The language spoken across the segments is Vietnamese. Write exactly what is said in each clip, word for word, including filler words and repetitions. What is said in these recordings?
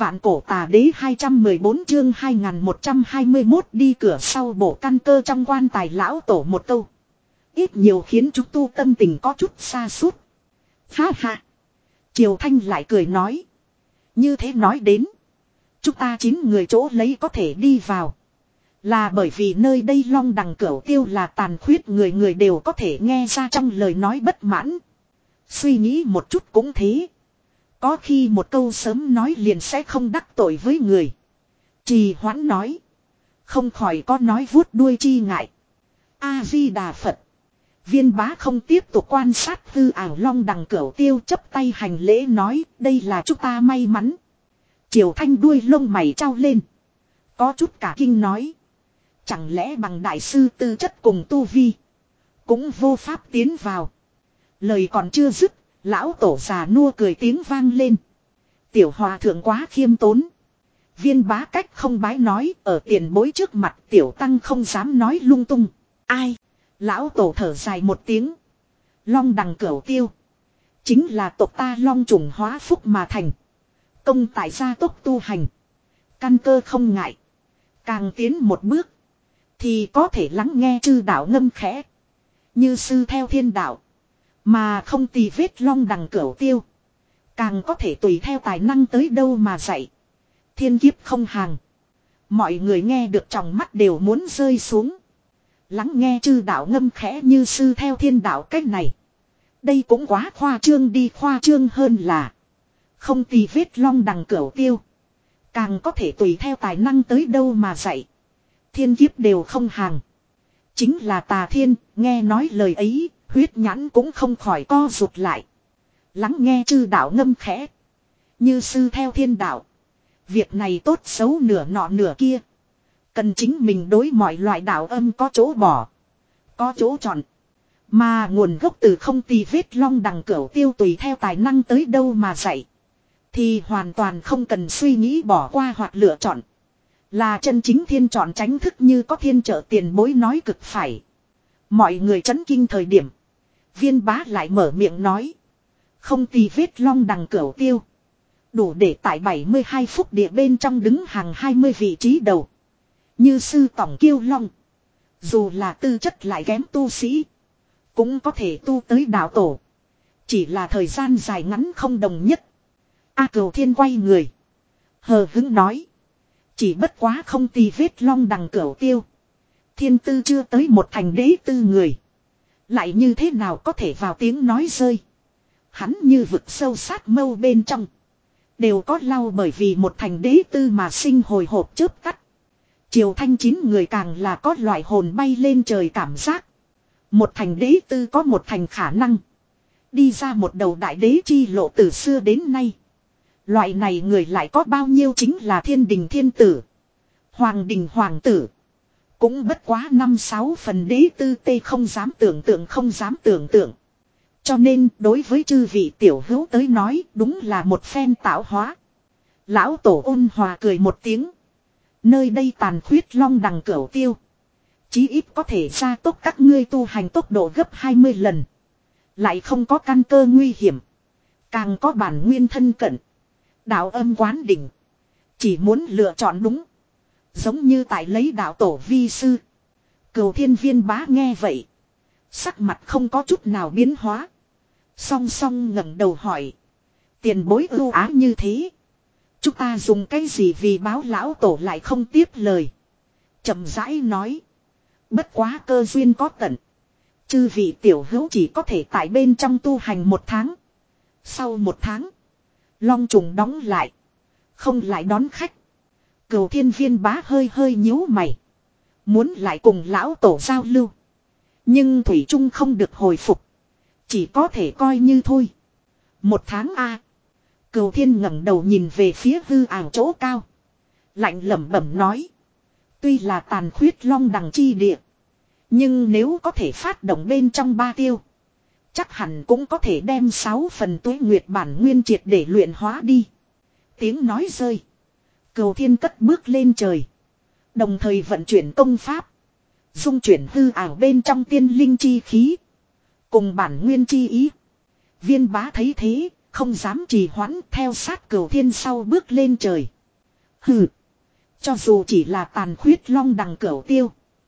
Vạn cổ tà đế hai trăm mười bốn chương hai nghìn một trăm hai mươi mốt đi cửa sau bổ căn cơ trong quan tài lão tổ một câu. Ít nhiều khiến chúng tu tâm tình có chút xa suốt. Ha ha. Triều Thanh lại cười nói. Như thế nói đến. Chúng ta chín người chỗ lấy có thể đi vào. Là bởi vì nơi đây long đằng cửu tiêu là tàn khuyết, người người đều có thể nghe ra trong lời nói bất mãn. Suy nghĩ một chút cũng thế. Có khi một câu sớm nói liền sẽ không đắc tội với người. Trì hoãn nói. Không khỏi có nói vuốt đuôi chi ngại. A-di-đà Phật. Viên bá không tiếp tục quan sát hư ảo long đằng cửu tiêu, chấp tay hành lễ nói đây là chúng ta may mắn. Triều Thanh đuôi lông mày trao lên. Có chút cả kinh nói. Chẳng lẽ bằng đại sư tư chất cùng tu vi. Cũng vô pháp tiến vào. Lời còn chưa dứt. Lão tổ già nua cười tiếng vang lên. Tiểu hòa thượng quá khiêm tốn. Viên bá cách không bái nói. Ở tiền bối trước mặt tiểu tăng không dám nói lung tung. Ai? Lão tổ thở dài một tiếng. Long đằng cửu tiêu. Chính là tộc ta long trùng hóa phúc mà thành. Công tại gia tốc tu hành. Căn cơ không ngại. Càng tiến một bước. Thì có thể lắng nghe chư đạo ngâm khẽ. Như sư theo thiên đạo. Mà không tì vết long đằng cửu tiêu. Càng có thể tùy theo tài năng tới đâu mà dạy. Thiên kiếp không hàng. Mọi người nghe được trong mắt đều muốn rơi xuống. Lắng nghe chư đạo ngâm khẽ như sư theo thiên đạo cách này. Đây cũng quá khoa trương đi, khoa trương hơn là. Không tì vết long đằng cửu tiêu. Càng có thể tùy theo tài năng tới đâu mà dạy. Thiên kiếp đều không hàng. Chính là Tà Thiên, nghe nói lời ấy, huyết nhãn cũng không khỏi co rụt lại. Lắng nghe chư đạo ngâm khẽ. Như sư theo thiên đạo. Việc này tốt xấu nửa nọ nửa kia. Cần chính mình đối mọi loại đạo âm có chỗ bỏ. Có chỗ chọn. Mà nguồn gốc từ không tì vết long đằng cửu tiêu tùy theo tài năng tới đâu mà dạy. Thì hoàn toàn không cần suy nghĩ bỏ qua hoặc lựa chọn. Là chân chính thiên chọn tránh thức như có thiên trợ tiền bối nói cực phải. Mọi người chấn kinh thời điểm. Viên bá lại mở miệng nói. Không tì vết long đằng cửu tiêu. Đủ để tại bảy mươi hai phúc địa bên trong đứng hàng hai mươi vị trí đầu. Như sư tổng kiêu long. Dù là tư chất lại kém tu sĩ. Cũng có thể tu tới đạo tổ. Chỉ là thời gian dài ngắn không đồng nhất. A Cửu Thiên quay người. Hờ hững nói. Chỉ bất quá không tì vết long đằng cửu tiêu. Thiên tư chưa tới một thành đế tư người. Lại như thế nào có thể vào tiếng nói rơi. Hắn như vực sâu sát mâu bên trong. Đều có lau bởi vì một thành đế tư mà sinh hồi hộp chớp tắt. Triều Thanh chín người càng là có loại hồn bay lên trời cảm giác. Một thành đế tư có một thành khả năng. Đi ra một đầu đại đế chi lộ từ xưa đến nay. Loại này người lại có bao nhiêu chính là thiên đình thiên tử. Hoàng đình hoàng tử. Cũng bất quá năm sáu phần đế tư tê không dám tưởng tượng không dám tưởng tượng. Cho nên đối với chư vị tiểu hữu tới nói đúng là một phen tạo hóa. Lão tổ ôn hòa cười một tiếng. Nơi đây tàn khuyết long đằng cửu tiêu. Chí ít có thể gia tốc các ngươi tu hành tốc độ gấp hai mươi lần. Lại không có căn cơ nguy hiểm. Càng có bản nguyên thân cận. Đạo âm quán đỉnh. Chỉ muốn lựa chọn đúng. Giống như tại lấy đạo tổ vi sư. Cửu Thiên Viên bá nghe vậy. Sắc mặt không có chút nào biến hóa. Song song ngẩng đầu hỏi. Tiền bối ưu ái như thế. Chúng ta dùng cái gì vì báo lão tổ lại không tiếp lời. Chậm rãi nói. Bất quá cơ duyên có tận. Chư vị tiểu hữu chỉ có thể tại bên trong tu hành một tháng. Sau một tháng. Long trùng đóng lại. Không lại đón khách. Cửu Thiên Viên bá hơi hơi nhíu mày. Muốn lại cùng lão tổ giao lưu. Nhưng thủy chung không được hồi phục. Chỉ có thể coi như thôi. Một tháng a. Cửu Thiên ngẩng đầu nhìn về phía hư ảo chỗ cao. Lạnh lẩm bẩm nói. Tuy là tàn khuyết long đằng chi địa. Nhưng nếu có thể phát động bên trong ba tiêu. Chắc hẳn cũng có thể đem sáu phần tuế nguyệt bản nguyên triệt để luyện hóa đi. Tiếng nói rơi. Cửu Thiên cất bước lên trời. Đồng thời vận chuyển công pháp. Dung chuyển hư ảo bên trong tiên linh chi khí. Cùng bản nguyên chi ý. Viên bá thấy thế. Không dám trì hoãn theo sát Cửu Thiên sau bước lên trời. Hừ. Cho dù chỉ là tàn khuyết long đằng cửu tiêu.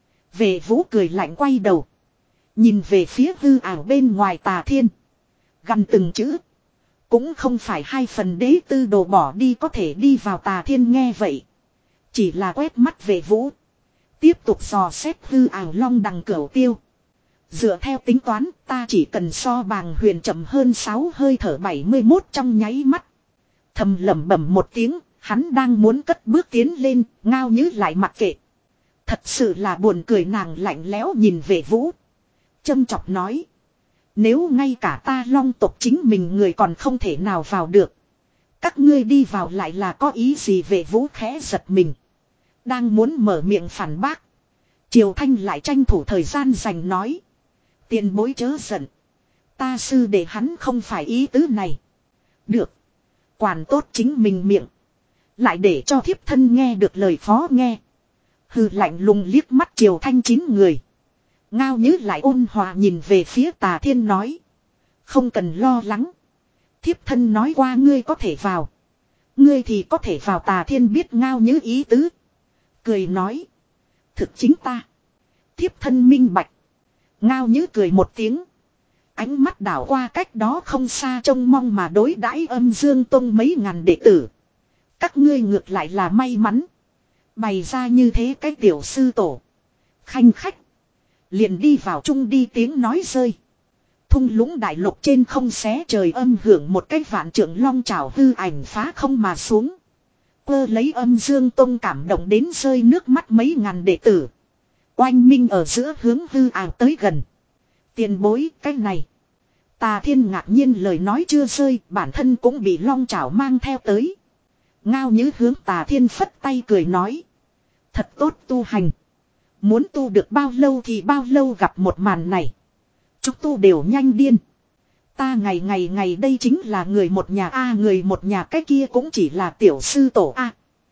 Vệ vũ cười lạnh quay đầu. Nhìn về phía hư ảo bên ngoài Tà Thiên. Gằn từng chữ. Cũng không phải hai phần đế tư đồ bỏ đi có thể đi vào Tà Thiên nghe vậy. Chỉ là quét mắt về vũ. Tiếp tục dò xét hư ảo long đằng cửu tiêu. Dựa theo tính toán ta chỉ cần so bàng huyền chậm hơn sáu hơi thở bảy mươi mốt trong nháy mắt. Thầm lẩm bẩm một tiếng, hắn đang muốn cất bước tiến lên, Ngao Nhứ lại mặc kệ. Thật sự là buồn cười, nàng lạnh lẽo nhìn về vũ. Châm chọc nói. Nếu ngay cả ta long tộc chính mình người còn không thể nào vào được. Các ngươi đi vào lại là có ý gì? Về vũ khẽ giật mình. Đang muốn mở miệng phản bác. Triều Thanh lại tranh thủ thời gian dành nói. Tiền bối chớ giận. Ta sư để hắn không phải ý tứ này. Được. Quản tốt chính mình miệng. Lại để cho thiếp thân nghe được lời phó nghe. Hừ lạnh lùng liếc mắt Triều Thanh chín người. Ngao Nhứ lại ôn hòa nhìn về phía Tà Thiên nói. Không cần lo lắng. Thiếp thân nói qua ngươi có thể vào. Ngươi thì có thể vào. Tà Thiên biết Ngao Nhứ ý tứ. Cười nói. Thực chính ta. Thiếp thân minh bạch. Ngao Nhứ cười một tiếng. Ánh mắt đảo qua cách đó không xa trông mong mà đối đãi Âm Dương Tông mấy ngàn đệ tử. Các ngươi ngược lại là may mắn. Bày ra như thế cái tiểu sư tổ. Khanh khách. Liền đi vào chung đi. Tiếng nói rơi. Thung lũng đại lục trên không xé trời âm hưởng một cái vạn trượng long trảo hư ảnh phá không mà xuống. Cơ lấy Âm Dương Tông cảm động đến rơi nước mắt mấy ngàn đệ tử. Oanh minh ở giữa hướng hư ảo tới gần. Tiền bối cái này. Tà Thiên ngạc nhiên lời nói chưa rơi, bản thân cũng bị long trảo mang theo tới. Ngao Nhứ hướng Tà Thiên phất tay cười nói. Thật tốt tu hành. Muốn tu được bao lâu thì bao lâu, gặp một màn này. Chúng tu đều nhanh điên. Ta ngày ngày ngày đây chính là người một nhà a, người một nhà cái kia cũng chỉ là tiểu sư tổ a.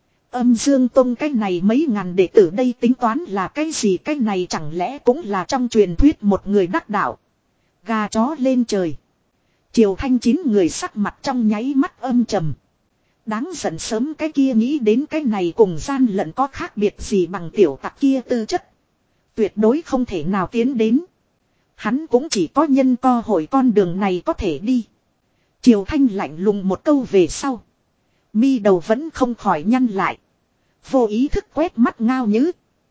Âm Dương Tông cái này mấy ngàn đệ tử đây tính toán là cái gì? Cái này chẳng lẽ cũng là trong truyền thuyết một người đắc đạo. Gà chó lên trời. Triều Thanh chín người sắc mặt trong nháy mắt âm trầm. Đáng giận, sớm cái kia nghĩ đến cái này cùng gian lận có khác biệt gì bằng tiểu tặc kia tư chất. Tuyệt đối không thể nào tiến đến. Hắn cũng chỉ có nhân cơ hội con đường này có thể đi. Triều Thanh lạnh lùng một câu về sau. Mi đầu vẫn không khỏi nhăn lại. Vô ý thức quét mắt Ngao Nhứ.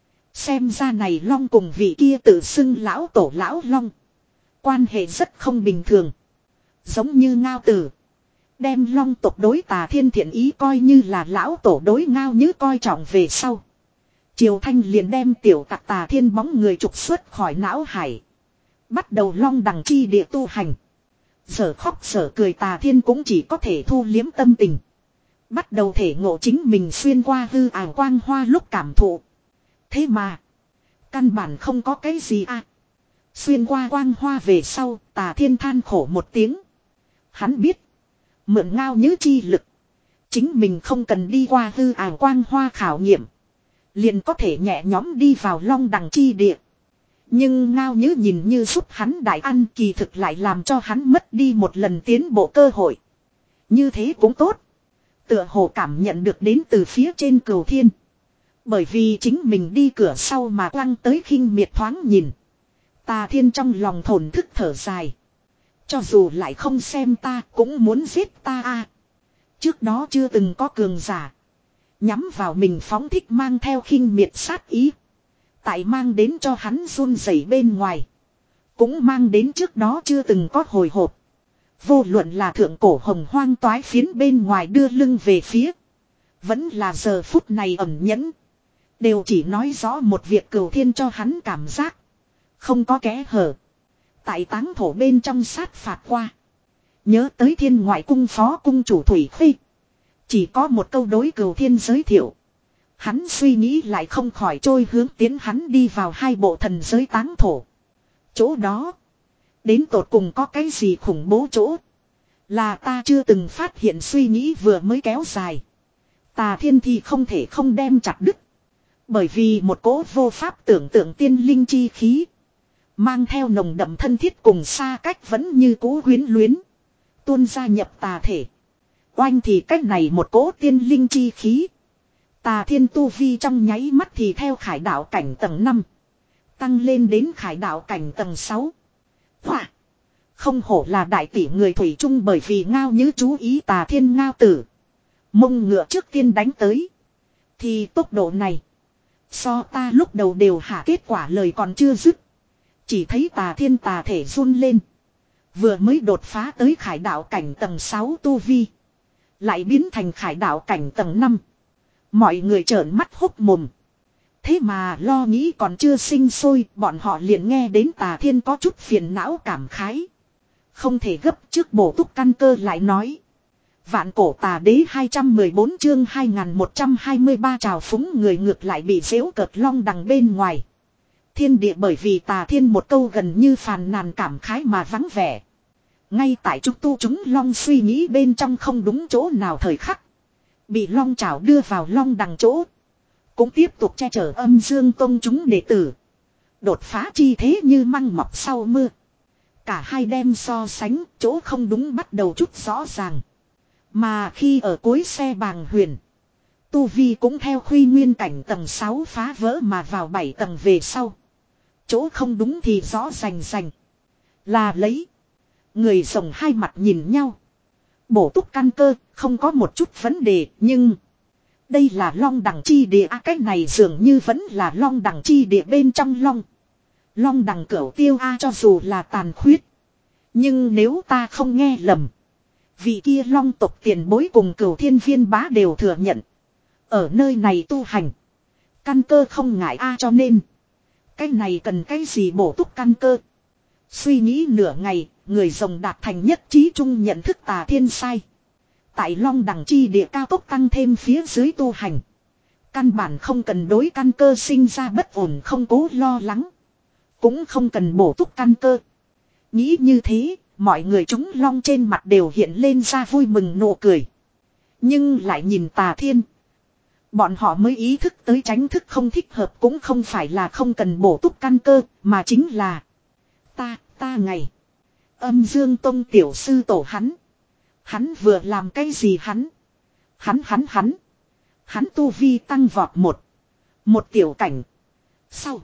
Xem ra này long cùng vị kia tự xưng lão tổ lão long. Quan hệ rất không bình thường. Giống như Ngao Tử. Đem long tộc đối Tà Thiên thiện ý coi như là lão tổ đối Ngao Nhứ coi trọng về sau. Triều Thanh liền đem tiểu tặc Tà Thiên bóng người trục xuất khỏi não hải. Bắt đầu long đằng chi địa tu hành. Sở khóc sở cười Tà Thiên cũng chỉ có thể thu liếm tâm tình. Bắt đầu thể ngộ chính mình xuyên qua hư ảo quang hoa lúc cảm thụ. Thế mà. Căn bản không có cái gì à. Xuyên qua quang hoa về sau. Tà Thiên than khổ một tiếng. Hắn biết. Mượn Ngao Nhứ chi lực. Chính mình không cần đi qua hư ảo quang hoa khảo nghiệm. Liền có thể nhẹ nhõm đi vào long đằng chi địa. Nhưng Ngao Nhứ nhìn như giúp hắn đại ăn, kỳ thực lại làm cho hắn mất đi một lần tiến bộ cơ hội. Như thế cũng tốt. Tựa hồ cảm nhận được đến từ phía trên cửu thiên. Bởi vì chính mình đi cửa sau mà quăng tới khinh miệt thoáng nhìn. Tà Thiên trong lòng thổn thức thở dài. Cho dù lại không xem ta cũng muốn giết ta a. Trước đó chưa từng có cường giả. Nhắm vào mình phóng thích mang theo khinh miệt sát ý. Tại mang đến cho hắn run rẩy bên ngoài. Cũng mang đến trước đó chưa từng có hồi hộp. Vô luận là thượng cổ hồng hoang toái phiến bên ngoài đưa lưng về phía. Vẫn là giờ phút này ẩn nhẫn. Đều chỉ nói rõ một việc cửu thiên cho hắn cảm giác. Không có kẽ hở. Tại táng thổ bên trong sát phạt qua. Nhớ tới thiên ngoại cung phó cung chủ Thủy Khê. Chỉ có một câu đối cửu thiên giới thiệu. Hắn suy nghĩ lại không khỏi trôi hướng tiến hắn đi vào hai bộ thần giới táng thổ. Chỗ đó. Đến tột cùng có cái gì khủng bố chỗ. Là ta chưa từng phát hiện, suy nghĩ vừa mới kéo dài. Tà Thiên thì không thể không đem chặt đứt. Bởi vì một cỗ vô pháp tưởng tượng tiên linh chi khí. Mang theo nồng đậm thân thiết cùng xa cách vẫn như cũ quyến luyến. Tuôn ra nhập tà thể. Oanh thì cách này một cỗ tiên linh chi khí. Tà Thiên tu vi trong nháy mắt thì theo khải đạo cảnh tầng năm. Tăng lên đến khải đạo cảnh tầng sáu. Hỏa! Không hổ là đại tỷ người thủy chung bởi vì Ngao Nhứ chú ý Tà Thiên ngao tử. Mông ngựa trước tiên đánh tới. Thì tốc độ này. So ta lúc đầu đều hạ kết quả lời còn chưa dứt. Chỉ thấy Tà Thiên tà thể run lên. Vừa mới đột phá tới khải đạo cảnh tầng sáu tu vi. Lại biến thành khải đạo cảnh tầng năm. Mọi người trợn mắt hốc mồm. Thế mà lo nghĩ còn chưa sinh sôi, bọn họ liền nghe đến Tà Thiên có chút phiền não cảm khái. Không thể gấp, trước bổ túc căn cơ lại nói. Vạn cổ tà đế hai trăm mười bốn chương hai nghìn một trăm hai mươi ba trào phúng người ngược lại bị giễu cợt long đằng bên ngoài. Thiên địa bởi vì Tà Thiên một câu gần như phàn nàn cảm khái mà vắng vẻ. Ngay tại chúng tu chúng long suy nghĩ bên trong không đúng chỗ nào thời khắc. Bị long trảo đưa vào long đằng chỗ. Cũng tiếp tục che chở âm dương tông chúng đệ tử. Đột phá chi thế như măng mọc sau mưa. Cả hai đem so sánh, chỗ không đúng bắt đầu chút rõ ràng. Mà khi ở cuối xe bàng huyền. Tu Vi cũng theo khuy nguyên cảnh tầng sáu phá vỡ mà vào bảy tầng về sau. Chỗ không đúng thì rõ rành rành. Là lấy. Người rồng hai mặt nhìn nhau. Bổ túc căn cơ, không có một chút vấn đề, nhưng... Đây là long đằng chi địa, à, cái này dường như vẫn là long đằng chi địa bên trong long. Long đằng cửu tiêu a à, cho dù là tàn khuyết. Nhưng nếu ta không nghe lầm. Vị kia long tộc tiền bối cùng cửu thiên viên bá đều thừa nhận. Ở nơi này tu hành. Căn cơ không ngại a à, cho nên. Cái này cần cái gì bổ túc căn cơ. Suy nghĩ nửa ngày, người rồng đạt thành nhất trí chung nhận thức Tà Thiên sai. Tại long đằng chi địa cao tốc tăng thêm phía dưới tu hành. Căn bản không cần đối căn cơ sinh ra bất ổn không cố lo lắng. Cũng không cần bổ túc căn cơ. Nghĩ như thế, mọi người chúng long trên mặt đều hiện lên ra vui mừng nụ cười. Nhưng lại nhìn Tà Thiên. Bọn họ mới ý thức tới tránh thức không thích hợp cũng không phải là không cần bổ túc căn cơ, mà chính là Ta, ta ngày. Âm Dương Tông tiểu sư tổ hắn. Hắn vừa làm cái gì hắn? Hắn hắn hắn. Hắn tu vi tăng vọt một. Một tiểu cảnh. Sau.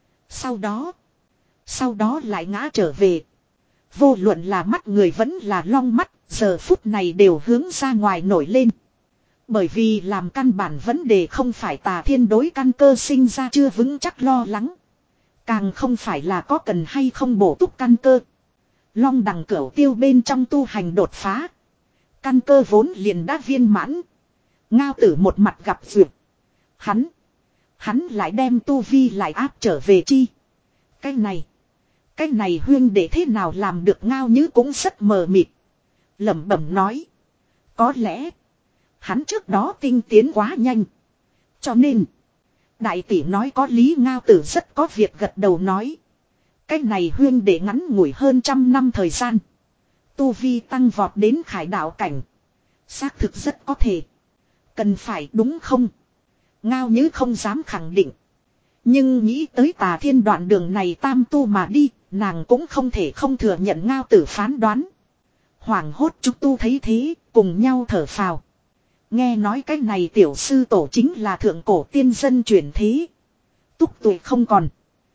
Sau đó. Sau đó lại ngã trở về. Vô luận là mắt người vẫn là long mắt. Giờ phút này đều hướng ra ngoài nổi lên. Bởi vì làm căn bản vấn đề không phải Tà Thiên đối căn cơ sinh ra chưa vững chắc lo lắng. Càng không phải là có cần hay không bổ túc căn cơ. Long đằng cửu tiêu bên trong tu hành đột phá. Căn cơ vốn liền đã viên mãn. Ngao tử một mặt gặp duyệt. Hắn. Hắn lại đem tu vi lại áp trở về chi. Cái này. Cái này huyên để thế nào làm được Ngao Nhứ cũng rất mờ mịt. Lẩm bẩm nói. Có lẽ. Hắn trước đó tinh tiến quá nhanh. Cho nên. Đại tỷ nói có lý Ngao tử rất có việc gật đầu nói. Cái này huyên để ngắn ngủi hơn trăm năm thời gian. Tu vi tăng vọt đến khải đạo cảnh. Xác thực rất có thể. Cần phải đúng không? Ngao Nhứ không dám khẳng định. Nhưng nghĩ tới Tà Thiên đoạn đường này tam tu mà đi. Nàng cũng không thể không thừa nhận Ngao tử phán đoán. Hoảng hốt chúng tu thấy thế. Cùng nhau thở phào. Nghe nói cái này tiểu sư tổ chính là thượng cổ tiên dân chuyển thế. Túc tuổi không còn.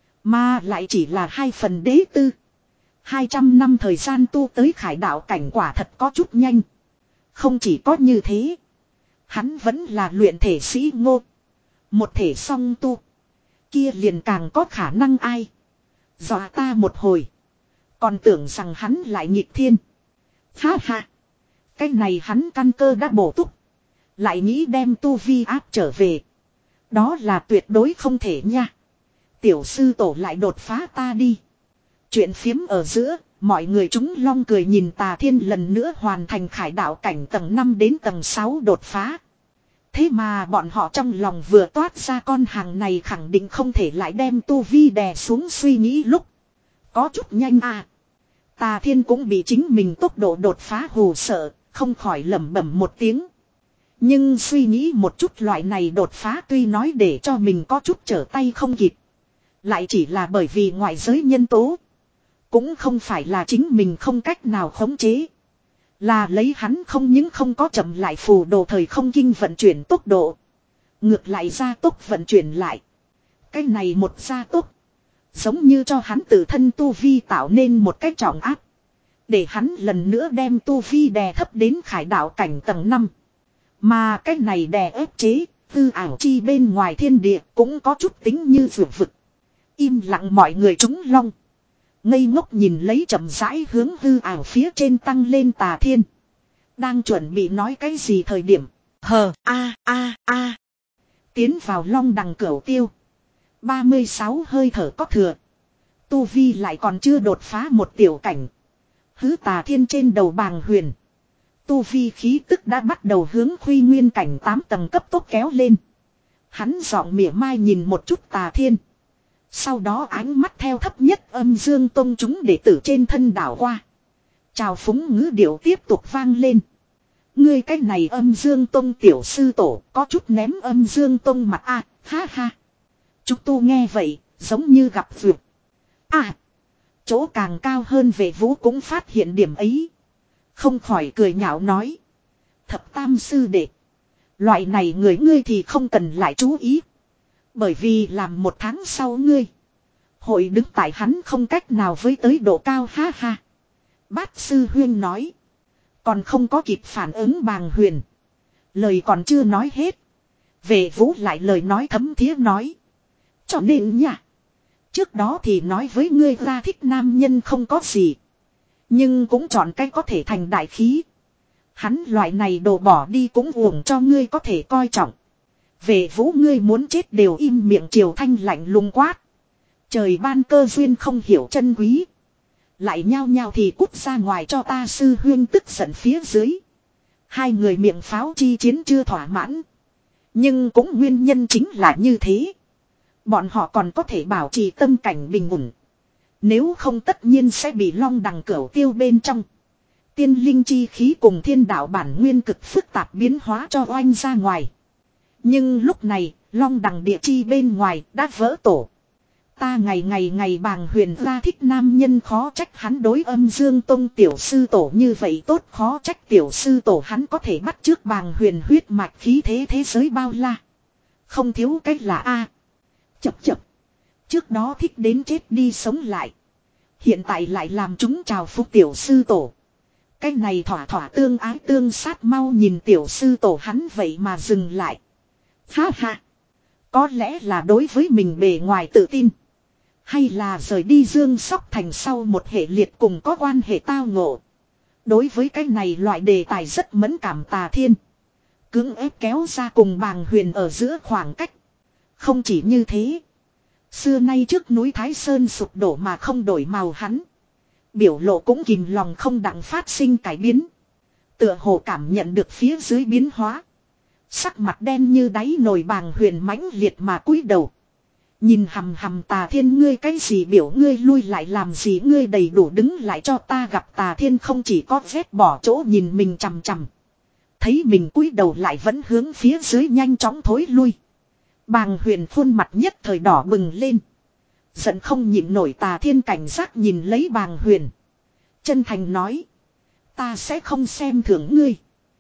Mà lại chỉ là hai phần đế tư. Hai trăm năm thời gian tu tới khải đạo cảnh quả thật có chút nhanh. Không chỉ có như thế. Hắn vẫn là luyện thể sĩ ngô. Một thể song tu. Kia liền càng có khả năng ai. Dọa ta một hồi. Còn tưởng rằng hắn lại nghịch thiên. Ha ha. Cái này hắn căn cơ đã bổ túc. Lại nghĩ đem tu vi áp trở về. Đó là tuyệt đối không thể nha. Tiểu sư tổ lại đột phá ta đi. Chuyện phiếm ở giữa, mọi người chúng long cười nhìn Tà Thiên lần nữa hoàn thành khải đạo cảnh tầng năm đến tầng sáu đột phá. Thế mà bọn họ trong lòng vừa toát ra con hàng này khẳng định không thể lại đem tu vi đè xuống suy nghĩ lúc. Có chút nhanh à. Tà Thiên cũng bị chính mình tốc độ đột phá hù sợ, không khỏi lẩm bẩm một tiếng. Nhưng suy nghĩ một chút loại này đột phá tuy nói để cho mình có chút trở tay không kịp. Lại chỉ là bởi vì ngoại giới nhân tố. Cũng không phải là chính mình không cách nào khống chế. Là lấy hắn không những không có chậm lại phù đồ thời không kinh vận chuyển tốc độ. Ngược lại gia tốc vận chuyển lại. Cái này một gia tốc. Giống như cho hắn tự thân tu vi tạo nên một cái trọng áp. Để hắn lần nữa đem tu vi đè thấp đến khải đạo cảnh tầng năm. Mà cái này đè ép chế, tư ảo chi bên ngoài thiên địa cũng có chút tính như vượt vực. Im lặng mọi người trúng long. Ngây ngốc nhìn lấy chậm rãi hướng hư ảo phía trên tăng lên Tà Thiên. Đang chuẩn bị nói cái gì thời điểm. Hờ a a a. Tiến vào long đằng cửu tiêu. ba mươi sáu hơi thở có thừa. Tu vi lại còn chưa đột phá một tiểu cảnh. Hứ Tà Thiên trên đầu bàng huyền. Tu vi khí tức đã bắt đầu hướng khuy nguyên cảnh tám tầng cấp tốc kéo lên. Hắn giọng mỉa mai nhìn một chút Tà Thiên. Sau đó ánh mắt theo thấp nhất âm dương tông chúng đệ tử trên thân đảo qua. Chào phúng ngữ điệu tiếp tục vang lên. Ngươi cái này âm dương tông tiểu sư tổ có chút ném âm dương tông mặt a, ha ha. Chúng tu nghe vậy, giống như gặp vượt. À, chỗ càng cao hơn về vũ cũng phát hiện điểm ấy. Không khỏi cười nhạo nói. Thập tam sư đệ. Loại này người ngươi thì không cần lại chú ý. Bởi vì làm một tháng sau ngươi. Hội đứng tại hắn không cách nào với tới độ cao ha ha. Bát sư huyên nói. Còn không có kịp phản ứng bàng huyền. Lời còn chưa nói hết. Về vũ lại lời nói thấm thía nói. Cho nên nha. Trước đó thì nói với ngươi ra thích nam nhân không có gì. Nhưng cũng chọn cái có thể thành đại khí. Hắn loại này đổ bỏ đi cũng uổng cho ngươi có thể coi trọng. Về vũ ngươi muốn chết đều im miệng Triều Thanh lạnh lùng quát. Trời ban cơ duyên không hiểu chân quý. Lại nhao nhao thì cút ra ngoài cho ta sư huyên tức giận phía dưới. Hai người miệng pháo chi chiến chưa thỏa mãn. Nhưng cũng nguyên nhân chính là như thế. Bọn họ còn có thể bảo trì tâm cảnh bình ổn. Nếu không tất nhiên sẽ bị long đằng cửu tiêu bên trong. Tiên linh chi khí cùng thiên đạo bản nguyên cực phức tạp biến hóa cho oanh ra ngoài. Nhưng lúc này, long đằng địa chi bên ngoài đã vỡ tổ. Ta ngày ngày ngày bàng huyền ra thích nam nhân khó trách hắn đối âm dương tông tiểu sư tổ như vậy tốt khó trách tiểu sư tổ hắn có thể bắt trước bàng huyền huyết mạch khí thế thế giới bao la. Không thiếu cách là A. Chập chập. Trước đó thích đến chết đi sống lại. Hiện tại lại làm chúng chào phúc tiểu sư tổ. Cái này thỏa thỏa tương ái tương sát mau nhìn tiểu sư tổ hắn vậy mà dừng lại. Ha ha. Có lẽ là đối với mình bề ngoài tự tin. Hay là rời đi Dương Sóc Thành sau một hệ liệt cùng có quan hệ tao ngộ. Đối với cái này loại đề tài rất mẫn cảm Tà Thiên. Cưỡng ép kéo ra cùng bàng huyền ở giữa khoảng cách. Không chỉ như thế. Xưa nay trước núi Thái Sơn sụp đổ mà không đổi màu hắn. Biểu lộ cũng kìm lòng không đặng phát sinh cải biến. Tựa hồ cảm nhận được phía dưới biến hóa. Sắc mặt đen như đáy nồi bàng huyền mãnh liệt mà cúi đầu. Nhìn hầm hầm Tà Thiên ngươi cái gì biểu ngươi lui lại làm gì ngươi đầy đủ đứng lại cho ta gặp Tà Thiên không chỉ có vết bỏ chỗ nhìn mình chằm chằm. Thấy mình cúi đầu lại vẫn hướng phía dưới nhanh chóng thối lui. Bàng huyền khuôn mặt nhất thời đỏ bừng lên. Giận không nhịn nổi Tà Thiên cảnh giác nhìn lấy bàng huyền. Chân thành nói. Ta sẽ không xem thường ngươi.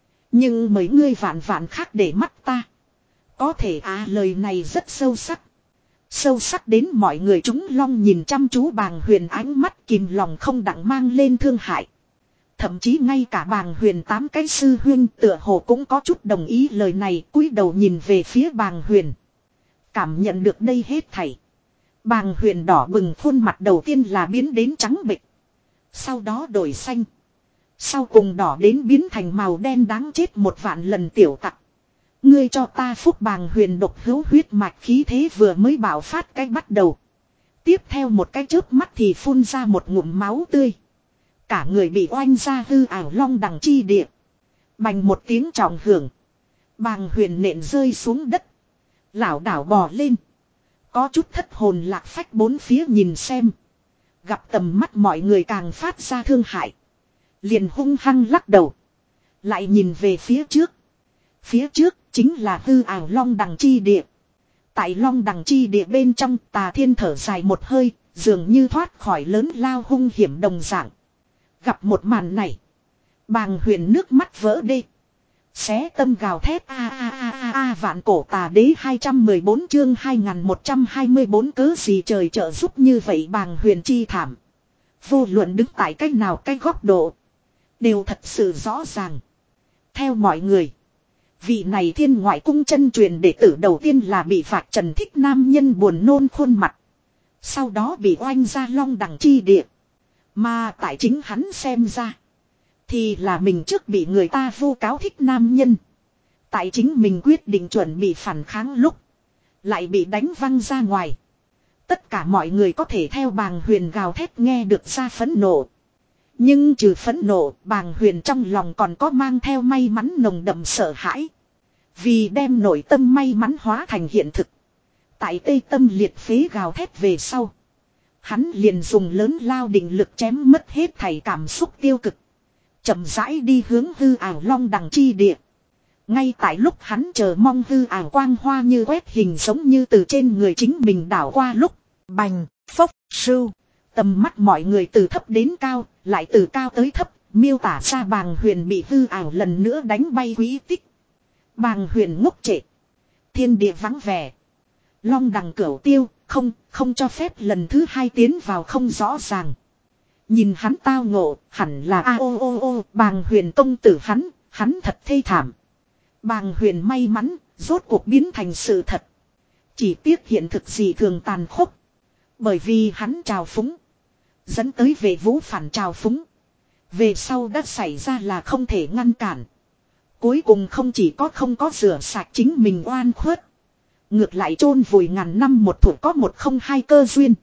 Nhưng mấy ngươi vạn vạn khác để mắt ta. Có thể à lời này rất sâu sắc. Sâu sắc đến mọi người chúng long nhìn chăm chú bàng huyền ánh mắt kìm lòng không đặng mang lên thương hại. Thậm chí ngay cả bàng huyền tám cái sư huyên tựa hồ cũng có chút đồng ý lời này cúi đầu nhìn về phía bàng huyền. Cảm nhận được đây hết thảy. Bàng huyền đỏ bừng khuôn mặt đầu tiên là biến đến trắng bệch. Sau đó đổi xanh. Sau cùng đỏ đến biến thành màu đen đáng chết một vạn lần tiểu tặc. Ngươi cho ta phúc bàng huyền độc hữu huyết mạch khí thế vừa mới bảo phát cái bắt đầu. Tiếp theo một cái chớp mắt thì phun ra một ngụm máu tươi. Cả người bị oanh ra hư ảo long đằng chi địa. Bành một tiếng trọng hưởng. Bàng huyền nện rơi xuống đất. Lảo đảo bò lên. Có chút thất hồn lạc phách bốn phía nhìn xem. Gặp tầm mắt mọi người càng phát ra thương hại. Liền hung hăng lắc đầu. Lại nhìn về phía trước. Phía trước chính là hư ảo long đằng chi địa. Tại long đằng chi địa bên trong Tà Thiên thở dài một hơi. Dường như thoát khỏi lớn lao hung hiểm đồng dạng. Gặp một màn này. Bàng huyền nước mắt vỡ đê. Xé tâm gào thét a a a a a vạn cổ tà đế hai trăm mười bốn chương hai nghìn một trăm hai mươi bốn cớ gì trời trợ giúp như vậy bàng huyền chi thảm. Vô luận đứng tại cách nào cái góc độ. Đều thật sự rõ ràng. Theo mọi người. Vị này thiên ngoại cung chân truyền đệ tử đầu tiên là bị phạt trần thích nam nhân buồn nôn khuôn mặt. Sau đó bị oanh ra long đằng chi địa. Mà tại chính hắn xem ra. Thì là mình trước bị người ta vu cáo thích nam nhân. Tại chính mình quyết định chuẩn bị phản kháng lúc. Lại bị đánh văng ra ngoài. Tất cả mọi người có thể theo bàng huyền gào thét nghe được ra phẫn nộ. Nhưng trừ phẫn nộ, bàng huyền trong lòng còn có mang theo may mắn nồng đậm sợ hãi. Vì đem nội tâm may mắn hóa thành hiện thực. Tại tây tâm liệt phế gào thét về sau. Hắn liền dùng lớn lao định lực chém mất hết thảy cảm xúc tiêu cực. Chậm rãi đi hướng hư ảo long đằng chi địa. Ngay tại lúc hắn chờ mong hư ảo quang hoa như quét hình giống như từ trên người chính mình đảo qua lúc. Bành, phốc, sưu. Tầm mắt mọi người từ thấp đến cao, lại từ cao tới thấp, miêu tả ra bàng huyền bị hư ảo lần nữa đánh bay quý tích. Bàng huyền ngốc trệ. Thiên địa vắng vẻ. Long đằng cửu tiêu, không, không cho phép lần thứ hai tiến vào không rõ ràng. Nhìn hắn tao ngộ, hẳn là a ô ô ô, bàng huyền công tử hắn, hắn thật thê thảm. Bàng huyền may mắn, rốt cuộc biến thành sự thật. Chỉ tiếc hiện thực gì thường tàn khốc. Bởi vì hắn trào phúng. Dẫn tới về vũ phản trào phúng. Về sau đã xảy ra là không thể ngăn cản. Cuối cùng không chỉ có không có rửa sạch chính mình oan khuất. Ngược lại chôn vùi ngàn năm một thủ có một không hai cơ duyên.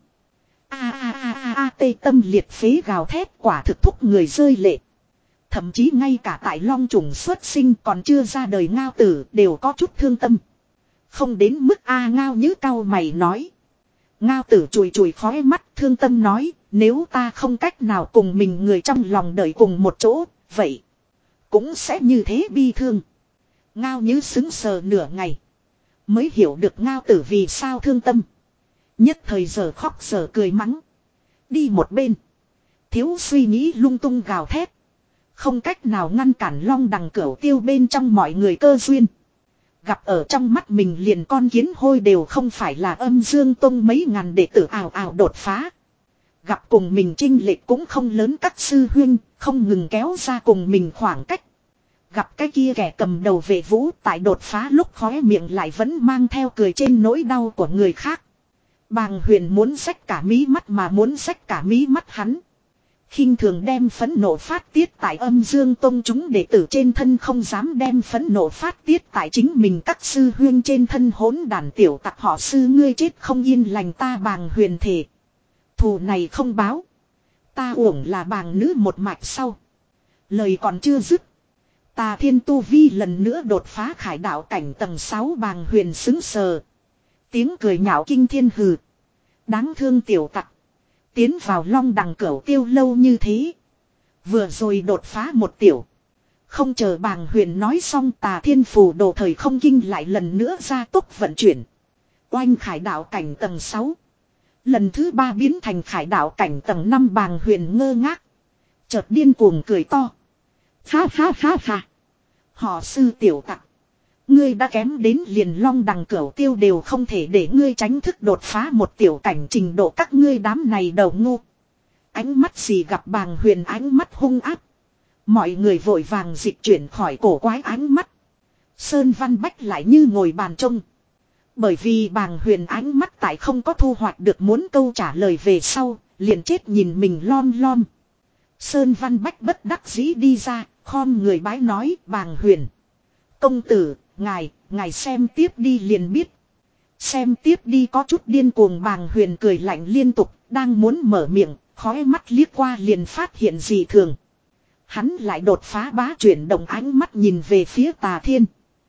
A a a a a tê tâm liệt phế gào thét quả thực thúc người rơi lệ. Thậm chí ngay cả tại long trùng xuất sinh còn chưa ra đời ngao tử đều có chút thương tâm. Không đến mức a ngao như cao mày nói. Ngao tử chùi chùi khóe mắt thương tâm nói. Nếu ta không cách nào cùng mình người trong lòng đợi cùng một chỗ. Vậy cũng sẽ như thế bi thương. Ngao như xứng sờ nửa ngày. Mới hiểu được ngao tử vì sao thương tâm. Nhất thời giờ khóc giờ cười mắng. Đi một bên. Thiếu suy nghĩ lung tung gào thét. Không cách nào ngăn cản long đằng cửu tiêu bên trong mọi người cơ duyên. Gặp ở trong mắt mình liền con kiến hôi đều không phải là âm dương tông mấy ngàn đệ tử ảo ảo đột phá. Gặp cùng mình chênh lệch cũng không lớn các sư huynh, không ngừng kéo ra cùng mình khoảng cách. Gặp cái kia kẻ cầm đầu vệ vũ tại đột phá lúc khóe miệng lại vẫn mang theo cười trên nỗi đau của người khác. Bàng huyền muốn xách cả mí mắt mà muốn xách cả mí mắt hắn. Khinh thường đem phẫn nộ phát tiết tại âm dương tông chúng đệ tử trên thân không dám đem phẫn nộ phát tiết tại chính mình các sư huyên trên thân hỗn đàn tiểu tặc họ sư ngươi chết không yên lành ta bàng huyền thể. Thù này không báo. Ta uổng là bàng nữ một mạch sau. Lời còn chưa dứt. Tà thiên tu vi lần nữa đột phá khải đạo cảnh tầng sáu bàng huyền xứng sờ. Tiếng cười nhạo kinh thiên hừ. Đáng thương tiểu tặc. Tiến vào long đằng cửu tiêu lâu như thế. Vừa rồi đột phá một tiểu. Không chờ bàng huyền nói xong tà thiên phù đồ thời không kinh lại lần nữa ra tốc vận chuyển. Oanh khải đạo cảnh tầng sáu. Lần thứ ba biến thành khải đạo cảnh tầng năm bàng huyền ngơ ngác. Chợt điên cuồng cười to. Ha ha ha ha. Họ sư tiểu tặc. Ngươi đã kém đến liền long đằng cửu tiêu đều không thể để ngươi tránh thức đột phá một tiểu cảnh trình độ các ngươi đám này đầu ngu. Ánh mắt gì gặp bàng huyền ánh mắt hung áp. Mọi người vội vàng dịch chuyển khỏi cổ quái ánh mắt. Sơn Văn Bách lại như ngồi bàn trông. Bởi vì bàng huyền ánh mắt tại không có thu hoạch được muốn câu trả lời về sau, liền chết nhìn mình lom lom. Sơn Văn Bách bất đắc dĩ đi ra, khom người bái nói bàng huyền. Công tử, ngài, ngài xem tiếp đi liền biết. Xem tiếp đi có chút điên cuồng bàng huyền cười lạnh liên tục, đang muốn mở miệng, khói mắt liếc qua liền phát hiện gì thường. Hắn lại đột phá bá chuyển động ánh mắt nhìn về phía tà thiên.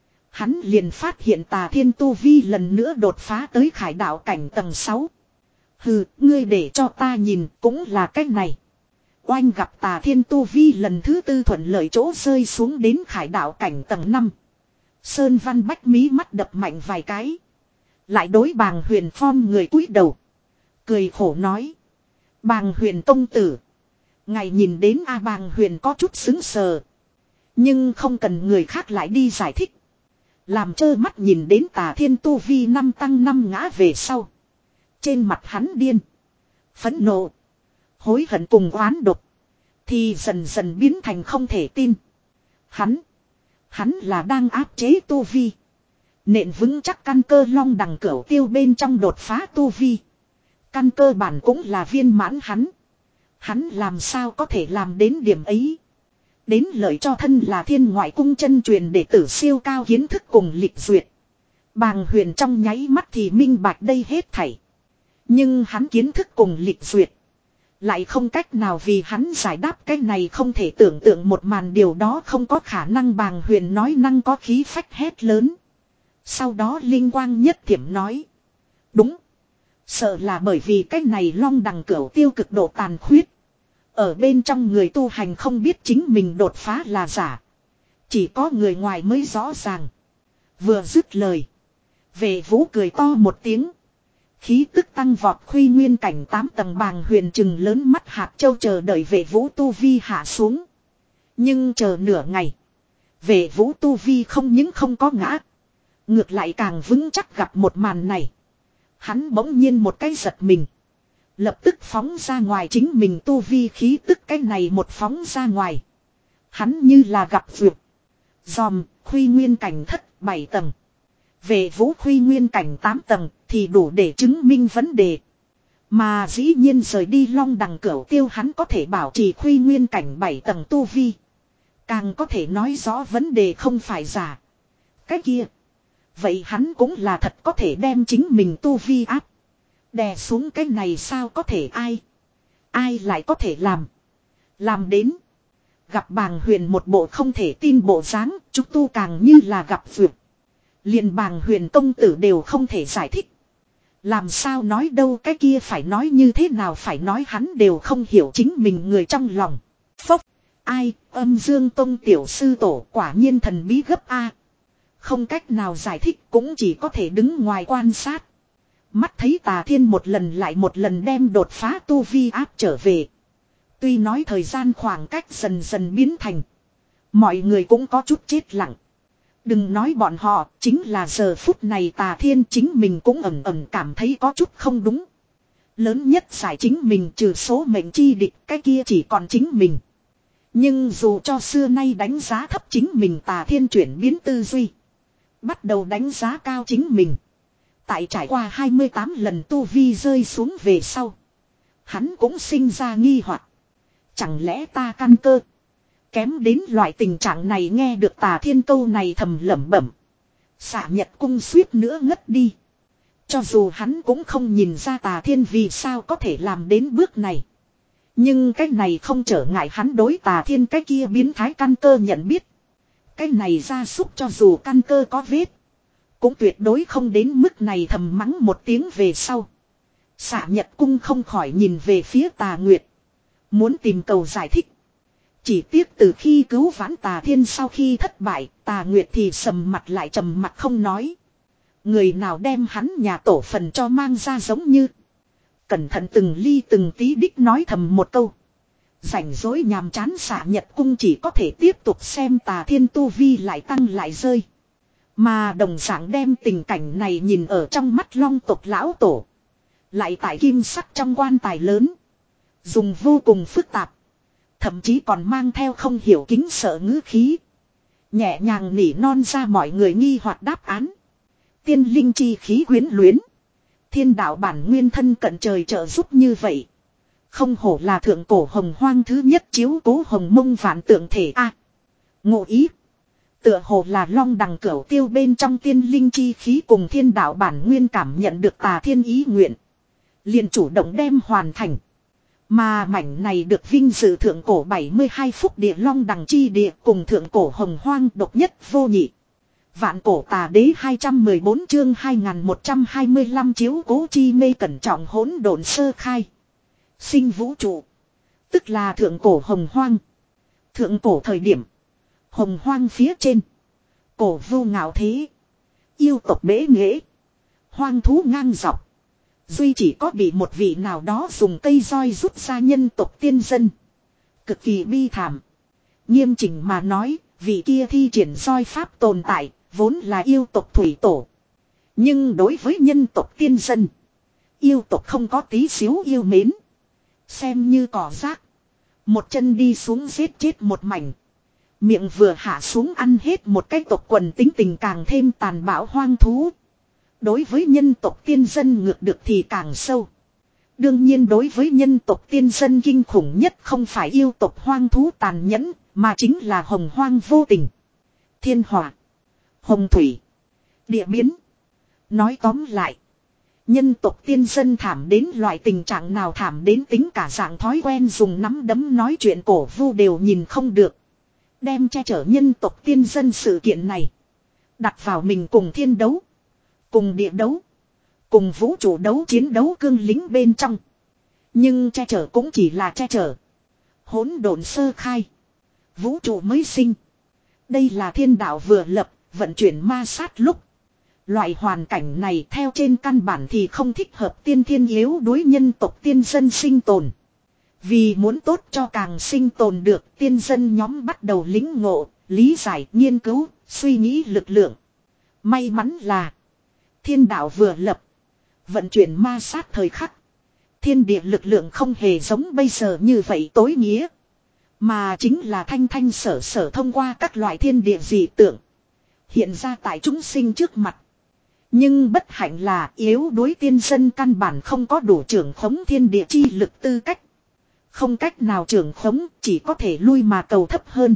Hắn liền phát hiện tà thiên tu vi lần nữa đột phá tới khải đạo cảnh tầng sáu. Hừ, ngươi để cho ta nhìn cũng là cách này. Oanh gặp tà thiên tu vi lần thứ tư thuận lợi chỗ rơi xuống đến khải đạo cảnh tầng năm. Sơn Văn Bách mí mắt đập mạnh vài cái. Lại đối bàng huyền phong người cúi đầu. Cười khổ nói. Bàng huyền công tử. Ngày nhìn đến A bàng huyền có chút xứng sờ. Nhưng không cần người khác lại đi giải thích. Làm trơ mắt nhìn đến Tà Thiên tu vi năm tăng năm ngã về sau. Trên mặt hắn điên. Phẫn nộ. Hối hận cùng oán độc. Thì dần dần biến thành không thể tin. Hắn. Hắn là đang áp chế tu vi. Nện vững chắc căn cơ long đằng cửu tiêu bên trong đột phá tu vi. Căn cơ bản cũng là viên mãn hắn. Hắn làm sao có thể làm đến điểm ấy. Đến lợi cho thân là thiên ngoại cung chân truyền đệ tử siêu cao kiến thức cùng lịch duyệt. Bàng Huyền trong nháy mắt thì minh bạch đây hết thảy. Nhưng hắn kiến thức cùng lịch duyệt. Lại không cách nào vì hắn giải đáp cái này không thể tưởng tượng một màn điều đó không có khả năng. Bàng Huyền nói năng có khí phách hét lớn. Sau đó linh quang nhất thiểm nói. Đúng. Sợ là bởi vì cái này long đằng cửu tiêu cực độ tàn khuyết. Ở bên trong người tu hành không biết chính mình đột phá là giả. Chỉ có người ngoài mới rõ ràng. Vừa dứt lời. Vệ vũ cười to một tiếng. Khí tức tăng vọt khuy nguyên cảnh tám tầng. Bàng Huyền chừng lớn mắt hạt châu chờ đợi vệ vũ tu vi hạ xuống. Nhưng chờ nửa ngày. Vệ vũ tu vi không những không có ngã. Ngược lại càng vững chắc gặp một màn này. Hắn bỗng nhiên một cái giật mình. Lập tức phóng ra ngoài chính mình tu vi khí tức cái này một phóng ra ngoài. Hắn như là gặp vượt. Dòm, khuy nguyên cảnh thất, bảy tầng. Về vũ khuy nguyên cảnh tám tầng thì đủ để chứng minh vấn đề. Mà dĩ nhiên rời đi long đằng cửu tiêu hắn có thể bảo trì khuy nguyên cảnh bảy tầng tu vi. Càng có thể nói rõ vấn đề không phải giả. Cái kia. Vậy hắn cũng là thật có thể đem chính mình tu vi áp. Đè xuống cái này sao có thể ai. Ai lại có thể làm. Làm đến. Gặp Bàng Huyền một bộ không thể tin bộ dáng. Chúng tu càng như là gặp vượt. Liền Bàng Huyền công tử đều không thể giải thích. Làm sao nói đâu cái kia phải nói như thế nào phải nói hắn đều không hiểu chính mình người trong lòng. Phốc. Ai âm dương tông tiểu sư tổ quả nhiên thần bí gấp A. Không cách nào giải thích cũng chỉ có thể đứng ngoài quan sát. Mắt thấy Tà Thiên một lần lại một lần đem đột phá tu vi áp trở về. Tuy nói thời gian khoảng cách dần dần biến thành. Mọi người cũng có chút chết lặng. Đừng nói bọn họ, chính là giờ phút này Tà Thiên chính mình cũng ẩn ẩn cảm thấy có chút không đúng. Lớn nhất giải chính mình trừ số mệnh chi địch, cái kia chỉ còn chính mình. Nhưng dù cho xưa nay đánh giá thấp chính mình Tà Thiên chuyển biến tư duy. Bắt đầu đánh giá cao chính mình. Tại trải qua hai mươi tám lần tu vi rơi xuống về sau. Hắn cũng sinh ra nghi hoặc. Chẳng lẽ ta căn cơ. Kém đến loại tình trạng này nghe được Tà Thiên câu này thầm lẩm bẩm. Xạ Nhật cung suýt nữa ngất đi. Cho dù hắn cũng không nhìn ra Tà Thiên vì sao có thể làm đến bước này. Nhưng cái này không trở ngại hắn đối Tà Thiên cái kia biến thái căn cơ nhận biết. Cái này ra súc cho dù căn cơ có vết. Cũng tuyệt đối không đến mức này thầm mắng một tiếng về sau. Xạ Nhật cung không khỏi nhìn về phía Tà Nguyệt. Muốn tìm cầu giải thích. Chỉ tiếc từ khi cứu vãn Tà Thiên sau khi thất bại, Tà Nguyệt thì sầm mặt lại trầm mặt không nói. Người nào đem hắn nhà tổ phần cho mang ra giống như. Cẩn thận từng ly từng tí đích nói thầm một câu. Rảnh rỗi nhàm chán Xạ Nhật cung chỉ có thể tiếp tục xem Tà Thiên tu vi lại tăng lại rơi. Mà đồng dạng đem tình cảnh này nhìn ở trong mắt long tộc lão tổ. Lại tại kim sắc trong quan tài lớn. Dùng vô cùng phức tạp. Thậm chí còn mang theo không hiểu kính sợ ngữ khí. Nhẹ nhàng nỉ non ra mọi người nghi hoặc đáp án. Tiên linh chi khí quyến luyến. Thiên đạo bản nguyên thân cận trời trợ giúp như vậy. Không hổ là thượng cổ hồng hoang thứ nhất chiếu cố hồng mông vạn tượng thể a. Ngộ ý. Tựa hồ là long đằng cửu tiêu bên trong tiên linh chi khí cùng thiên đạo bản nguyên cảm nhận được Tà Thiên ý nguyện. Liền chủ động đem hoàn thành. Mà mảnh này được vinh dự thượng cổ bảy mươi hai phúc địa long đằng chi địa cùng thượng cổ hồng hoang độc nhất vô nhị. Vạn cổ tà đế hai trăm mười bốn chương hai nghìn một trăm hai mươi lăm chiếu cố chi mê cẩn trọng hỗn độn sơ khai. Sinh vũ trụ. Tức là thượng cổ hồng hoang. Thượng cổ thời điểm. Hồng hoang phía trên. Cổ vô ngạo thế. Yêu tộc bế nghệ. Hoang thú ngang dọc. Duy chỉ có bị một vị nào đó dùng cây roi rút ra nhân tộc tiên dân. Cực kỳ bi thảm. Nghiêm chỉnh mà nói, Vị kia thi triển roi pháp tồn tại, vốn là yêu tộc thủy tổ. Nhưng đối với nhân tộc tiên dân, yêu tộc không có tí xíu yêu mến. Xem như cỏ rác. Một chân đi xuống giết chết một mảnh. Miệng vừa hạ xuống ăn hết một cái tộc quần tính tình càng thêm tàn bạo hoang thú. Đối với nhân tộc tiên dân ngược được thì càng sâu. Đương nhiên đối với nhân tộc tiên dân kinh khủng nhất không phải yêu tộc hoang thú tàn nhẫn, mà chính là hồng hoang vô tình. Thiên hỏa, hồng thủy, địa biến. Nói tóm lại, nhân tộc tiên dân thảm đến loại tình trạng nào thảm đến tính cả dạng thói quen dùng nắm đấm nói chuyện cổ vu đều nhìn không được. Đem che chở nhân tộc tiên dân sự kiện này đặt vào mình cùng thiên đấu, cùng địa đấu, cùng vũ trụ đấu chiến đấu cương lính bên trong. Nhưng che chở cũng chỉ là che chở. Hỗn độn sơ khai, vũ trụ mới sinh. Đây là thiên đạo vừa lập, vận chuyển ma sát lúc. Loại hoàn cảnh này theo trên căn bản thì không thích hợp tiên thiên yếu đối nhân tộc tiên dân sinh tồn. Vì muốn tốt cho càng sinh tồn được, tiên dân nhóm bắt đầu lĩnh ngộ, lý giải, nghiên cứu, suy nghĩ lực lượng. May mắn là thiên đạo vừa lập, vận chuyển ma sát thời khắc. Thiên địa lực lượng không hề giống bây giờ như vậy tối nghĩa. Mà chính là thanh thanh sở sở thông qua các loại thiên địa dị tượng. Hiện ra tại chúng sinh trước mặt. Nhưng bất hạnh là yếu đối tiên dân căn bản không có đủ trưởng khống thiên địa chi lực tư cách. Không cách nào trưởng khống, chỉ có thể lui mà cầu thấp hơn.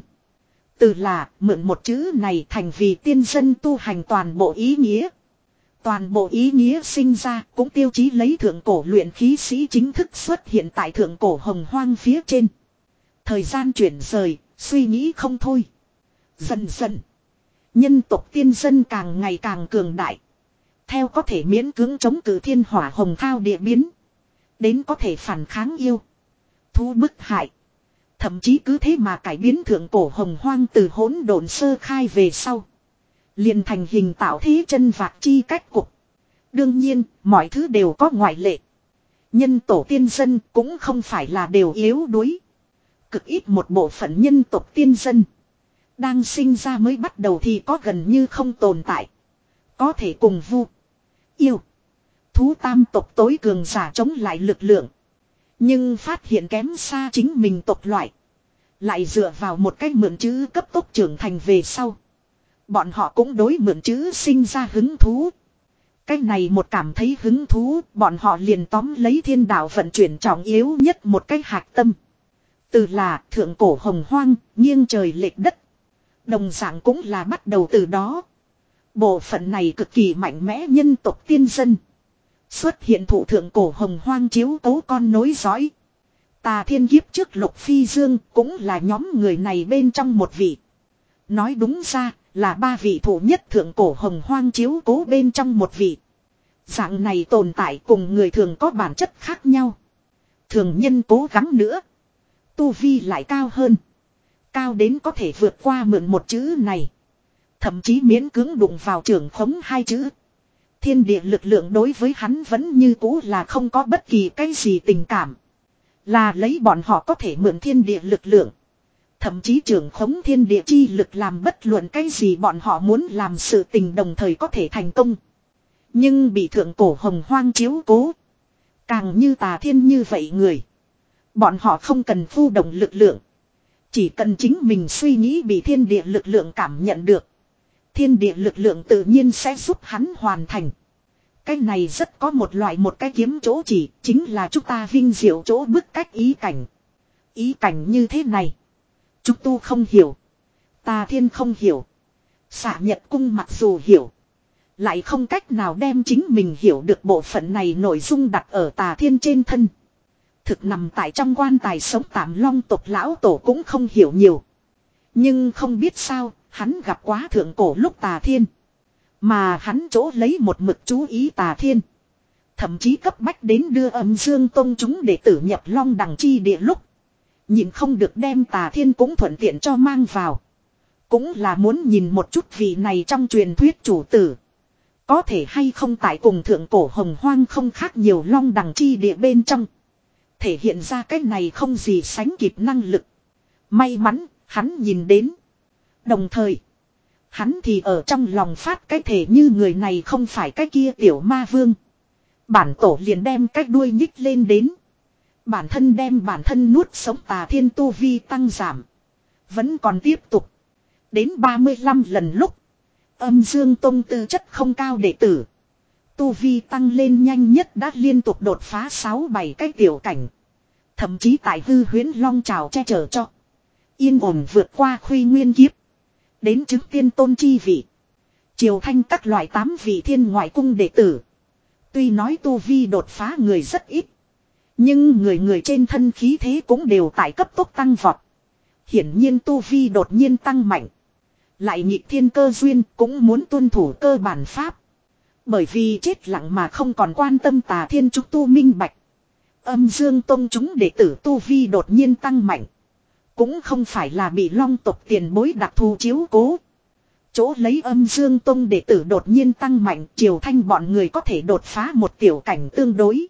Từ là mượn một chữ này thành vì tiên dân tu hành toàn bộ ý nghĩa. Toàn bộ ý nghĩa sinh ra cũng tiêu chí lấy thượng cổ luyện khí sĩ chính thức xuất hiện tại thượng cổ hồng hoang phía trên. Thời gian chuyển rời, suy nghĩ không thôi. Dần dần, nhân tộc tiên dân càng ngày càng cường đại. Theo có thể miễn cưỡng chống cự thiên hỏa hồng thao địa biến. Đến có thể phản kháng yêu, thú bức hại. Thậm chí cứ thế mà cải biến thượng cổ hồng hoang từ hỗn độn sơ khai về sau. Liền thành hình tạo thế chân vạc chi cách cục. Đương nhiên, mọi thứ đều có ngoại lệ. Nhân tổ tiên dân cũng không phải là đều yếu đuối. Cực ít một bộ phận nhân tộc tiên dân. Đang sinh ra mới bắt đầu thì có gần như không tồn tại. Có thể cùng vu, yêu, thú tam tộc tối cường giả chống lại lực lượng. Nhưng phát hiện kém xa chính mình tộc loại. Lại dựa vào một cách mượn chữ cấp tốc trưởng thành về sau. Bọn họ cũng đối mượn chữ sinh ra hứng thú. Cách này một cảm thấy hứng thú, bọn họ liền tóm lấy thiên đạo vận chuyển trọng yếu nhất một cách hạt tâm. Từ là thượng cổ hồng hoang, nghiêng trời lệch đất. Đồng dạng cũng là bắt đầu từ đó. Bộ phận này cực kỳ mạnh mẽ nhân tộc tiên dân. Xuất hiện thụ thượng cổ hồng hoang chiếu cố con nối dõi. Tà thiên kiếp trước Lục Phi Dương cũng là nhóm người này bên trong một vị. Nói đúng ra là ba vị thủ nhất thượng cổ hồng hoang chiếu cố bên trong một vị. Dạng này tồn tại cùng người thường có bản chất khác nhau. Thường nhân cố gắng nữa, tu vi lại cao hơn. Cao đến có thể vượt qua mượn một chữ này. Thậm chí miễn cưỡng đụng vào trưởng khống hai chữ. Thiên địa lực lượng đối với hắn vẫn như cũ là không có bất kỳ cái gì tình cảm. Là lấy bọn họ có thể mượn thiên địa lực lượng. Thậm chí trưởng khống thiên địa chi lực làm bất luận cái gì bọn họ muốn làm sự tình đồng thời có thể thành công. Nhưng bị thượng cổ hồng hoang chiếu cố. Càng như tà thiên như vậy người. Bọn họ không cần phu động lực lượng. Chỉ cần chính mình suy nghĩ bị thiên địa lực lượng cảm nhận được. Thiên địa lực lượng tự nhiên sẽ giúp hắn hoàn thành. Cái này rất có một loại một cái kiếm chỗ chỉ, chính là chúng ta vinh diệu chỗ bức cách ý cảnh. Ý cảnh như thế này, chúng tu không hiểu, tà thiên không hiểu, xạ nhật cung mặc dù hiểu, lại không cách nào đem chính mình hiểu được bộ phận này nội dung đặt ở tà thiên trên thân. Thực nằm tại trong quan tài sống tạm long tộc lão tổ cũng không hiểu nhiều. Nhưng không biết sao, hắn gặp quá thượng cổ lúc tà thiên. Mà hắn chỗ lấy một mực chú ý tà thiên. Thậm chí cấp bách đến đưa âm dương tông chúng để tử nhập long đằng chi địa lúc. Nhìn không được đem tà thiên cũng thuận tiện cho mang vào. Cũng là muốn nhìn một chút vị này trong truyền thuyết chủ tử. Có thể hay không tại cùng thượng cổ hồng hoang không khác nhiều long đằng chi địa bên trong. Thể hiện ra cái này không gì sánh kịp năng lực. May mắn, hắn nhìn đến. Đồng thời, hắn thì ở trong lòng phát cái thể như người này không phải cái kia tiểu ma vương. Bản tổ liền đem cái đuôi nhích lên đến. Bản thân đem bản thân nuốt sống Tà Thiên tu vi tăng giảm. Vẫn còn tiếp tục. Đến ba mươi lăm lần lúc. Âm Dương Tông tư chất không cao đệ tử. Tu vi tăng lên nhanh nhất đã liên tục đột phá sáu bảy cái tiểu cảnh. Thậm chí tại hư huyễn long trào che chở cho. Yên ổn vượt qua khuy nguyên kiếp. Đến chứng tiên tôn chi vị. Triều thanh các loại tám vị thiên ngoại cung đệ tử. Tuy nói tu vi đột phá người rất ít. Nhưng người người trên thân khí thế cũng đều tại cấp tốc tăng vọt. Hiển nhiên tu vi đột nhiên tăng mạnh. Lại nhị thiên cơ duyên cũng muốn tuân thủ cơ bản pháp. Bởi vì chết lặng mà không còn quan tâm Tà Thiên chúng tu minh bạch. Âm Dương Tông chúng đệ tử tu vi đột nhiên tăng mạnh. Cũng không phải là bị long tộc tiền bối đặc thù chiếu cố. Chỗ lấy Âm Dương Tông đệ tử đột nhiên tăng mạnh, Triều Thanh bọn người có thể đột phá một tiểu cảnh tương đối.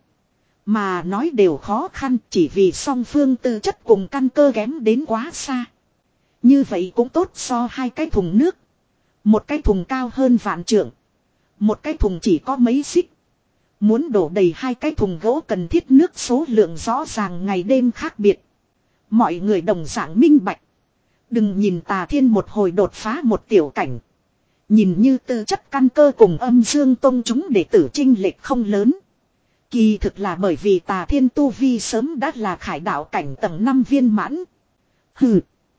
Mà nói đều khó khăn chỉ vì song phương tư chất cùng căn cơ kém đến quá xa. Như vậy cũng tốt so hai cái thùng nước. Một cái thùng cao hơn vạn trượng. Một cái thùng chỉ có mấy xích. Muốn đổ đầy hai cái thùng gỗ cần thiết nước số lượng rõ ràng ngày đêm khác biệt. Mọi người đồng dạng minh bạch. Đừng nhìn Tà Thiên một hồi đột phá một tiểu cảnh. Nhìn như tư chất căn cơ cùng Âm Dương Tông chúng đệ tử chênh lệch không lớn. Kỳ thực là bởi vì Tà Thiên tu vi sớm đã là khải đạo cảnh tầng năm viên mãn. Hừ.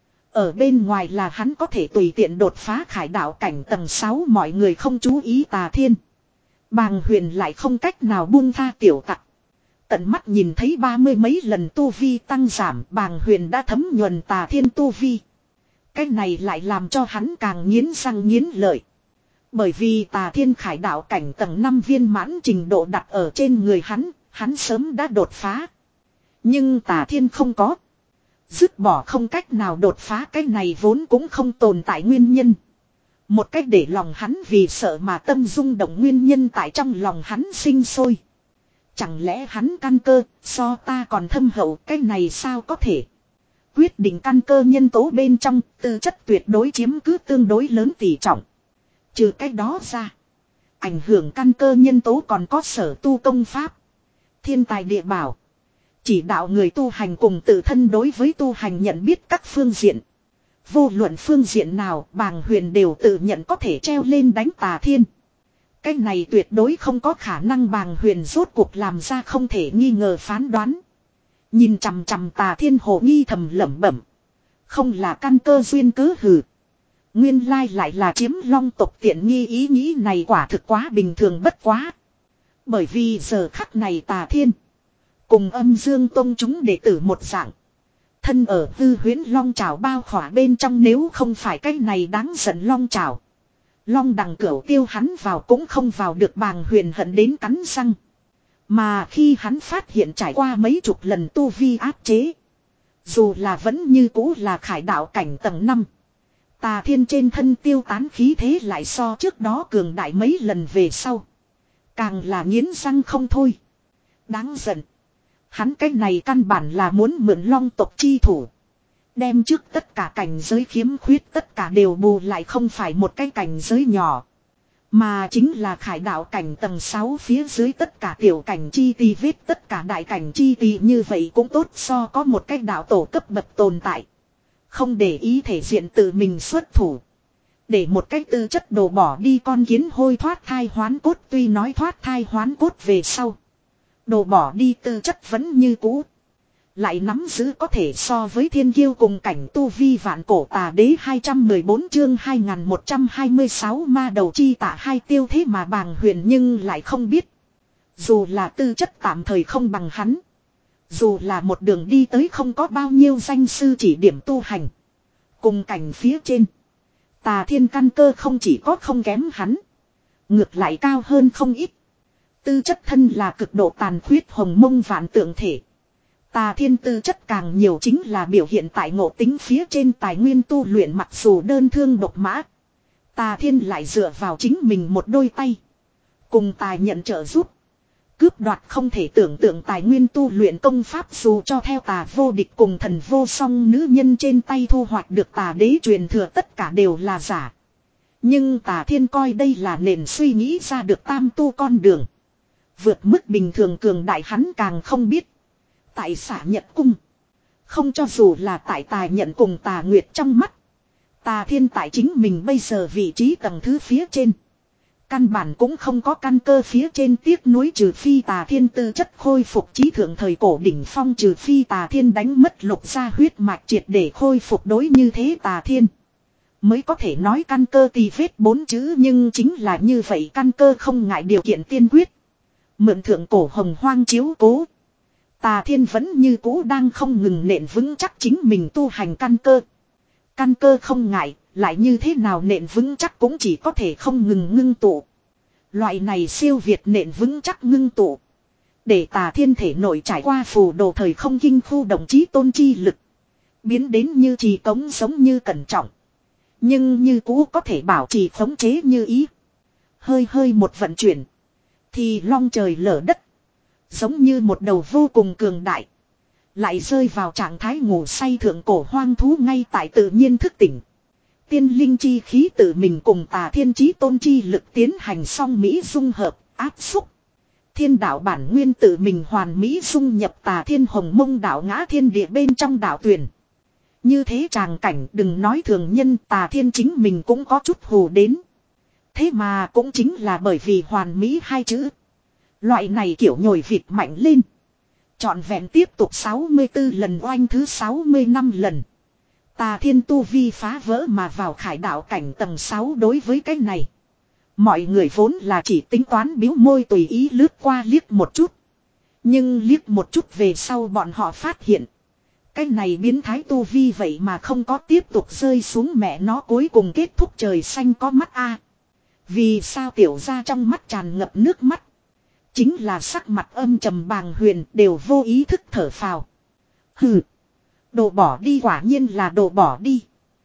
Ở bên ngoài là hắn có thể tùy tiện đột phá khải đạo cảnh tầng sáu, mọi người không chú ý Tà Thiên. Bàng Huyền lại không cách nào buông tha tiểu tặc. Tận mắt nhìn thấy ba mươi mấy lần tu vi tăng giảm, Bàng Huyền đã thấm nhuần Tà Thiên tu vi. Cái này lại làm cho hắn càng nghiến răng nghiến lợi. Bởi vì Tà Thiên khải đạo cảnh tầng năm viên mãn trình độ đặt ở trên người hắn, hắn sớm đã đột phá. Nhưng Tà Thiên không có. Dứt bỏ không cách nào đột phá, cái này vốn cũng không tồn tại nguyên nhân. Một cách để lòng hắn vì sợ mà tâm rung động nguyên nhân tại trong lòng hắn sinh sôi. Chẳng lẽ hắn căn cơ so ta còn thâm hậu, cái này sao có thể. Quyết định căn cơ nhân tố bên trong, tư chất tuyệt đối chiếm cứ tương đối lớn tỷ trọng. Trừ cái đó ra, ảnh hưởng căn cơ nhân tố còn có sở tu công pháp, thiên tài địa bảo, chỉ đạo người tu hành cùng tự thân đối với tu hành nhận biết các phương diện. Vô luận phương diện nào, Bàng Huyền đều tự nhận có thể treo lên đánh Tà Thiên. Cái này tuyệt đối không có khả năng. Bàng Huyền rốt cuộc làm ra không thể nghi ngờ phán đoán. Nhìn chằm chằm Tà Thiên hồ nghi thầm lẩm bẩm. Không là căn cơ duyên cớ hừ. Nguyên lai lại là chiếm long tộc tiện nghi, ý nghĩ này quả thực quá bình thường bất quá. Bởi vì giờ khắc này Tà Thiên cùng Âm Dương Tông chúng đệ tử một dạng. Thân ở hư huyễn long trảo bao khỏa bên trong, nếu không phải cái này đáng giận long trảo. Long đằng cửu tiêu hắn vào cũng không vào được. Bàng Huyền hận đến cắn răng. Mà khi hắn phát hiện trải qua mấy chục lần tu vi áp chế. Dù là vẫn như cũ là khải đạo cảnh tầng năm. Tà Thiên trên thân tiêu tán khí thế lại so trước đó cường đại mấy lần về sau. Càng là nghiến răng không thôi. Đáng giận. Hắn cái này căn bản là muốn mượn long tộc chi thủ. Đem trước tất cả cảnh giới khiếm khuyết tất cả đều bù lại, không phải một cái cảnh giới nhỏ. Mà chính là khải đạo cảnh tầng sáu phía dưới tất cả tiểu cảnh chi tì vết tất cả đại cảnh chi tì, như vậy cũng tốt so có một cái đạo tổ cấp bậc tồn tại. Không để ý thể diện tự mình xuất thủ. Để một cái tư chất đồ bỏ đi con kiến hôi thoát thai hoán cốt, tuy nói thoát thai hoán cốt về sau. Đồ bỏ đi tư chất vẫn như cũ. Lại nắm giữ có thể so với thiên kiêu cùng cảnh tu vi vạn cổ tà đế. Hai trăm mười bốn chương hai nghìn một trăm hai mươi sáu ma đầu chi tạ hai tiêu, thế mà Bàng Huyền nhưng lại không biết. Dù là tư chất tạm thời không bằng hắn. Dù là một đường đi tới không có bao nhiêu danh sư chỉ điểm tu hành. Cùng cảnh phía trên. Tà Thiên căn cơ không chỉ có không kém hắn. Ngược lại cao hơn không ít. Tư chất thân là cực độ tàn khuyết hồng mông vạn tượng thể. Tà Thiên tư chất càng nhiều chính là biểu hiện tại ngộ tính phía trên tài nguyên tu luyện, mặc dù đơn thương độc mã. Tà Thiên lại dựa vào chính mình một đôi tay. Cùng tài nhận trợ giúp. Cướp đoạt không thể tưởng tượng tài nguyên tu luyện công pháp, dù cho theo tà vô địch cùng thần vô song nữ nhân trên tay thu hoạch được tà đế truyền thừa tất cả đều là giả. Nhưng Tà Thiên coi đây là nền suy nghĩ ra được tam tu con đường. Vượt mức bình thường cường đại hắn càng không biết. Tại Xả Nhật Cung. Không cho dù là tại Tà Nhận cùng Tà Nguyệt trong mắt. Tà Thiên tại chính mình bây giờ vị trí tầng thứ phía trên. Căn bản cũng không có căn cơ phía trên tiếc nuối, trừ phi Tà Thiên tư chất khôi phục chí thượng thời cổ đỉnh phong, trừ phi Tà Thiên đánh mất lục gia huyết mạch triệt để khôi phục đối như thế Tà Thiên. Mới có thể nói căn cơ tì vết bốn chữ, nhưng chính là như vậy, căn cơ không ngại điều kiện tiên quyết. Mượn thượng cổ hồng hoang chiếu cố. Tà Thiên vẫn như cũ đang không ngừng nện vững chắc chính mình tu hành căn cơ. Căn cơ không ngại, lại như thế nào nện vững chắc cũng chỉ có thể không ngừng ngưng tụ. Loại này siêu việt nện vững chắc ngưng tụ. Để Tà Thiên thể nội trải qua phù đồ thời không kinh khu đồng chí tôn chi lực. Biến đến như trì cống giống như cẩn trọng. Nhưng như cũ có thể bảo trì khống chế như ý. Hơi hơi một vận chuyển. Thì long trời lở đất. Giống như một đầu vô cùng cường đại. Lại rơi vào trạng thái ngủ say thượng cổ hoang thú ngay tại tự nhiên thức tỉnh. Tiên linh chi khí tự mình cùng Tà Thiên chí tôn chi lực tiến hành song mỹ dung hợp, áp xúc. Thiên đạo bản nguyên tự mình hoàn mỹ dung nhập Tà Thiên hồng mông đạo ngã thiên địa bên trong đạo tuyển. Như thế tràng cảnh đừng nói thường nhân, Tà Thiên chính mình cũng có chút hù đến. Thế mà cũng chính là bởi vì hoàn mỹ hai chữ. Loại này kiểu nhồi vịt mạnh lên. Trọn vẹn tiếp tục sáu mươi tư lần oanh thứ sáu mươi lăm lần. Tà Thiên tu vi phá vỡ mà vào khải đạo cảnh tầng sáu, đối với cái này. Mọi người vốn là chỉ tính toán biếu môi tùy ý lướt qua liếc một chút. Nhưng liếc một chút về sau bọn họ phát hiện. Cái này biến thái tu vi vậy mà không có tiếp tục rơi xuống, mẹ nó cuối cùng kết thúc trời xanh có mắt a. Vì sao tiểu ra trong mắt tràn ngập nước mắt. Chính là sắc mặt âm trầm Bàng Huyền đều vô ý thức thở phào. Hừ. Đồ bỏ đi, quả nhiên là đồ bỏ đi.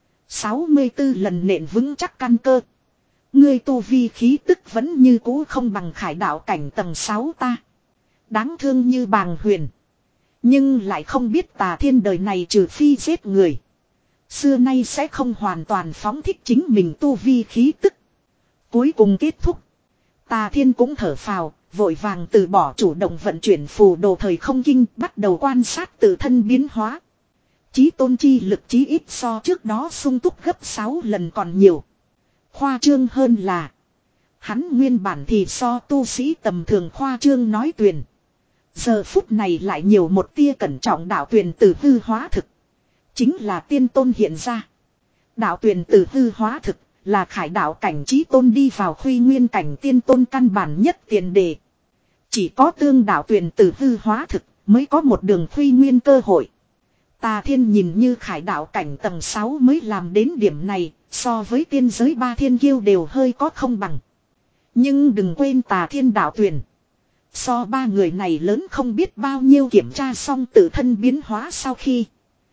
sáu mươi tư lần nện vững chắc căn cơ. Ngươi tu vi khí tức vẫn như cũ không bằng khải đạo cảnh tầng sáu ta. Đáng thương như Bàng Huyền. Nhưng lại không biết Tà Thiên đời này trừ phi giết người. Xưa nay sẽ không hoàn toàn phóng thích chính mình tu vi khí tức. Cuối cùng kết thúc. Tà Thiên cũng thở phào, vội vàng từ bỏ chủ động vận chuyển phù đồ thời không kinh, bắt đầu quan sát tự thân biến hóa. Chí tôn chi lực chí ít so trước đó sung túc gấp sáu lần còn nhiều. Khoa trương hơn là hắn nguyên bản thì so tu sĩ tầm thường khoa trương nói tuyền. Giờ phút này lại nhiều một tia cẩn trọng, đạo tuyền từ hư hóa thực. Chính là tiên tôn hiện ra. Đạo tuyền từ hư hóa thực là khải đạo cảnh chí tôn đi vào khuy nguyên cảnh tiên tôn căn bản nhất tiền đề. Chỉ có tương đạo tuyền từ hư hóa thực mới có một đường khuy nguyên cơ hội. Tà Thiên nhìn như khải đạo cảnh tầng sáu mới làm đến điểm này, so với tiên giới ba thiên kiêu đều hơi có không bằng. Nhưng đừng quên Tà Thiên đạo tuyền. So ba người này lớn không biết bao nhiêu, kiểm tra xong tự thân biến hóa sau khi.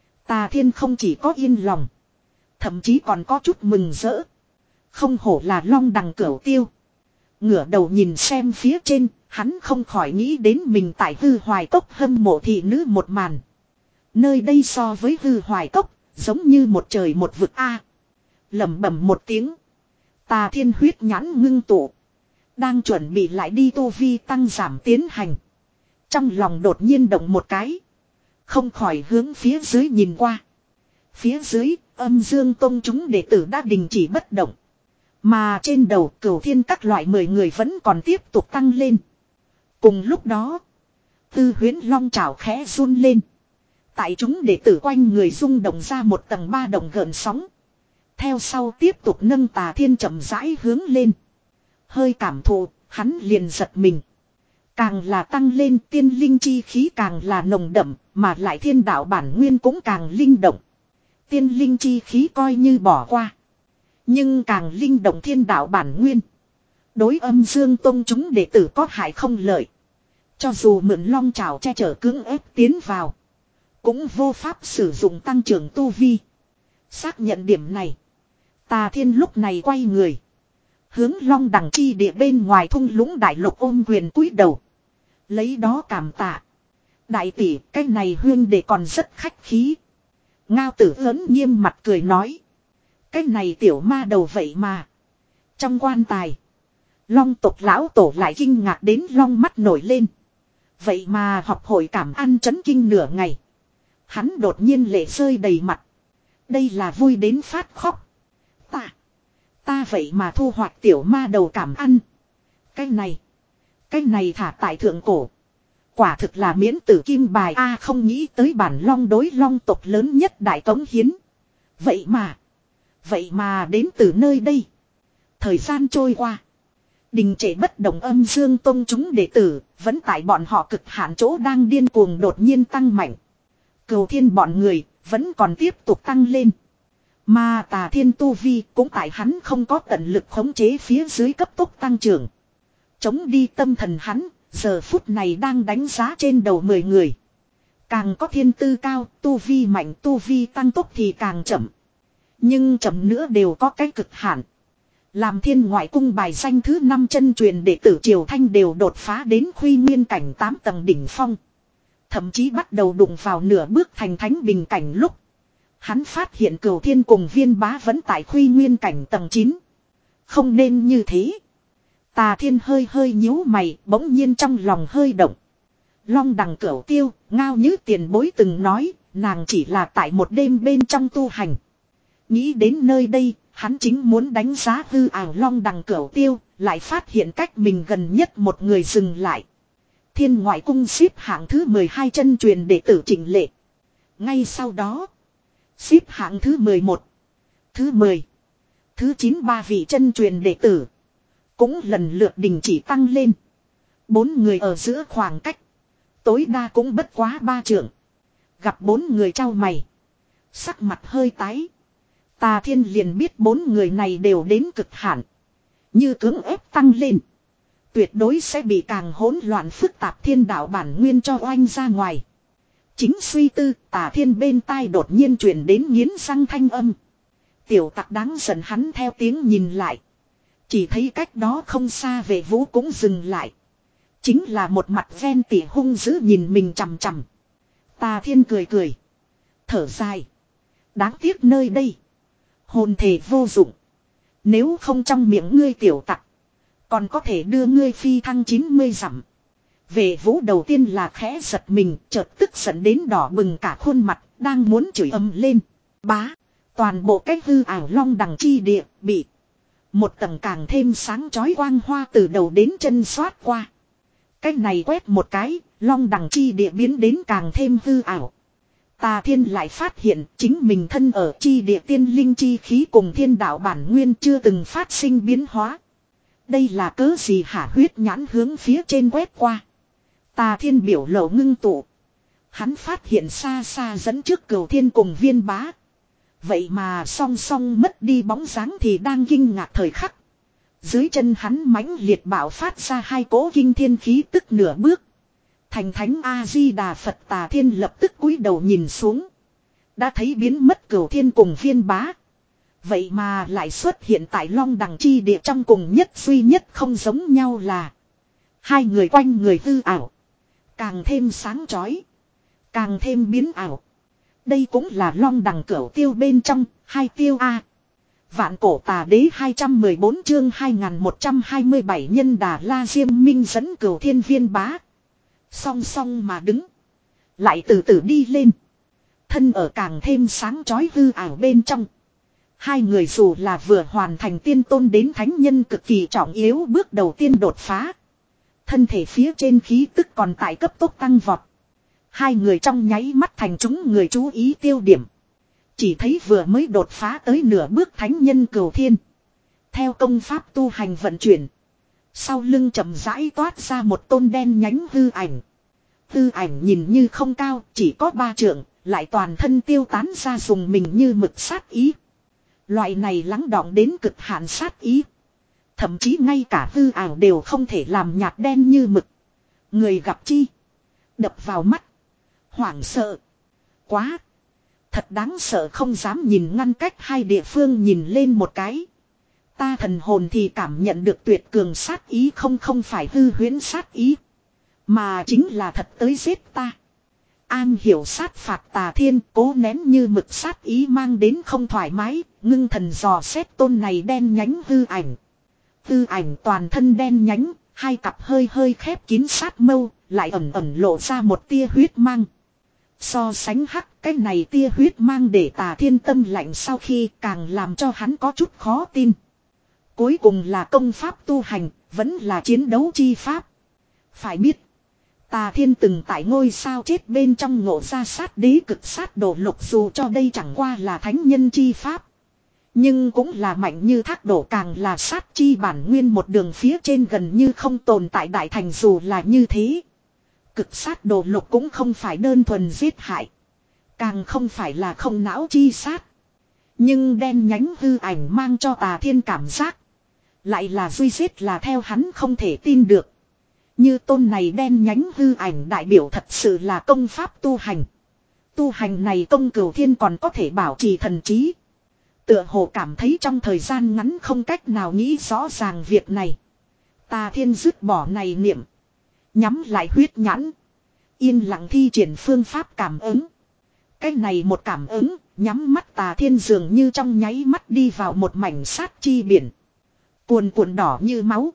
Tà Thiên không chỉ có yên lòng. Thậm chí còn có chút mừng rỡ. Không hổ là long đằng cửu tiêu. Ngửa đầu nhìn xem phía trên, hắn không khỏi nghĩ đến mình tại hư hoài cốc hâm mộ thị nữ một màn. Nơi đây so với hư hoài cốc, giống như một trời một vực A. Lẩm bẩm một tiếng. Tà Thiên huyết nhãn ngưng tụ. Đang chuẩn bị lại đi tu vi tăng giảm tiến hành. Trong lòng đột nhiên động một cái. Không khỏi hướng phía dưới nhìn qua. Phía dưới, Âm Dương Tông chúng đệ tử đã đình chỉ bất động. Mà trên đầu Cửu Thiên các loại mười người vẫn còn tiếp tục tăng lên. Cùng lúc đó, Tư Huyễn Long chảo khẽ run lên. Tại chúng đệ tử quanh người rung động ra một tầng ba động gợn sóng. Theo sau tiếp tục nâng Tà Thiên chậm rãi hướng lên. Hơi cảm thụ, hắn liền giật mình. Càng là tăng lên, tiên linh chi khí càng là nồng đậm, mà lại thiên đạo bản nguyên cũng càng linh động. Tiên linh chi khí coi như bỏ qua. Nhưng càng linh động thiên đạo bản nguyên. Đối Âm Dương Tông chúng đệ tử có hại không lợi. Cho dù mượn long trảo che chở cưỡng ép tiến vào. Cũng vô pháp sử dụng tăng trưởng tu vi. Xác nhận điểm này. Tà Thiên lúc này quay người. Hướng long đằng chi địa bên ngoài thung lũng đại lục ôm quyền cúi đầu. Lấy đó cảm tạ. Đại tỷ, cái này huyên đệ còn rất khách khí. Ngao Tử Ấn nghiêm mặt cười nói. Cái này tiểu ma đầu vậy mà. Trong quan tài. Long tộc lão tổ lại kinh ngạc đến long mắt nổi lên. Vậy mà học hội cảm ăn chấn kinh nửa ngày. Hắn đột nhiên lệ rơi đầy mặt. Đây là vui đến phát khóc. Ta. Ta vậy mà thu hoạch tiểu ma đầu cảm ăn. Cái này. Cái này thả tại thượng cổ. Quả thực là miễn tử kim bài A, không nghĩ tới bản long đối long tộc lớn nhất đại cống hiến. Vậy mà. Vậy mà đến từ nơi đây. Thời gian trôi qua. Đình trệ bất động âm dương tông chúng đệ tử. Vẫn tại bọn họ cực hạn chỗ đang điên cuồng đột nhiên tăng mạnh. Cửu thiên bọn người. Vẫn còn tiếp tục tăng lên. Mà Tà Thiên tu vi cũng tại hắn không có tận lực khống chế phía dưới cấp tốc tăng trưởng. Chống đi tâm thần hắn. Giờ phút này đang đánh giá trên đầu mười người. Càng có thiên tư cao, tu vi mạnh, tu vi tăng tốc thì càng chậm. Nhưng chậm nữa đều có cái cực hạn. Làm thiên ngoại cung bài danh thứ năm chân truyền đệ tử Triều Thanh đều đột phá đến khuy nguyên cảnh tám tầng đỉnh phong. Thậm chí bắt đầu đụng vào nửa bước thành thánh bình cảnh lúc. Hắn phát hiện Cửu Thiên cùng Viên Bá vẫn tại khuy nguyên cảnh tầng chín. Không nên như thế. Tà Thiên hơi hơi nhíu mày, bỗng nhiên trong lòng hơi động. Long đằng Cửu Tiêu, Ngao Như tiền bối từng nói, nàng chỉ là tại một đêm bên trong tu hành. Nghĩ đến nơi đây, hắn chính muốn đánh giá hư ảo Long đằng Cửu Tiêu, lại phát hiện cách mình gần nhất một người dừng lại. Thiên ngoại cung xếp hạng thứ mười hai chân truyền đệ tử Trịnh Lệ. Ngay sau đó, xếp hạng thứ mười một, thứ mười, thứ chín ba vị chân truyền đệ tử. Cũng lần lượt đình chỉ tăng lên. Bốn người ở giữa khoảng cách. Tối đa cũng bất quá ba trượng. Gặp bốn người trao mày. Sắc mặt hơi tái. Tà Thiên liền biết bốn người này đều đến cực hạn. Như cưỡng ép tăng lên. Tuyệt đối sẽ bị càng hỗn loạn phức tạp thiên đạo bản nguyên cho oanh ra ngoài. Chính suy tư, Tà Thiên bên tai đột nhiên truyền đến nghiến răng thanh âm. Tiểu tặc đáng giận, hắn theo tiếng nhìn lại. Chỉ thấy cách đó không xa Vệ Vũ cũng dừng lại. Chính là một mặt ven tỉ hung dữ nhìn mình chằm chằm. Tà Thiên cười cười. Thở dài. Đáng tiếc nơi đây. Hồn thể vô dụng. Nếu không trong miệng ngươi tiểu tặc. Còn có thể đưa ngươi phi thăng chín mươi dặm. Vệ Vũ đầu tiên là khẽ giật mình. Chợt tức giận đến đỏ bừng cả khuôn mặt. Đang muốn chửi ầm lên. Bá. Toàn bộ cái hư ảo long đằng chi địa bị. Một tầng càng thêm sáng chói quang hoa từ đầu đến chân xoát qua. Cái này quét một cái, long đằng chi địa biến đến càng thêm hư ảo. Tà Thiên lại phát hiện chính mình thân ở chi địa tiên linh chi khí cùng thiên đạo bản nguyên chưa từng phát sinh biến hóa. Đây là cớ gì hả? Huyết nhãn hướng phía trên quét qua. Tà Thiên biểu lộ ngưng tụ. Hắn phát hiện xa xa dẫn trước Cửu Thiên cùng Viên Bá. Vậy mà song song mất đi bóng dáng thì đang kinh ngạc thời khắc. Dưới chân hắn mãnh liệt bạo phát ra hai cỗ kinh thiên khí tức nửa bước. Thành thánh A-di-đà Phật. Tà Thiên lập tức cúi đầu nhìn xuống. Đã thấy biến mất Cửu Thiên cùng Viên Bá. Vậy mà lại xuất hiện tại long đằng chi địa trong cùng nhất duy nhất không giống nhau là. Hai người quanh người hư ảo. Càng thêm sáng chói. Càng thêm biến ảo. Đây cũng là long đằng Cửu Tiêu bên trong, hai tiêu A. Vạn cổ tà đế hai trăm mười bốn chương hai nghìn một trăm hai mươi bảy nhân Đà La Diêm Minh dẫn Cửu Thiên Viên Bá. Song song mà đứng. Lại từ từ đi lên. Thân ở càng thêm sáng chói hư ảo bên trong. Hai người dù là vừa hoàn thành tiên tôn đến thánh nhân cực kỳ trọng yếu bước đầu tiên đột phá. Thân thể phía trên khí tức còn tại cấp tốc tăng vọt. Hai người trong nháy mắt thành chúng người chú ý tiêu điểm. Chỉ thấy vừa mới đột phá tới nửa bước thánh nhân Cửu Thiên. Theo công pháp tu hành vận chuyển. Sau lưng chậm rãi toát ra một tôn đen nhánh hư ảnh. Hư ảnh nhìn như không cao, chỉ có ba trượng, lại toàn thân tiêu tán ra dùng mình như mực sát ý. Loại này lắng đọng đến cực hạn sát ý. Thậm chí ngay cả hư ảo đều không thể làm nhạt đen như mực. Người gặp chi. Đập vào mắt. Hoảng sợ. Quá. Thật đáng sợ, không dám nhìn ngăn cách hai địa phương nhìn lên một cái. Ta thần hồn thì cảm nhận được tuyệt cường sát ý, không không phải hư huyễn sát ý. Mà chính là thật tới giết ta. An hiểu sát phạt Tà Thiên, cố nén như mực sát ý mang đến không thoải mái, ngưng thần dò xét tôn này đen nhánh hư ảnh. Hư ảnh toàn thân đen nhánh, hai cặp hơi hơi khép kín sát mâu, lại ẩn ẩn lộ ra một tia huyết mang. So sánh hắc, cái này tia huyết mang để Tà Thiên tâm lạnh sau khi càng làm cho hắn có chút khó tin. Cuối cùng là công pháp tu hành, vẫn là chiến đấu chi pháp. Phải biết, Tà Thiên từng tại ngôi sao chết bên trong ngộ ra sát đế cực sát đổ lục, dù cho đây chẳng qua là thánh nhân chi pháp. Nhưng cũng là mạnh như thác đổ, càng là sát chi bản nguyên một đường phía trên gần như không tồn tại đại thành. Dù là như thế, cực sát đổ lục cũng không phải đơn thuần giết hại, càng không phải là không não chi sát. Nhưng đen nhánh hư ảnh mang cho Tà Thiên cảm giác lại là duy giết là theo hắn không thể tin được. Như tôn này đen nhánh hư ảnh đại biểu thật sự là công pháp tu hành. Tu hành này công Cửu Thiên còn có thể bảo trì thần trí. Tựa hồ cảm thấy trong thời gian ngắn không cách nào nghĩ rõ ràng việc này. Tà Thiên dứt bỏ này niệm, nhắm lại huyết nhãn, yên lặng thi triển phương pháp cảm ứng. Cái này một cảm ứng, nhắm mắt Tà Thiên dường như trong nháy mắt đi vào một mảnh sát chi biển. Cuồn cuộn đỏ như máu.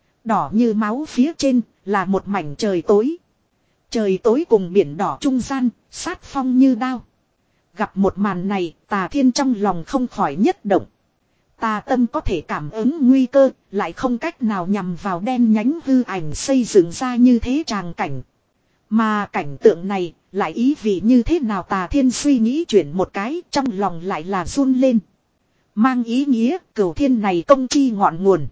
Đỏ như máu phía trên là một mảnh trời tối. Trời tối cùng biển đỏ trung gian, sát phong như đao. Gặp một màn này, Tà Thiên trong lòng không khỏi nhất động. Tà tâm có thể cảm ứng nguy cơ, lại không cách nào nhằm vào đen nhánh hư ảnh xây dựng ra như thế tràng cảnh. Mà cảnh tượng này, lại ý vị như thế nào? Tà Thiên suy nghĩ chuyển một cái, trong lòng lại là run lên. Mang ý nghĩa, Cửu Thiên này công chi ngọn nguồn.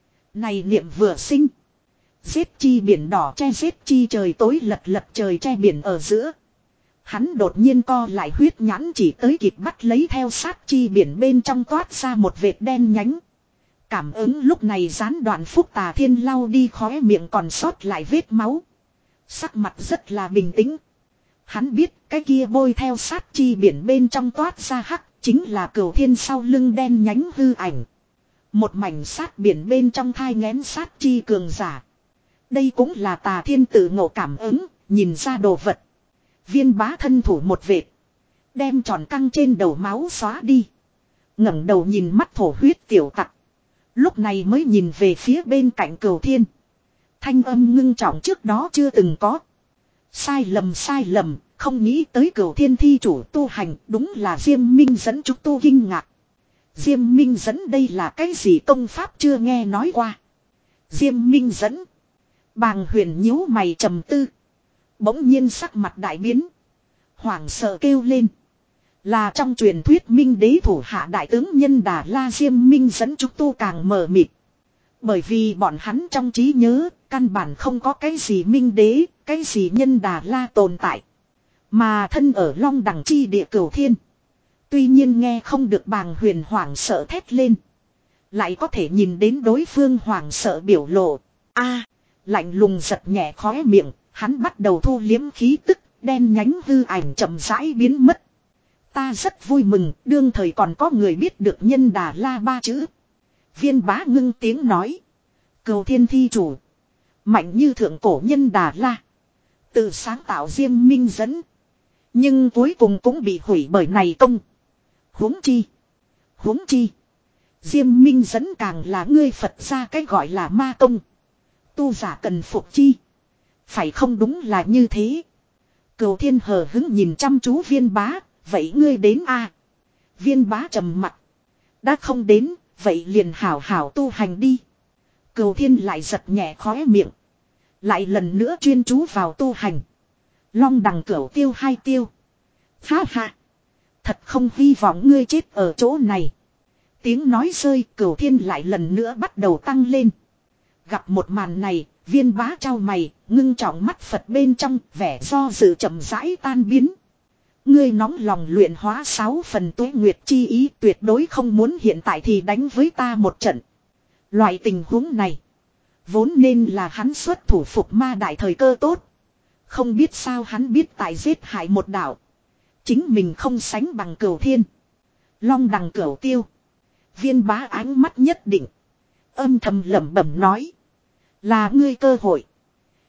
Này niệm vừa sinh, giết chi biển đỏ che giết chi trời tối, lật lật trời che biển ở giữa. Hắn đột nhiên co lại huyết nhãn, chỉ tới kịp bắt lấy theo sát chi biển bên trong toát ra một vệt đen nhánh. Cảm ứng lúc này gián đoạn phúc. Tà Thiên lau đi khóe miệng còn sót lại vết máu, sắc mặt rất là bình tĩnh. Hắn biết cái kia bôi theo sát chi biển bên trong toát ra hắc chính là Cửu Thiên sau lưng đen nhánh hư ảnh. Một mảnh sát biển bên trong thai nghén sát chi cường giả. Đây cũng là Tà Thiên tự ngộ cảm ứng, nhìn ra đồ vật. Viên Bá thân thủ một vệt, đem tròn căng trên đầu máu xóa đi. Ngẩng đầu nhìn mắt thổ huyết tiểu tặc, lúc này mới nhìn về phía bên cạnh Cửu Thiên. Thanh âm ngưng trọng trước đó chưa từng có. Sai lầm sai lầm, không nghĩ tới Cửu Thiên thi chủ tu hành đúng là Diêm Minh dẫn. Chúng tu kinh ngạc. Diêm Minh dẫn đây là cái gì công pháp chưa nghe nói qua. Diêm Minh dẫn. Bàng Huyền nhíu mày trầm tư. Bỗng nhiên sắc mặt đại biến, hoảng sợ kêu lên. Là trong truyền thuyết Minh đế thủ hạ đại tướng Nhân Đà La Diêm Minh dẫn. Chúng tu càng mờ mịt. Bởi vì bọn hắn trong trí nhớ, căn bản không có cái gì Minh đế, cái gì Nhân Đà La tồn tại. Mà thân ở Long Đằng chi địa Cửu Thiên, tuy nhiên nghe không được Bàng Huyền hoảng sợ thét lên, lại có thể nhìn đến đối phương hoảng sợ biểu lộ. A, lạnh lùng giật nhẹ khóe miệng, hắn bắt đầu thu liếm khí tức, đen nhánh hư ảnh chậm rãi biến mất. Ta rất vui mừng, đương thời còn có người biết được Nhân Đà La ba chữ. Viên Bá ngưng tiếng nói. Cửu Thiên thi chủ, mạnh như thượng cổ Nhân Đà La, tự sáng tạo Diêm Minh dẫn. Nhưng cuối cùng cũng bị hủy bởi này công. Huống chi, huống chi, Diêm Minh dẫn càng là ngươi Phật gia cái gọi là ma công. Tu giả cần phục chi. Phải không? Đúng là như thế. Cửu Thiên hờ hứng nhìn chăm chú Viên Bá. Vậy ngươi đến a? À? Viên Bá trầm mặt. Đã không đến, vậy liền hảo hảo tu hành đi. Cửu Thiên lại giật nhẹ khóe miệng, lại lần nữa chuyên chú vào tu hành. Long Đằng Cửu Tiêu hai tiêu. Ha ha, thật không hy vọng ngươi chết ở chỗ này. Tiếng nói rơi, Cửu Thiên lại lần nữa bắt đầu tăng lên. Gặp một màn này, Viên Bá trao mày, ngưng trọng mắt Phật bên trong, vẻ do dự chậm rãi tan biến. Ngươi nóng lòng luyện hóa sáu phần tuế nguyệt chi ý, tuyệt đối không muốn hiện tại thì đánh với ta một trận. Loại tình huống này, vốn nên là hắn xuất thủ phục ma đại thời cơ tốt. Không biết sao hắn biết tại giết hại một đạo, chính mình không sánh bằng Cửu Thiên. Long Đằng Cửu Tiêu. Viên Bá ánh mắt nhất định, âm thầm lẩm bẩm nói. Là ngươi cơ hội.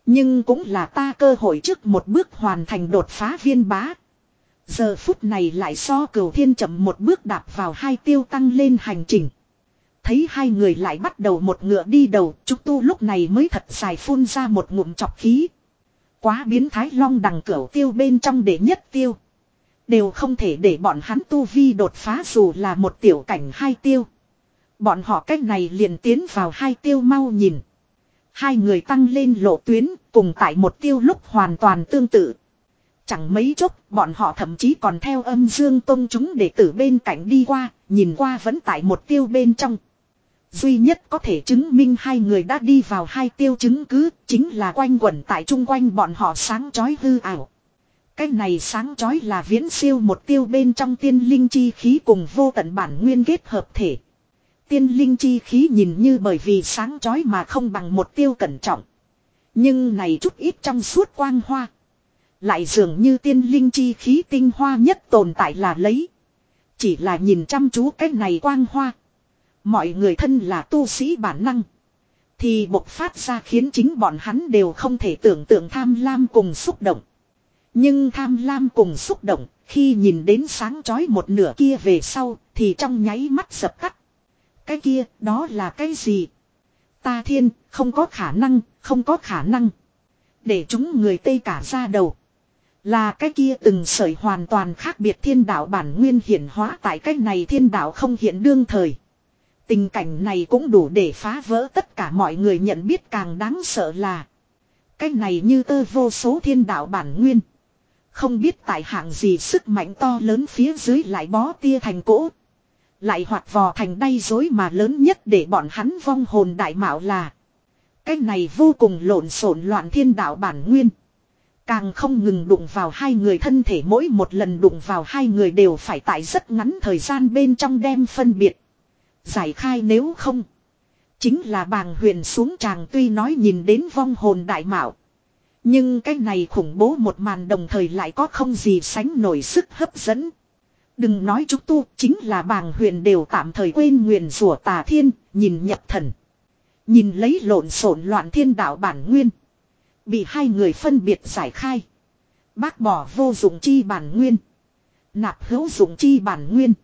Nhưng cũng là ta cơ hội trước một bước hoàn thành đột phá viên bá. Giờ phút này lại so Cửu Thiên chậm một bước đạp vào hai tiêu tăng lên hành trình. Thấy hai người lại bắt đầu một ngựa đi đầu, Trúc Tu lúc này mới thật dài phun ra một ngụm chọc khí. Quá biến thái, long đằng Cửu tiêu bên trong đệ nhất tiêu. Đều không thể để bọn hắn tu vi đột phá dù là một tiểu cảnh hai tiêu. Bọn họ cách này liền tiến vào hai tiêu, mau nhìn. Hai người tăng lên lộ tuyến, cùng tại một tiêu lúc hoàn toàn tương tự. Chẳng mấy chốc, bọn họ thậm chí còn theo Âm Dương Tông chúng đệ tử bên cạnh đi qua, nhìn qua vẫn tại một tiêu bên trong. Duy nhất có thể chứng minh hai người đã đi vào hai tiêu chứng cứ, chính là quanh quẩn tại chung quanh bọn họ sáng chói hư ảo. Cái này sáng chói là viễn siêu một tiêu bên trong tiên linh chi khí cùng vô tận bản nguyên kết hợp thể. Tiên linh chi khí nhìn như bởi vì sáng chói mà không bằng một tiêu cẩn trọng. Nhưng này chút ít trong suốt quang hoa. Lại dường như tiên linh chi khí tinh hoa nhất tồn tại là lấy. Chỉ là nhìn chăm chú cái này quang hoa. Mọi người thân là tu sĩ bản năng. Thì bộc phát ra khiến chính bọn hắn đều không thể tưởng tượng tham lam cùng xúc động. Nhưng tham lam cùng xúc động khi nhìn đến sáng chói một nửa kia về sau thì trong nháy mắt dập tắt. Cái kia đó là cái gì? Ta thiên, không có khả năng, không có khả năng. Để chúng người Tây cả ra đầu. Là cái kia từng sợi hoàn toàn khác biệt thiên đạo bản nguyên hiển hóa tại cái này thiên đạo không hiện đương thời. Tình cảnh này cũng đủ để phá vỡ tất cả mọi người nhận biết, càng đáng sợ là. Cái này như tơ vô số thiên đạo bản nguyên. Không biết tại hạng gì sức mạnh to lớn phía dưới lại bó tia thành cỗ. Lại hoạt vò thành đay dối mà lớn nhất để bọn hắn vong hồn đại mạo là. Cái này vô cùng lộn xộn loạn thiên đạo bản nguyên. Càng không ngừng đụng vào hai người thân thể, mỗi một lần đụng vào hai người đều phải tại rất ngắn thời gian bên trong đem phân biệt. Giải khai, nếu không. Chính là bàng huyền xuống tràng, tuy nói nhìn đến vong hồn đại mạo. Nhưng cái này khủng bố một màn đồng thời lại có không gì sánh nổi sức hấp dẫn. Đừng nói chúng tu, chính là bàng huyền đều tạm thời quên nguyền rủa tà thiên, nhìn nhập thần. Nhìn lấy lộn xộn loạn thiên đạo bản nguyên. Bị hai người phân biệt giải khai. Bác bỏ vô dụng chi bản nguyên. Nạp hữu dụng chi bản nguyên.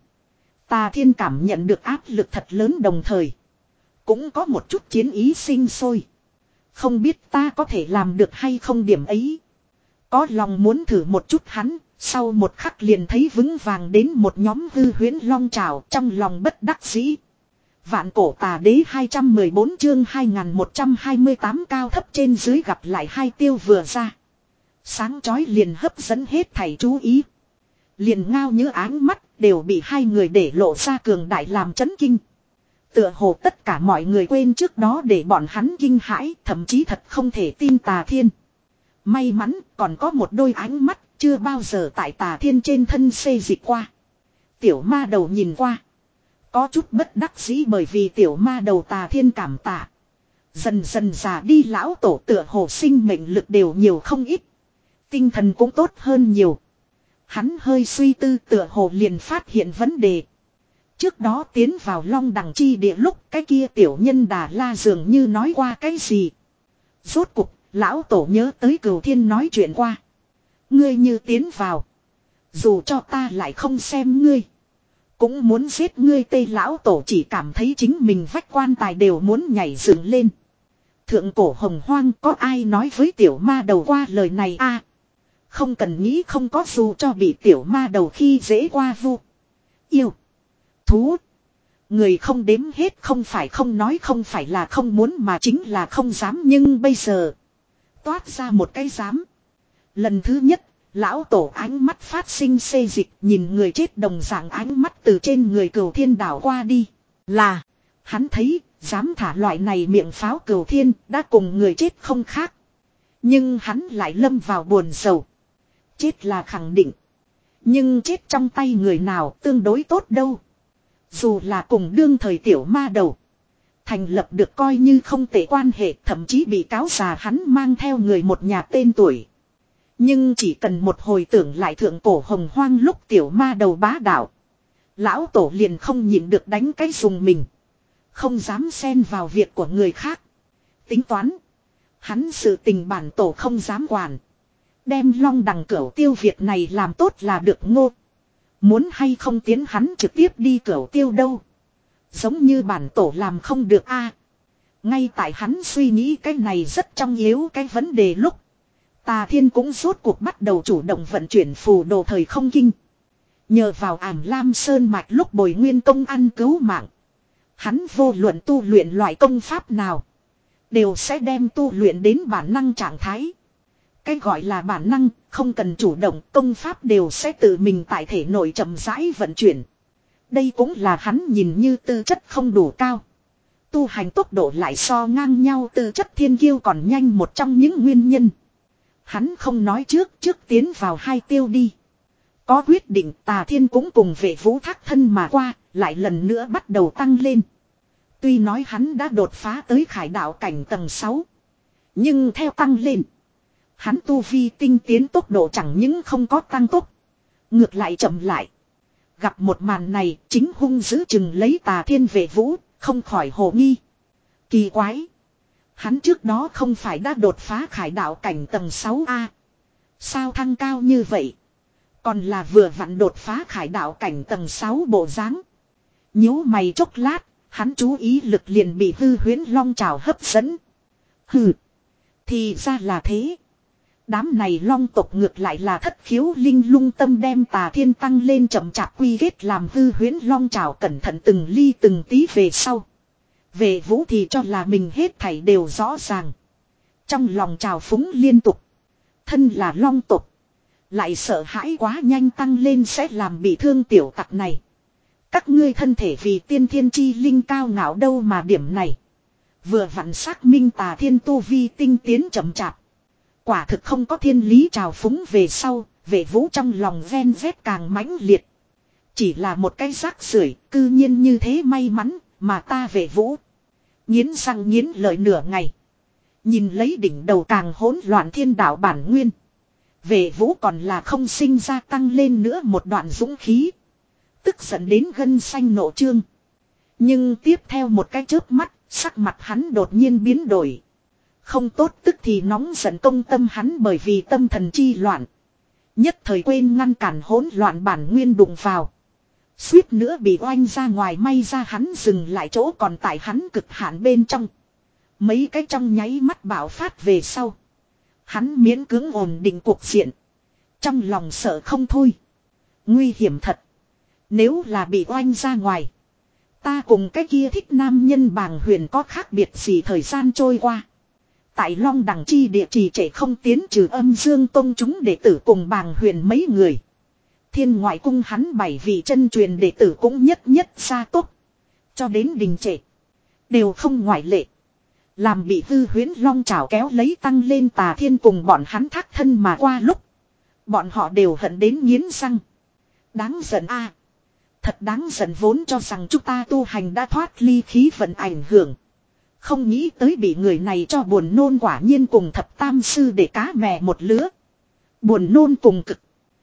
Tà thiên cảm nhận được áp lực thật lớn, đồng thời cũng có một chút chiến ý sinh sôi. Không biết ta có thể làm được hay không điểm ấy. Có lòng muốn thử một chút hắn. Sau một khắc liền thấy vững vàng đến một nhóm hư huyễn long trào, trong lòng bất đắc dĩ. Vạn cổ tà đế hai trăm mười bốn chương hai nghìn một trăm hai mươi tám cao thấp trên dưới gặp lại hai tiêu vừa ra. Sáng chói liền hấp dẫn hết thảy chú ý. Liền ngao như áng mắt đều bị hai người để lộ ra cường đại làm chấn kinh. Tựa hồ tất cả mọi người quên trước đó để bọn hắn kinh hãi, thậm chí thật không thể tin tà thiên. May mắn còn có một đôi ánh mắt chưa bao giờ tại tà thiên trên thân xê dịch qua. Tiểu ma đầu nhìn qua. Có chút bất đắc dĩ bởi vì tiểu ma đầu tà thiên cảm tạ. Dần dần già đi lão tổ tựa hồ sinh mệnh lực đều nhiều không ít. Tinh thần cũng tốt hơn nhiều. Hắn hơi suy tư tựa hồ liền phát hiện vấn đề. Trước đó tiến vào long đằng chi địa lúc cái kia tiểu nhân Đà La dường như nói qua cái gì. Rốt cục lão tổ nhớ tới Cửu Thiên nói chuyện qua. Ngươi như tiến vào. Dù cho ta lại không xem ngươi. Cũng muốn giết ngươi. Tây lão tổ chỉ cảm thấy chính mình vách quan tài đều muốn nhảy dựng lên. Thượng cổ hồng hoang có ai nói với tiểu ma đầu qua lời này a? À, không cần nghĩ không có, dù cho bị tiểu ma đầu khi dễ qua vu. Yêu. Thú. Người không đếm hết, không phải không nói, không phải là không muốn mà chính là không dám. Nhưng bây giờ. Toát ra một cái dám. Lần thứ nhất. Lão tổ ánh mắt phát sinh xê dịch, nhìn người chết đồng dạng ánh mắt từ trên người Cửu Thiên đảo qua đi. Là. Hắn thấy. Dám thả loại này miệng pháo Cửu Thiên đã cùng người chết không khác. Nhưng hắn lại lâm vào buồn sầu. Chết là khẳng định. Nhưng chết trong tay người nào tương đối tốt đâu. Dù là cùng đương thời tiểu ma đầu. Thành lập được coi như không tệ quan hệ, thậm chí bị cáo già hắn mang theo người một nhà tên tuổi. Nhưng chỉ cần một hồi tưởng lại thượng cổ hồng hoang lúc tiểu ma đầu bá đạo. Lão tổ liền không nhịn được đánh cái dùng mình. Không dám xen vào việc của người khác. Tính toán. Hắn sự tình bản tổ không dám quản. Đem long đằng cửu tiêu việc này làm tốt là được ngô. Muốn hay không tiến hắn trực tiếp đi cửu tiêu đâu. Giống như bản tổ làm không được a. Ngay tại hắn suy nghĩ cái này rất trọng yếu cái vấn đề lúc. Tà Thiên cũng rốt cuộc bắt đầu chủ động vận chuyển phù đồ thời không kinh. Nhờ vào ảm lam sơn mạch lúc bồi nguyên công ăn cứu mạng. Hắn vô luận tu luyện loại công pháp nào. Đều sẽ đem tu luyện đến bản năng trạng thái. Cái gọi là bản năng, không cần chủ động, công pháp đều sẽ tự mình tại thể nội chậm rãi vận chuyển. Đây cũng là hắn nhìn như tư chất không đủ cao. Tu hành tốc độ lại so ngang nhau tư chất thiên kiêu còn nhanh một trong những nguyên nhân. Hắn không nói trước, trước tiến vào hai tiêu đi. Có quyết định Tà Thiên cũng cùng vệ vũ thác thân mà qua, lại lần nữa bắt đầu tăng lên. Tuy nói hắn đã đột phá tới khải đạo cảnh tầng sáu. Nhưng theo tăng lên. Hắn tu vi tinh tiến tốc độ chẳng những không có tăng tốc. Ngược lại chậm lại. Gặp một màn này chính hung dữ chừng lấy Tà Thiên vệ vũ, không khỏi hồ nghi. Kỳ quái. Hắn trước đó không phải đã đột phá khải đạo cảnh tầng sáu a. Sao thăng cao như vậy? Còn là vừa vặn đột phá khải đạo cảnh tầng sáu bộ dáng. Nhíu mày chốc lát, hắn chú ý lực liền bị hư huyễn long trào hấp dẫn. Hừ. Thì ra là thế. Đám này long tộc ngược lại là thất khiếu linh lung tâm đem Tà Thiên tăng lên chậm chạp quy kết làm hư huyễn long trào cẩn thận từng ly từng tí về sau. Về vũ thì cho là mình hết thảy đều rõ ràng. Trong lòng trào phúng liên tục. Thân là long tộc. Lại sợ hãi quá nhanh tăng lên sẽ làm bị thương tiểu tặc này. Các ngươi thân thể vì tiên thiên chi linh cao ngạo đâu mà điểm này. Vừa vặn xác minh Tà Thiên tu vi tinh tiến chậm chạp. Quả thực không có thiên lý trào phúng về sau, vệ vũ trong lòng ven vét càng mãnh liệt. Chỉ là một cái rác rưởi, cư nhiên như thế may mắn, mà ta vệ vũ. Nghiến răng nghiến lợi nửa ngày. Nhìn lấy đỉnh đầu càng hỗn loạn thiên đạo bản nguyên. Vệ vũ còn là không sinh ra tăng lên nữa một đoạn dũng khí. Tức giận đến gân xanh nộ trương. Nhưng tiếp theo một cái chớp mắt, sắc mặt hắn đột nhiên biến đổi. Không tốt tức thì nóng giận công tâm hắn bởi vì tâm thần chi loạn. Nhất thời quên ngăn cản hỗn loạn bản nguyên đụng vào. Suýt nữa bị oanh ra ngoài may ra hắn dừng lại chỗ còn tại hắn cực hạn bên trong. Mấy cái trong nháy mắt bạo phát về sau. Hắn miễn cưỡng ổn định cuộc diện. Trong lòng sợ không thôi. Nguy hiểm thật. Nếu là bị oanh ra ngoài. Ta cùng cái kia thích nam nhân bàng huyền có khác biệt gì thời gian trôi qua. Tại Long Đằng chi địa trì trệ không tiến trừ âm dương tông chúng đệ tử cùng bàng huyền mấy người. Thiên ngoại cung hắn bảy vị chân truyền đệ tử cũng nhất nhất xa tốt. Cho đến đình trệ. Đều không ngoại lệ. Làm bị hư huyễn long trảo kéo lấy tăng lên Tà Thiên cùng bọn hắn thác thân mà qua lúc. Bọn họ đều hận đến nghiến răng. Đáng giận a, thật đáng giận vốn cho rằng chúng ta tu hành đã thoát ly khí vận ảnh hưởng. Không nghĩ tới bị người này cho buồn nôn quả nhiên cùng thập tam sư để cá mè một lứa. Buồn nôn cùng cực.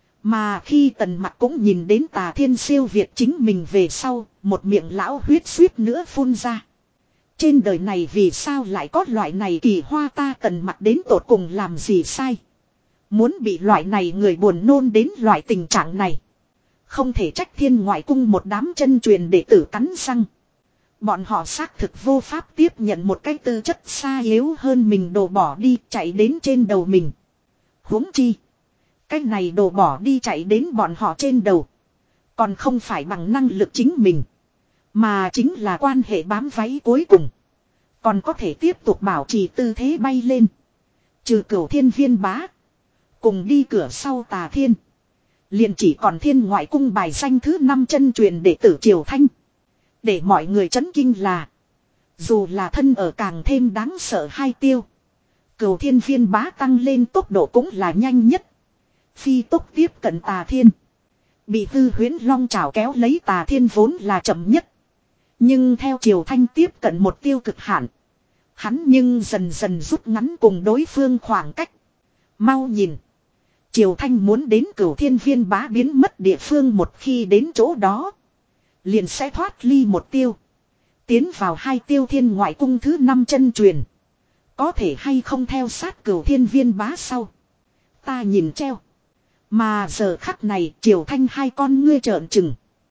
Mà khi Tần Mặc cũng nhìn đến Tà Thiên siêu việt chính mình về sau, một miệng lão huyết suýt nữa phun ra. Trên đời này vì sao lại có loại này kỳ hoa ta Tần Mặc đến tột cùng làm gì sai. Muốn bị loại này người buồn nôn đến loại tình trạng này. Không thể trách Thiên ngoại cung một đám chân truyền đệ tử cắn răng. Bọn họ xác thực vô pháp tiếp nhận một cái tư chất xa yếu hơn mình đồ bỏ đi chạy đến trên đầu mình. Huống chi. Cái này đồ bỏ đi chạy đến bọn họ trên đầu. Còn không phải bằng năng lực chính mình. Mà chính là quan hệ bám váy cuối cùng. Còn có thể tiếp tục bảo trì tư thế bay lên. Trừ Cửu Thiên Viên bá. Cùng đi cửa sau Tà Thiên. Liền chỉ còn Thiên ngoại cung bài danh thứ năm chân truyền đệ tử Triều Thanh. Để mọi người chấn kinh là. Dù là thân ở càng thêm đáng sợ hai tiêu. Cửu Thiên Viên bá tăng lên tốc độ cũng là nhanh nhất. Phi tốc tiếp cận Tà Thiên. Bị hư huyễn long trảo kéo lấy Tà Thiên vốn là chậm nhất. Nhưng theo Triều Thanh tiếp cận một tiêu cực hạn. Hắn nhưng dần dần rút ngắn cùng đối phương khoảng cách. Mau nhìn. Triều Thanh muốn đến Cửu Thiên Viên bá biến mất địa phương một khi đến chỗ đó. Liền sẽ thoát ly một tiêu. Tiến vào hai tiêu thiên ngoại cung thứ năm chân truyền. Có thể hay không theo sát Cửu Thiên Viên Bá sau. Ta nhìn treo. Mà giờ khắc này Triều Thanh hai con ngươi trợn trừng.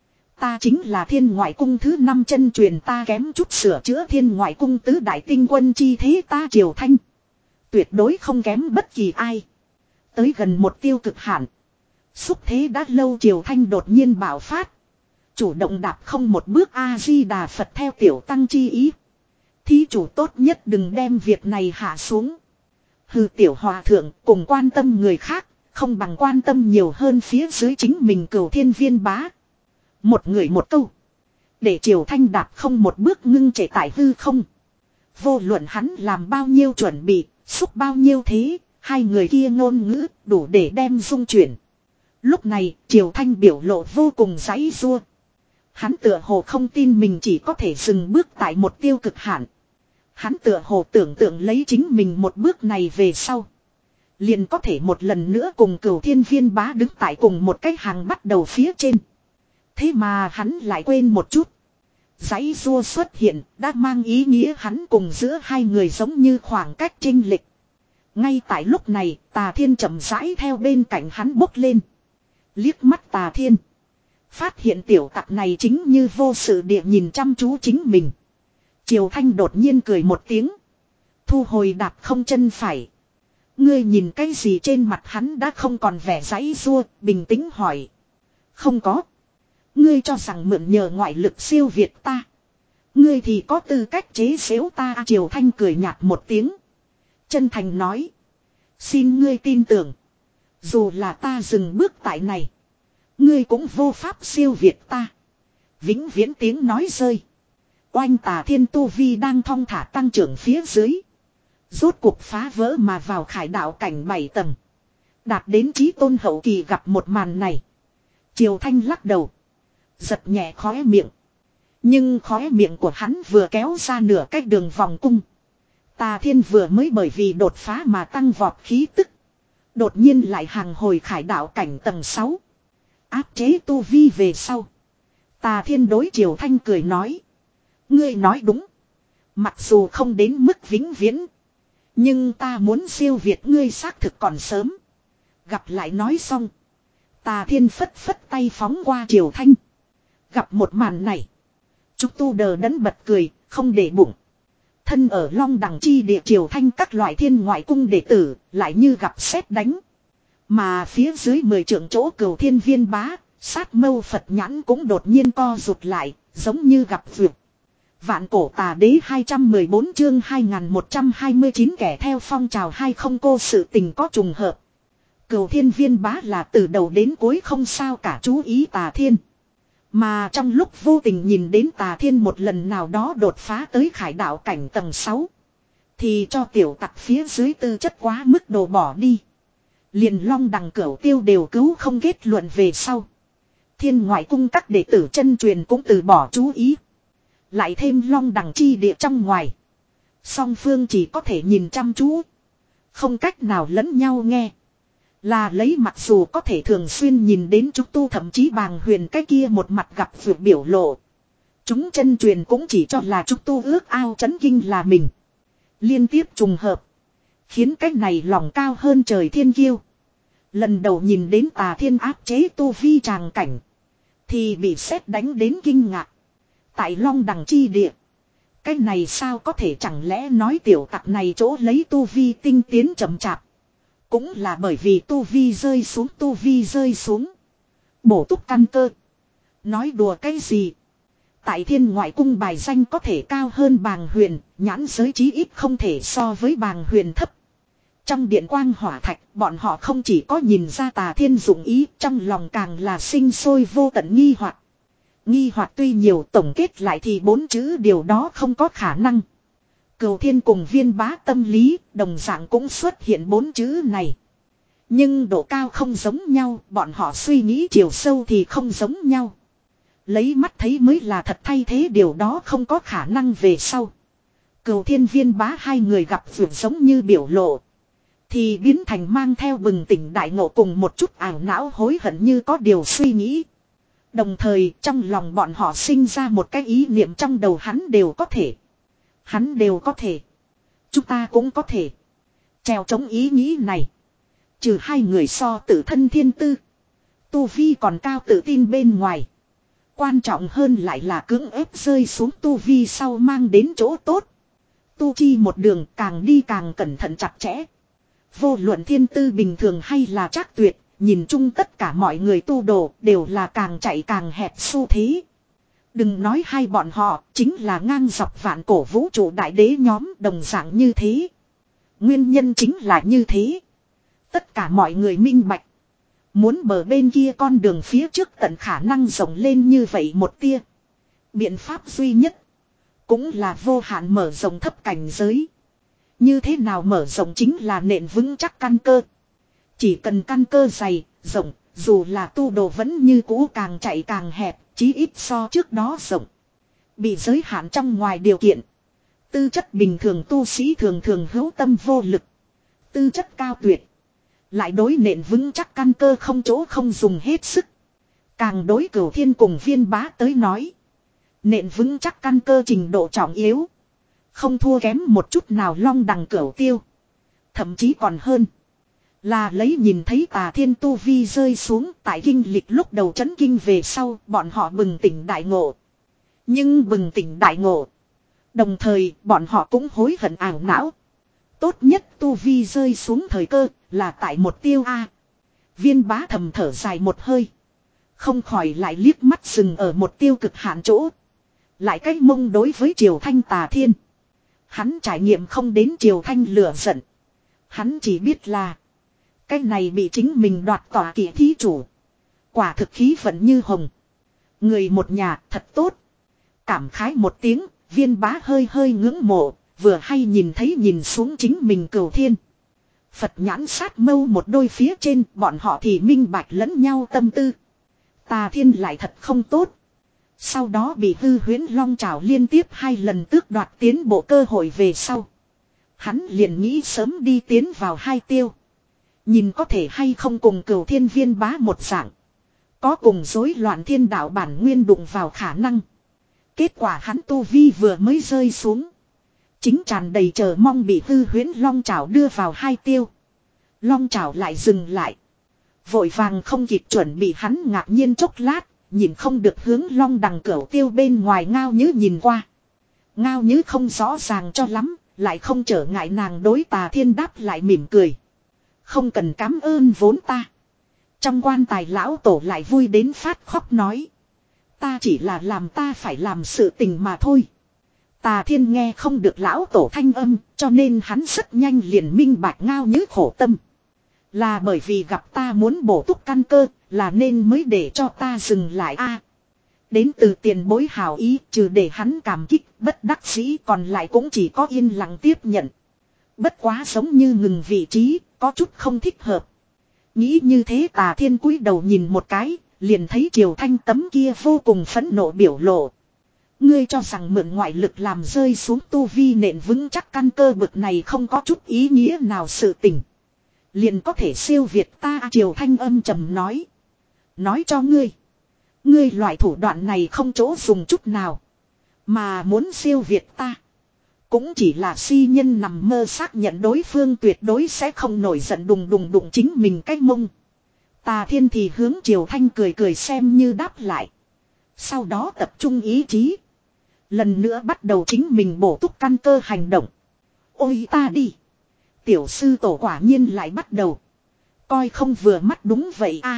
Ta chính là Thiên Ngoại Cung thứ năm chân truyền, ta kém chút sửa chữa Thiên Ngoại Cung tứ đại tinh quân chi thế, ta Triều Thanh tuyệt đối không kém bất kỳ ai. Tới gần một tiêu cực hạn. Xúc thế đã lâu Triều Thanh đột nhiên bạo phát. Chủ động đạp không một bước, A-di-đà Phật theo tiểu tăng chi ý. Thí chủ tốt nhất đừng đem việc này hạ xuống. Hừ, tiểu hòa thượng cùng quan tâm người khác, không bằng quan tâm nhiều hơn phía dưới chính mình Cửu Thiên Viên Bá. Một người một câu. Để Triều Thanh đạp không một bước ngưng trệ tại hư không. Vô luận hắn làm bao nhiêu chuẩn bị, xúc bao nhiêu thế, hai người kia ngôn ngữ đủ để đem dung chuyển. Lúc này Triều Thanh biểu lộ vô cùng giãy giụa. Hắn tựa hồ không tin mình chỉ có thể dừng bước tại một tiêu cực hạn. Hắn tựa hồ tưởng tượng lấy chính mình một bước này về sau, liền có thể một lần nữa cùng Cửu Thiên Viên Bá đứng tại cùng một cái hàng bắt đầu phía trên. Thế mà hắn lại quên một chút. Giãy giụa xuất hiện đã mang ý nghĩa hắn cùng giữa hai người giống như khoảng cách chênh lệch. Ngay tại lúc này Tà Thiên chậm rãi theo bên cạnh hắn bốc lên. Liếc mắt Tà Thiên, phát hiện tiểu tặc này chính như vô sự địa nhìn chăm chú chính mình. Triều Thanh đột nhiên cười một tiếng, thu hồi đạp không chân phải. Ngươi nhìn cái gì? Trên mặt hắn đã không còn vẻ giãy giụa, bình tĩnh hỏi. Không có. Ngươi cho rằng mượn nhờ ngoại lực siêu việt ta, ngươi thì có tư cách chế giễu ta? Triều Thanh cười nhạt một tiếng, chân thành nói. Xin ngươi tin tưởng, dù là ta dừng bước tại này, ngươi cũng vô pháp siêu việt ta. Vĩnh viễn tiếng nói rơi. Oanh, Tà Thiên tu vi đang thong thả tăng trưởng phía dưới, rốt cuộc phá vỡ mà vào khải đạo cảnh bảy tầng, đạt đến chí tôn hậu kỳ. Gặp một màn này, Triều Thanh lắc đầu, giật nhẹ khóe miệng. Nhưng khóe miệng của hắn vừa kéo ra nửa cách đường vòng cung, Tà Thiên vừa mới bởi vì đột phá mà tăng vọt khí tức, đột nhiên lại hàng hồi khải đạo cảnh tầng sáu. Áp chế tu vi về sau, Tà Thiên đối Triều Thanh cười nói. Ngươi nói đúng. Mặc dù không đến mức vĩnh viễn, nhưng ta muốn siêu việt ngươi xác thực còn sớm. Gặp lại nói xong, Tà Thiên phất phất tay phóng qua Triều Thanh. Gặp một màn này, Trúc Tu đờ đẫn bật cười, không để bụng. Thân ở Long Đằng chi địa Triều Thanh các loại Thiên Ngoại Cung đệ tử lại như gặp sét đánh. Mà phía dưới mười trượng chỗ Cửu Thiên Viên Bá, sát mâu Phật nhãn cũng đột nhiên co rụt lại, giống như gặp vượt. Vạn Cổ Tà Đế hai trăm mười bốn chương hai nghìn một trăm hai mươi chín kẻ theo phong trào hay không. Cô sự tình có trùng hợp. Cửu Thiên Viên Bá là từ đầu đến cuối không sao cả chú ý Tà Thiên. Mà trong lúc vô tình nhìn đến Tà Thiên một lần nào đó đột phá tới khải đạo cảnh tầng sáu, thì cho tiểu tặc phía dưới tư chất quá mức đồ bỏ đi. Liền Long Đằng Cửu Tiêu đều cứu không kết luận về sau, Thiên Ngoại Cung các đệ tử chân truyền cũng từ bỏ chú ý. Lại thêm Long Đằng chi địa trong ngoài, song phương chỉ có thể nhìn chăm chú, không cách nào lẫn nhau nghe. Là lấy mặc dù có thể thường xuyên nhìn đến Trúc Tu thậm chí Bàng Huyền cái kia một mặt gặp vượt biểu lộ, chúng chân truyền cũng chỉ cho là Trúc Tu ước ao chấn kinh là mình. Liên tiếp trùng hợp, khiến cái này lòng cao hơn trời thiên kiêu lần đầu nhìn đến Tà Thiên áp chế tu vi tràng cảnh, thì bị sét đánh đến kinh ngạc. Tại Long Đằng chi địa, cái này sao có thể? Chẳng lẽ nói tiểu tặc này chỗ lấy tu vi tinh tiến chậm chạp, cũng là bởi vì tu vi rơi xuống, tu vi rơi xuống, bổ túc căn cơ. Nói đùa cái gì? Tại Thiên Ngoại Cung bài danh có thể cao hơn Bàng Huyền, nhãn giới chí ít không thể so với Bàng Huyền thấp. Trong điện quang hỏa thạch, bọn họ không chỉ có nhìn ra Tà Thiên dụng ý, trong lòng càng là sinh sôi vô tận nghi hoặc. Nghi hoặc tuy nhiều, tổng kết lại thì bốn chữ điều đó không có khả năng. Cửu Thiên cùng Viên Bá tâm lý, đồng dạng cũng xuất hiện bốn chữ này. Nhưng độ cao không giống nhau, bọn họ suy nghĩ chiều sâu thì không giống nhau. Lấy mắt thấy mới là thật, thay thế điều đó không có khả năng về sau. Cửu Thiên Viên Bá hai người gặp vượt giống như biểu lộ, thì biến thành mang theo bừng tỉnh đại ngộ cùng một chút ảo não hối hận như có điều suy nghĩ. Đồng thời trong lòng bọn họ sinh ra một cái ý niệm, trong đầu hắn đều có thể. Hắn đều có thể. chúng ta cũng có thể. Treo chống ý nghĩ này. Trừ hai người so tự thân thiên tư. Tu vi còn cao tự tin bên ngoài. Quan trọng hơn lại là cưỡng ép rơi xuống tu vi sau mang đến chỗ tốt. Tu chi một đường càng đi càng cẩn thận chặt chẽ. Vô luận thiên tư bình thường hay là trác tuyệt, nhìn chung tất cả mọi người tu đồ đều là càng chạy càng hẹp xu thế. Đừng nói hai bọn họ, chính là ngang dọc vạn cổ vũ trụ đại đế nhóm đồng dạng như thế. Nguyên nhân chính là như thế. Tất cả mọi người minh bạch. Muốn bờ bên kia con đường phía trước tận khả năng rộng lên như vậy một tia. Biện pháp duy nhất. Cũng là vô hạn mở rộng thấp cảnh giới. Như thế nào mở rộng chính là nền vững chắc căn cơ. Chỉ cần căn cơ dày, rộng, dù là tu đồ vẫn như cũ càng chạy càng hẹp, chí ít so trước đó rộng. Bị giới hạn trong ngoài điều kiện. Tư chất bình thường tu sĩ thường thường hữu tâm vô lực. Tư chất cao tuyệt. Lại đối nền vững chắc căn cơ không chỗ không dùng hết sức. Càng đối cửu thiên cùng Viên Bá tới nói. Nền vững chắc căn cơ trình độ trọng yếu. Không thua kém một chút nào Long Đằng Cửu Tiêu. Thậm chí còn hơn. Là lấy nhìn thấy Tà Thiên tu vi rơi xuống tại kinh lịch lúc đầu chấn kinh về sau bọn họ bừng tỉnh đại ngộ. Nhưng bừng tỉnh đại ngộ. Đồng thời bọn họ cũng hối hận ảo não. Tốt nhất tu vi rơi xuống thời cơ là tại một tiêu A. Viên Bá thầm thở dài một hơi. Không khỏi lại liếc mắt dừng ở một tiêu cực hạn chỗ. Lại cách mông đối với Triều Thanh Tà Thiên. Hắn trải nghiệm không đến Triều Thanh lửa giận. Hắn chỉ biết là. Cái này bị chính mình đoạt tỏa kỵ thí chủ. Quả thực khí vận như hồng. Người một nhà thật tốt. Cảm khái một tiếng. Viên Bá hơi hơi ngưỡng mộ. Vừa hay nhìn thấy nhìn xuống chính mình Cửu Thiên. Phật nhãn sát mâu một đôi phía trên. Bọn họ thì minh bạch lẫn nhau tâm tư. Tà Thiên lại thật không tốt. Sau đó bị hư huyễn long trảo liên tiếp hai lần tước đoạt tiến bộ cơ hội về sau. Hắn liền nghĩ sớm đi tiến vào hai tiêu. Nhìn có thể hay không cùng Cửu Thiên Viên Bá một dạng. Có cùng rối loạn thiên đạo bản nguyên đụng vào khả năng. Kết quả hắn tu vi vừa mới rơi xuống. Chính tràn đầy chờ mong bị hư huyễn long trảo đưa vào hai tiêu. Long trảo lại dừng lại. Vội vàng không kịp chuẩn bị hắn ngạc nhiên chốc lát. Nhìn không được hướng Long Đằng Cửu Tiêu bên ngoài Ngao Nhứ nhìn qua. Ngao Nhứ không rõ ràng cho lắm. Lại không trở ngại nàng đối Tà Thiên đáp lại mỉm cười. Không cần cảm ơn vốn ta. Trong quan tài lão tổ lại vui đến phát khóc nói. Ta chỉ là làm ta phải làm sự tình mà thôi. Tà Thiên nghe không được lão tổ thanh âm. Cho nên hắn rất nhanh liền minh bạch Ngao Nhứ khổ tâm. Là bởi vì gặp ta muốn bổ túc căn cơ. Là nên mới để cho ta dừng lại a. Đến từ tiền bối hào ý. Trừ để hắn cảm kích bất đắc dĩ. Còn lại cũng chỉ có yên lặng tiếp nhận. Bất quá giống như ngừng vị trí. Có chút không thích hợp. Nghĩ như thế Tà Thiên cúi đầu nhìn một cái. Liền thấy Triều Thanh tấm kia vô cùng phẫn nộ biểu lộ. Ngươi cho rằng mượn ngoại lực làm rơi xuống tu vi nền vững chắc căn cơ bực này không có chút ý nghĩa nào sự tình. Liền có thể siêu việt ta. Triều Thanh âm trầm nói. Nói cho ngươi. Ngươi loại thủ đoạn này không chỗ dùng chút nào. Mà muốn siêu việt ta. Cũng chỉ là si nhân nằm mơ xác nhận đối phương tuyệt đối sẽ không nổi giận đùng đùng đụng chính mình cái mông. Tà Thiên thì hướng Triều Thanh cười cười xem như đáp lại. Sau đó tập trung ý chí. Lần nữa bắt đầu chính mình bổ túc căn cơ hành động. Ôi ta đi. Tiểu sư tổ quả nhiên lại bắt đầu. Coi không vừa mắt đúng vậy a.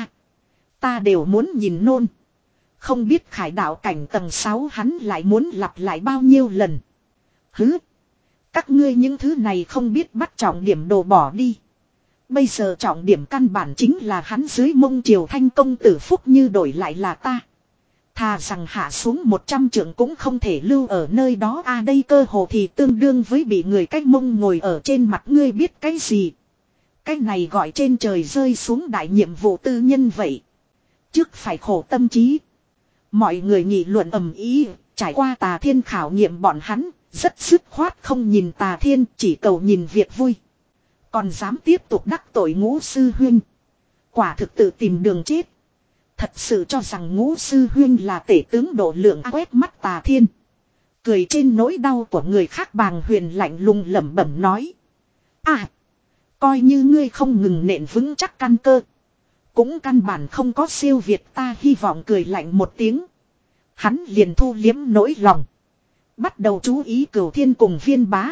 Ta đều muốn nhìn nôn. Không biết khải đạo cảnh tầng sáu hắn lại muốn lặp lại bao nhiêu lần. Hứ. Các ngươi những thứ này không biết bắt trọng điểm đồ bỏ đi. Bây giờ trọng điểm căn bản chính là hắn dưới mông Triều Thanh công tử phúc như đổi lại là ta. Thà rằng hạ xuống một trăm trượng cũng không thể lưu ở nơi đó a. Đây cơ hồ thì tương đương với bị người cách mông ngồi ở trên mặt. Ngươi biết cái gì? Cái này gọi trên trời rơi xuống đại nhiệm vụ tư nhân vậy. Trước phải khổ tâm trí. Mọi người nghị luận ầm ĩ, trải qua Tà Thiên khảo nghiệm bọn hắn, rất dứt khoát không nhìn Tà Thiên, chỉ cầu nhìn việc vui. Còn dám tiếp tục đắc tội Ngũ sư huynh. Quả thực tự tìm đường chết. Thật sự cho rằng Ngũ sư huynh là tể tướng độ lượng quét mắt Tà Thiên. Cười trên nỗi đau của người khác, Bàng Huyền lạnh lùng lẩm bẩm nói. À, coi như ngươi không ngừng nện vững chắc căn cơ. Cũng căn bản không có siêu việt ta, hy vọng. Cười lạnh một tiếng. Hắn liền thu liếm nỗi lòng. Bắt đầu chú ý Cửu Thiên cùng Viên Bá.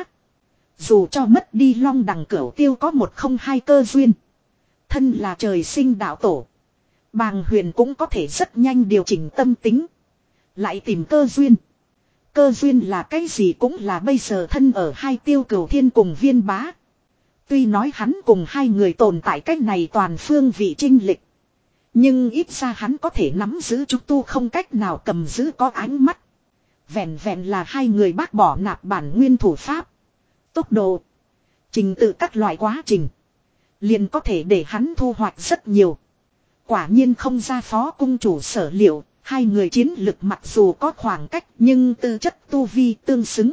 Dù cho mất đi Long Đằng Cửu Tiêu có một không hai cơ duyên. Thân là trời sinh đạo tổ. Bàng Huyền cũng có thể rất nhanh điều chỉnh tâm tính. Lại tìm cơ duyên. Cơ duyên là cái gì cũng là bây giờ thân ở hai tiêu Cửu Thiên cùng Viên Bá. Tuy nói hắn cùng hai người tồn tại cách này toàn phương vị chinh lịch. Nhưng ít ra hắn có thể nắm giữ chúng tu không cách nào cầm giữ có ánh mắt. Vẹn vẹn là hai người bác bỏ nạp bản nguyên thủ pháp. Tốc độ. Trình tự các loại quá trình. Liền có thể để hắn thu hoạch rất nhiều. Quả nhiên không ra phó cung chủ sở liệu. Hai người chiến lực mặc dù có khoảng cách nhưng tư chất tu vi tương xứng.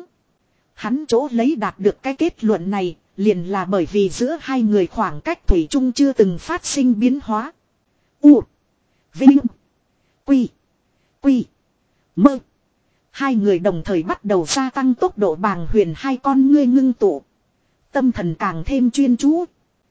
Hắn chỗ lấy đạt được cái kết luận này liền là bởi vì giữa hai người khoảng cách thủy chung chưa từng phát sinh biến hóa. U. Vinh. Quy. Quy. Mơ. Hai người đồng thời bắt đầu gia tăng tốc độ. Bàng Huyền hai con ngươi ngưng tụ. Tâm thần càng thêm chuyên chú.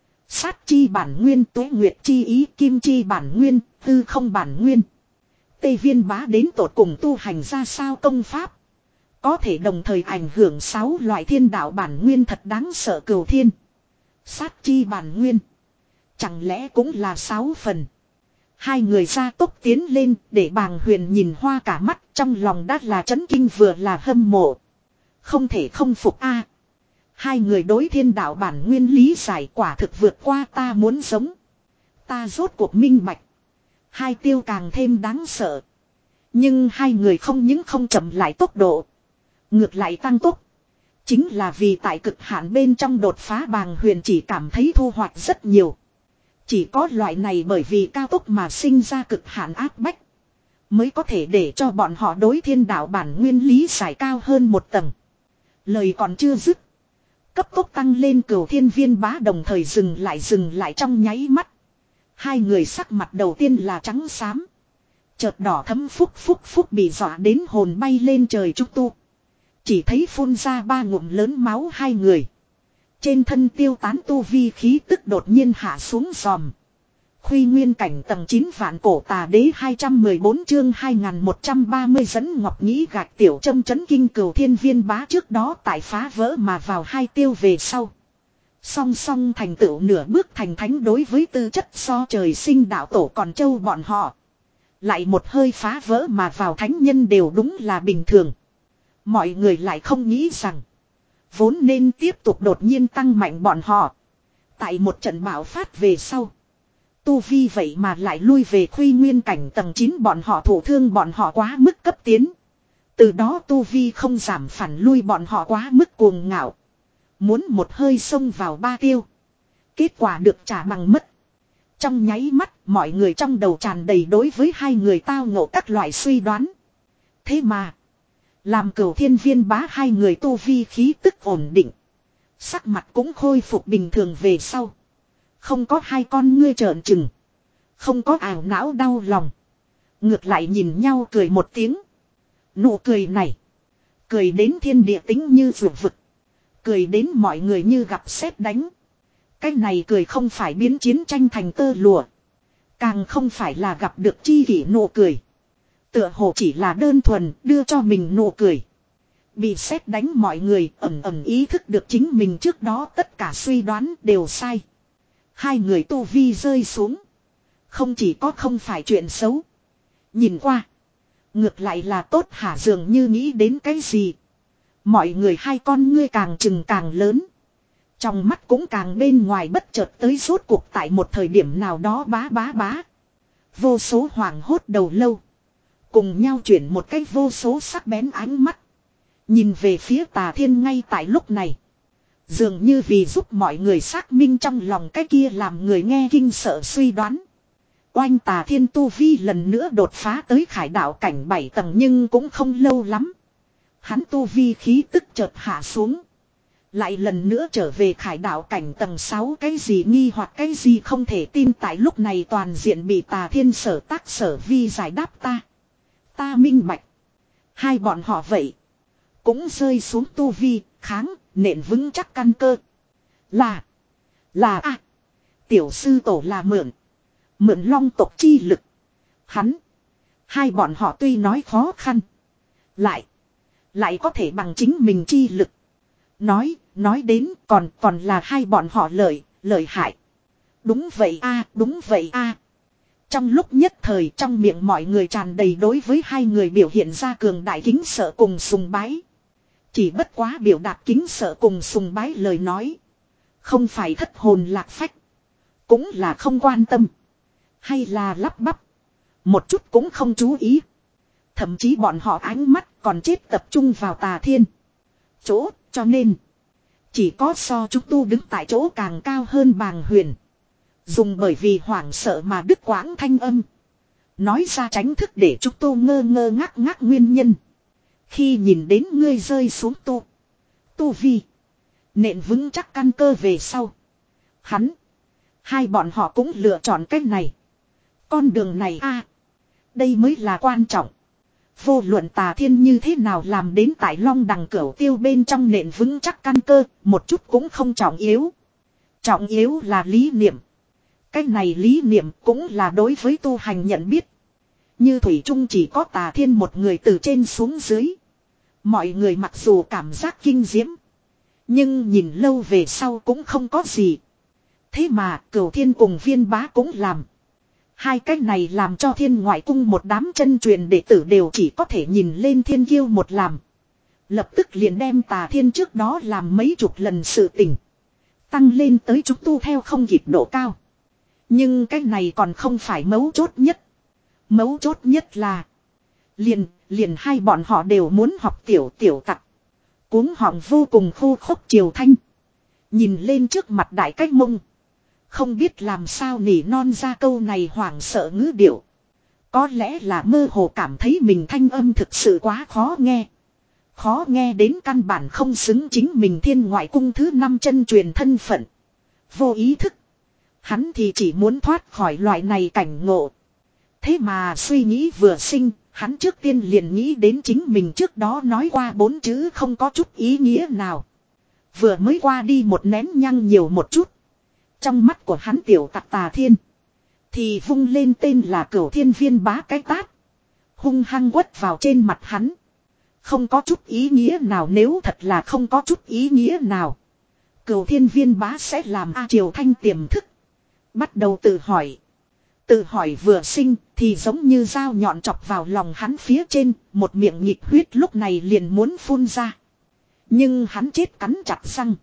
Sát chi bản nguyên, tuế nguyệt chi ý, kim chi bản nguyên, tư không bản nguyên. Tây Viên Bá đến tột cùng tu hành ra sao công pháp. Có thể đồng thời ảnh hưởng sáu loại thiên đạo bản nguyên thật đáng sợ. Cửu Thiên. Sát chi bản nguyên. Chẳng lẽ cũng là sáu phần. Hai người ra tốc tiến lên để Bàng Huyền nhìn hoa cả mắt, trong lòng đã là chấn kinh vừa là hâm mộ. Không thể không phục a. Hai người đối thiên đạo bản nguyên lý giải quả thực vượt qua ta muốn giống. Ta rốt cuộc minh bạch. Hai tiêu càng thêm đáng sợ. Nhưng hai người không những không chậm lại tốc độ. Ngược lại tăng tốc. Chính là vì tại cực hạn bên trong đột phá. Bàng Huyền chỉ cảm thấy thu hoạch rất nhiều. Chỉ có loại này bởi vì cao tốc mà sinh ra cực hạn áp bách. Mới có thể để cho bọn họ đối thiên đạo bản nguyên lý giải cao hơn một tầng. Lời còn chưa dứt. Cấp tốc tăng lên Cửu Thiên Viên Bá đồng thời dừng lại dừng lại trong nháy mắt. Hai người sắc mặt đầu tiên là trắng xám. Chợt đỏ thấm phúc phúc phúc bị dọa đến hồn bay lên trời trúc tu. Chỉ thấy phun ra ba ngụm lớn máu hai người. Trên thân tiêu tán tu vi khí tức đột nhiên hạ xuống giòm. Khuy nguyên cảnh tầng chín vạn cổ tà đế hai trăm mười bốn chương hai nghìn một trăm ba mươi dẫn ngọc nhĩ gạch tiểu châm chấn kinh. Cửu Thiên Viên Bá trước đó tại phá vỡ mà vào hai tiêu về sau. Song song thành tựu nửa bước thành thánh, đối với tư chất so trời sinh đạo tổ còn châu bọn họ. Lại một hơi phá vỡ mà vào thánh nhân đều đúng là bình thường. Mọi người lại không nghĩ rằng. Vốn nên tiếp tục đột nhiên tăng mạnh bọn họ. Tại một trận bạo phát về sau. Tu vi vậy mà lại lui về khuy nguyên cảnh tầng chín, bọn họ thổ thương bọn họ quá mức cấp tiến. Từ đó tu vi không giảm phản lui bọn họ quá mức cuồng ngạo. Muốn một hơi xông vào ba tiêu. Kết quả được trả bằng mất. Trong nháy mắt mọi người trong đầu tràn đầy đối với hai người tao ngộ các loại suy đoán. Thế mà. Làm Cửu Thiên Viên Bá hai người tu vi khí tức ổn định. Sắc mặt cũng khôi phục bình thường về sau. Không có hai con ngươi trợn trừng. Không có ảo não đau lòng. Ngược lại nhìn nhau cười một tiếng. Nụ cười này. Cười đến thiên địa tính như vượt vực. Cười đến mọi người như gặp sét đánh. Cái này cười không phải biến chiến tranh thành tơ lụa. Càng không phải là gặp được chi kỷ nụ cười. Tựa hồ chỉ là đơn thuần đưa cho mình nụ cười. Bị sét đánh mọi người ẩn ẩn ý thức được chính mình trước đó tất cả suy đoán đều sai. Hai người tu vi rơi xuống. Không chỉ có không phải chuyện xấu. Nhìn qua. Ngược lại là tốt hả, dường như nghĩ đến cái gì. Mọi người hai con ngươi càng chừng càng lớn. Trong mắt cũng càng bên ngoài bất chợt tới rốt cuộc tại một thời điểm nào đó bá bá bá. Vô số hoảng hốt đầu lâu. Cùng nhau chuyển một cách vô số sắc bén ánh mắt. Nhìn về phía Tà Thiên ngay tại lúc này. Dường như vì giúp mọi người xác minh trong lòng cái kia làm người nghe kinh sợ suy đoán. Oanh, Tà Thiên tu vi lần nữa đột phá tới khải đạo cảnh bảy tầng nhưng cũng không lâu lắm. Hắn tu vi khí tức chợt hạ xuống. Lại lần nữa trở về khải đạo cảnh tầng sáu, cái gì nghi hoặc cái gì không thể tin tại lúc này toàn diện bị Tà Thiên sở tác sở vi giải đáp ta. Ta minh bạch. Hai bọn họ vậy. cũng rơi xuống tu vi, kháng, nện vững chắc căn cơ. Là, là a tiểu sư tổ là mượn, mượn long tộc chi lực. Hắn, hai bọn họ tuy nói khó khăn, lại, lại có thể bằng chính mình chi lực. Nói, nói đến còn còn là hai bọn họ lợi, lợi hại. Đúng vậy a, đúng vậy a. Trong lúc nhất thời trong miệng mọi người tràn đầy đối với hai người biểu hiện ra cường đại kính sợ cùng sùng bái. Chỉ bất quá biểu đạt kính sợ cùng sùng bái lời nói. Không phải thất hồn lạc phách. Cũng là không quan tâm. Hay là lắp bắp. Một chút cũng không chú ý. Thậm chí bọn họ ánh mắt còn chết tập trung vào Tà Thiên. Chỗ cho nên. Chỉ có so chúng tu đứng tại chỗ càng cao hơn Bàng Huyền. Dùng bởi vì hoảng sợ mà đứt quãng thanh âm. Nói ra tránh thức để chúng tu ngơ ngơ ngác ngác nguyên nhân. Khi nhìn đến ngươi rơi xuống tu. Tu vi. Nện vững chắc căn cơ về sau. Hắn. Hai bọn họ cũng lựa chọn cách này. Con đường này a, đây mới là quan trọng. Vô luận Tà Thiên như thế nào làm đến tại Long Đằng Cửu Tiêu bên trong nện vững chắc căn cơ. Một chút cũng không trọng yếu. Trọng yếu là lý niệm. Cái này lý niệm cũng là đối với tu hành nhận biết. Như Thủy Trung chỉ có Tà Thiên một người từ trên xuống dưới. Mọi người mặc dù cảm giác kinh diễm. Nhưng nhìn lâu về sau cũng không có gì. Thế mà Cửu Thiên cùng Viên Bá cũng làm. Hai cái này làm cho Thiên Ngoại Cung một đám chân truyền đệ tử đều chỉ có thể nhìn lên Thiên Kiêu một làm. Lập tức liền đem Tà Thiên trước đó làm mấy chục lần sự tình. Tăng lên tới chúng tu theo không kịp độ cao. Nhưng cái này còn không phải mấu chốt nhất. Mấu chốt nhất là. Liền, liền hai bọn họ đều muốn học tiểu tiểu tặc. Cuống họng vô cùng khô khốc Triều Thanh. Nhìn lên trước mặt đại cách mông. Không biết làm sao nỉ non ra câu này hoảng sợ ngữ điệu. Có lẽ là mơ hồ cảm thấy mình thanh âm thực sự quá khó nghe. Khó nghe đến căn bản không xứng chính mình Thiên Ngoại Cung thứ năm chân truyền thân phận. Vô ý thức. Hắn thì chỉ muốn thoát khỏi loại này cảnh ngộ. Thế mà suy nghĩ vừa sinh, hắn trước tiên liền nghĩ đến chính mình trước đó nói qua bốn chữ không có chút ý nghĩa nào. Vừa mới qua đi một nén nhăng nhiều một chút. Trong mắt của hắn tiểu tặc Tà Thiên. Thì vung lên tên là Cửu Thiên Viên Bá cái tát. Hung hăng quất vào trên mặt hắn. Không có chút ý nghĩa nào, nếu thật là không có chút ý nghĩa nào. Cửu Thiên Viên Bá sẽ làm A Triều Thanh tiềm thức. Bắt đầu tự hỏi. Tự hỏi vừa sinh thì giống như dao nhọn chọc vào lòng hắn phía trên. Một miệng nhịp huyết lúc này liền muốn phun ra. Nhưng hắn chết cắn chặt răng.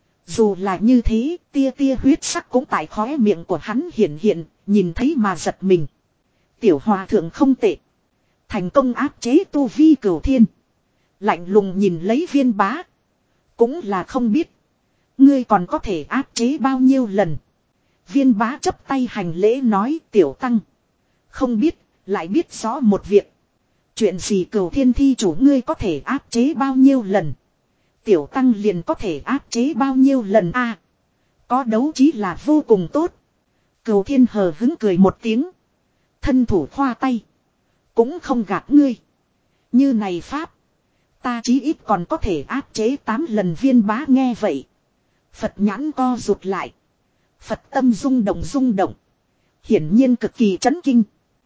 Dù là như thế, tia tia huyết sắc cũng tại khóe miệng của hắn hiện hiện, nhìn thấy mà giật mình. Tiểu hòa thượng không tệ. Thành công áp chế tu vi Cửu Thiên. Lạnh lùng nhìn lấy Viên Bá. Cũng là không biết. Ngươi còn có thể áp chế bao nhiêu lần. Viên Bá chấp tay hành lễ nói tiểu tăng. Không biết, lại biết rõ một việc. Chuyện gì Cửu Thiên thi chủ ngươi có thể áp chế bao nhiêu lần. Tiểu tăng liền có thể áp chế bao nhiêu lần a à, có đấu chí là vô cùng tốt. Cửu Thiên hờ hứng cười một tiếng. Thân thủ khoa tay. Cũng không gạt ngươi. Như này pháp. Ta chí ít còn có thể áp chế tám lần. Viên Bá nghe vậy. Phật nhãn co rụt lại. Phật tâm rung động rung động. Hiển nhiên cực kỳ chấn kinh.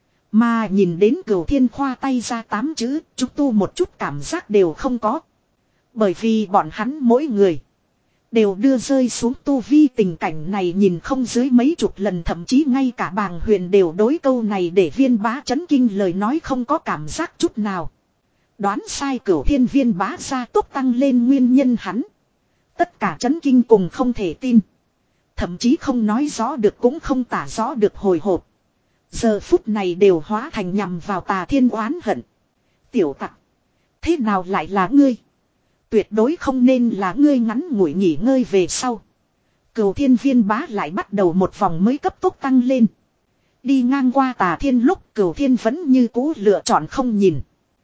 Mà nhìn đến Cửu Thiên khoa tay ra tám chữ. Chúng tu một chút cảm giác đều không có. Bởi vì bọn hắn mỗi người. Đều đưa rơi xuống tu vi tình cảnh này nhìn không dưới mấy chục lần. Thậm chí ngay cả Bàng Huyền đều đối câu này để Viên Bá chấn kinh lời nói không có cảm giác chút nào. Đoán sai Cửu Thiên Viên Bá ra tốc tăng lên nguyên nhân hắn. Tất cả chấn kinh cùng không thể tin. Thậm chí không nói rõ được cũng không tả rõ được hồi hộp. Giờ phút này đều hóa thành nhằm vào Tà Thiên oán hận. Tiểu tặc. Thế nào lại là ngươi? Tuyệt đối không nên là ngươi. Ngắn ngủi nghỉ ngơi về sau. Cửu Thiên Viên Bá lại bắt đầu một vòng mới cấp tốc tăng lên. Đi ngang qua Tà Thiên lúc Cửu Thiên vẫn như cũ lựa chọn không nhìn.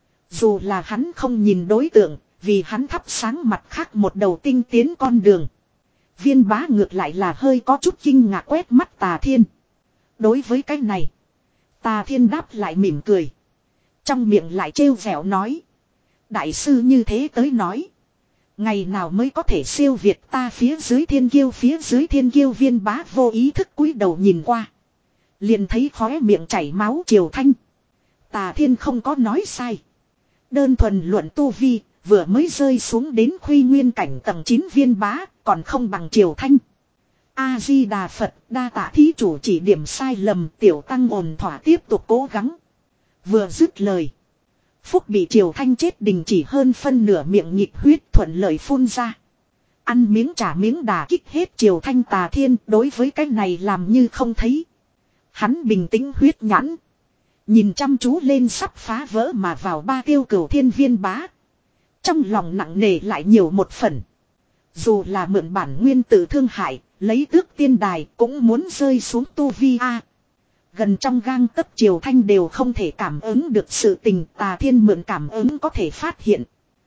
Dù là hắn không nhìn đối tượng, vì hắn thắp sáng mặt khác một đầu tinh tiến con đường. Viên Bá ngược lại là hơi có chút kinh ngạc quét mắt Tà Thiên. Đối với cái này, Tà Thiên đáp lại mỉm cười. Trong miệng lại trêu vẻo nói. Đại sư như thế tới nói. Ngày nào mới có thể siêu việt ta phía dưới thiên kiêu phía dưới thiên kiêu viên bá vô ý thức cúi đầu nhìn qua. Liền thấy khóe miệng chảy máu Triều Thanh. Tà Thiên không có nói sai. Đơn thuần luận tu vi, vừa mới rơi xuống đến khuy nguyên cảnh tầng chín viên bá, còn không bằng Triều Thanh. A-di-đà Phật, đa tạ thí chủ chỉ điểm sai lầm, tiểu tăng ổn thỏa tiếp tục cố gắng. Vừa dứt lời. Phúc bị Triều Thanh chết đình chỉ hơn phân nửa miệng nhịp huyết thuận lợi phun ra. Ăn miếng trả miếng đà kích hết Triều Thanh. Tà Thiên đối với cái này làm như không thấy. Hắn bình tĩnh huyết nhãn. Nhìn chăm chú lên sắp phá vỡ mà vào ba tiêu cửu thiên viên bá. Trong lòng nặng nề lại nhiều một phần. Dù là mượn bản nguyên tử thương hại, lấy tước tiên đài cũng muốn rơi xuống tu vi a. Gần trong gang tấc Triều Thanh đều không thể cảm ứng được sự tình, Tà Thiên mượn cảm ứng có thể phát hiện.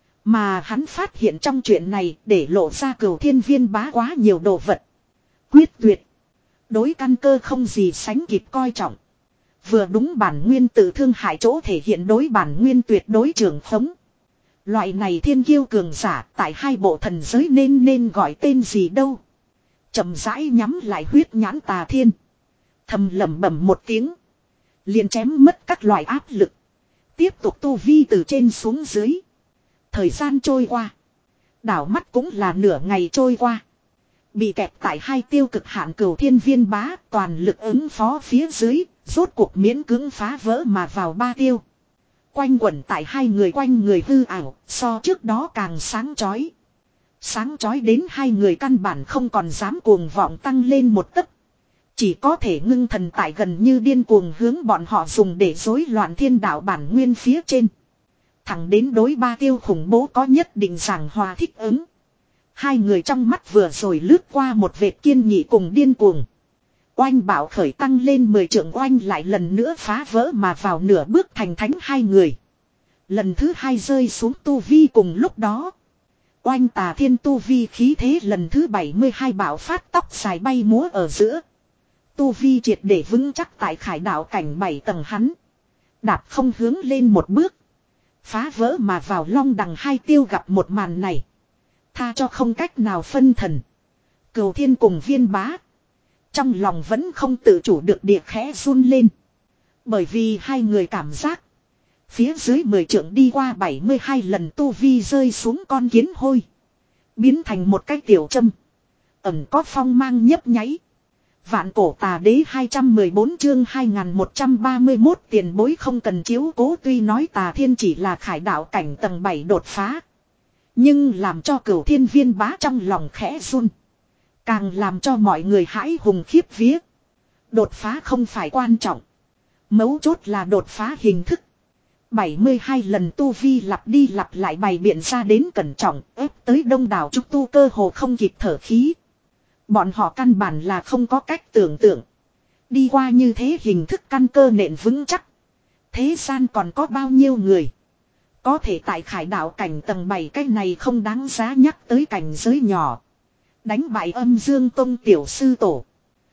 Mà hắn phát hiện trong chuyện này để lộ ra cửu thiên viên bá quá nhiều đồ vật. Quyết tuyệt. Đối căn cơ không gì sánh kịp coi trọng. Vừa đúng bản nguyên tự thương hại chỗ thể hiện đối bản nguyên tuyệt đối trường khống. Loại này thiên kiêu cường giả tại hai bộ thần giới nên nên gọi tên gì đâu. Chậm rãi nhắm lại huyết nhãn Tà Thiên. Thầm lẩm bẩm một tiếng. Liền chém mất các loại áp lực. Tiếp tục tu vi từ trên xuống dưới. Thời gian trôi qua. Đảo mắt cũng là nửa ngày trôi qua. Bị kẹp tại hai tiêu cực hạn cửu thiên viên bá toàn lực ứng phó phía dưới. Rốt cuộc miễn cưỡng phá vỡ mà vào ba tiêu. Quanh quẩn tại hai người quanh người hư ảo. So trước đó càng sáng chói. Sáng chói đến hai người căn bản không còn dám cuồng vọng tăng lên một tấc. Chỉ có thể ngưng thần tại gần như điên cuồng hướng bọn họ dùng để rối loạn thiên đạo bản nguyên phía trên. Thẳng đến đối ba tiêu khủng bố có nhất định giảng hòa thích ứng. Hai người trong mắt vừa rồi lướt qua một vệt kiên nghị cùng điên cuồng. Oanh bảo khởi tăng lên mười trượng oanh lại lần nữa phá vỡ mà vào nửa bước thành thánh hai người. Lần thứ hai rơi xuống tu vi cùng lúc đó. Oanh Tà Thiên tu vi khí thế lần thứ bảy mươi hai bảo phát tóc dài bay múa ở giữa. Tu vi triệt để vững chắc tại khải đạo cảnh bảy tầng hắn. Đạp không hướng lên một bước. Phá vỡ mà vào long đằng hai tiêu gặp một màn này. Tha cho không cách nào phân thần. Cửu Thiên cùng viên bá. Trong lòng vẫn không tự chủ được địa khẽ run lên. Bởi vì hai người cảm giác. Phía dưới mười trượng đi qua bảy mươi hai lần tu vi rơi xuống con kiến hôi. Biến thành một cái tiểu châm. Ẩn có phong mang nhấp nháy. Vạn cổ tà đế hai trăm mười bốn chương hai nghìn một trăm ba mươi mốt tiền bối không cần chiếu cố tuy nói Tà Thiên chỉ là khải đạo cảnh tầng bảy đột phá. Nhưng làm cho cửu thiên viên bá trong lòng khẽ run. Càng làm cho mọi người hãi hùng khiếp vía. Đột phá không phải quan trọng. Mấu chốt là đột phá hình thức. bảy mươi hai lần tu vi lặp đi lặp lại bày biện ra đến cẩn trọng ép tới đông đảo trúc tu cơ hồ không kịp thở khí. Bọn họ căn bản là không có cách tưởng tượng. Đi qua như thế hình thức căn cơ nền vững chắc. Thế gian còn có bao nhiêu người. Có thể tại khải đạo cảnh tầng bảy cái này không đáng giá nhắc tới cảnh giới nhỏ. Đánh bại âm dương tông tiểu sư tổ.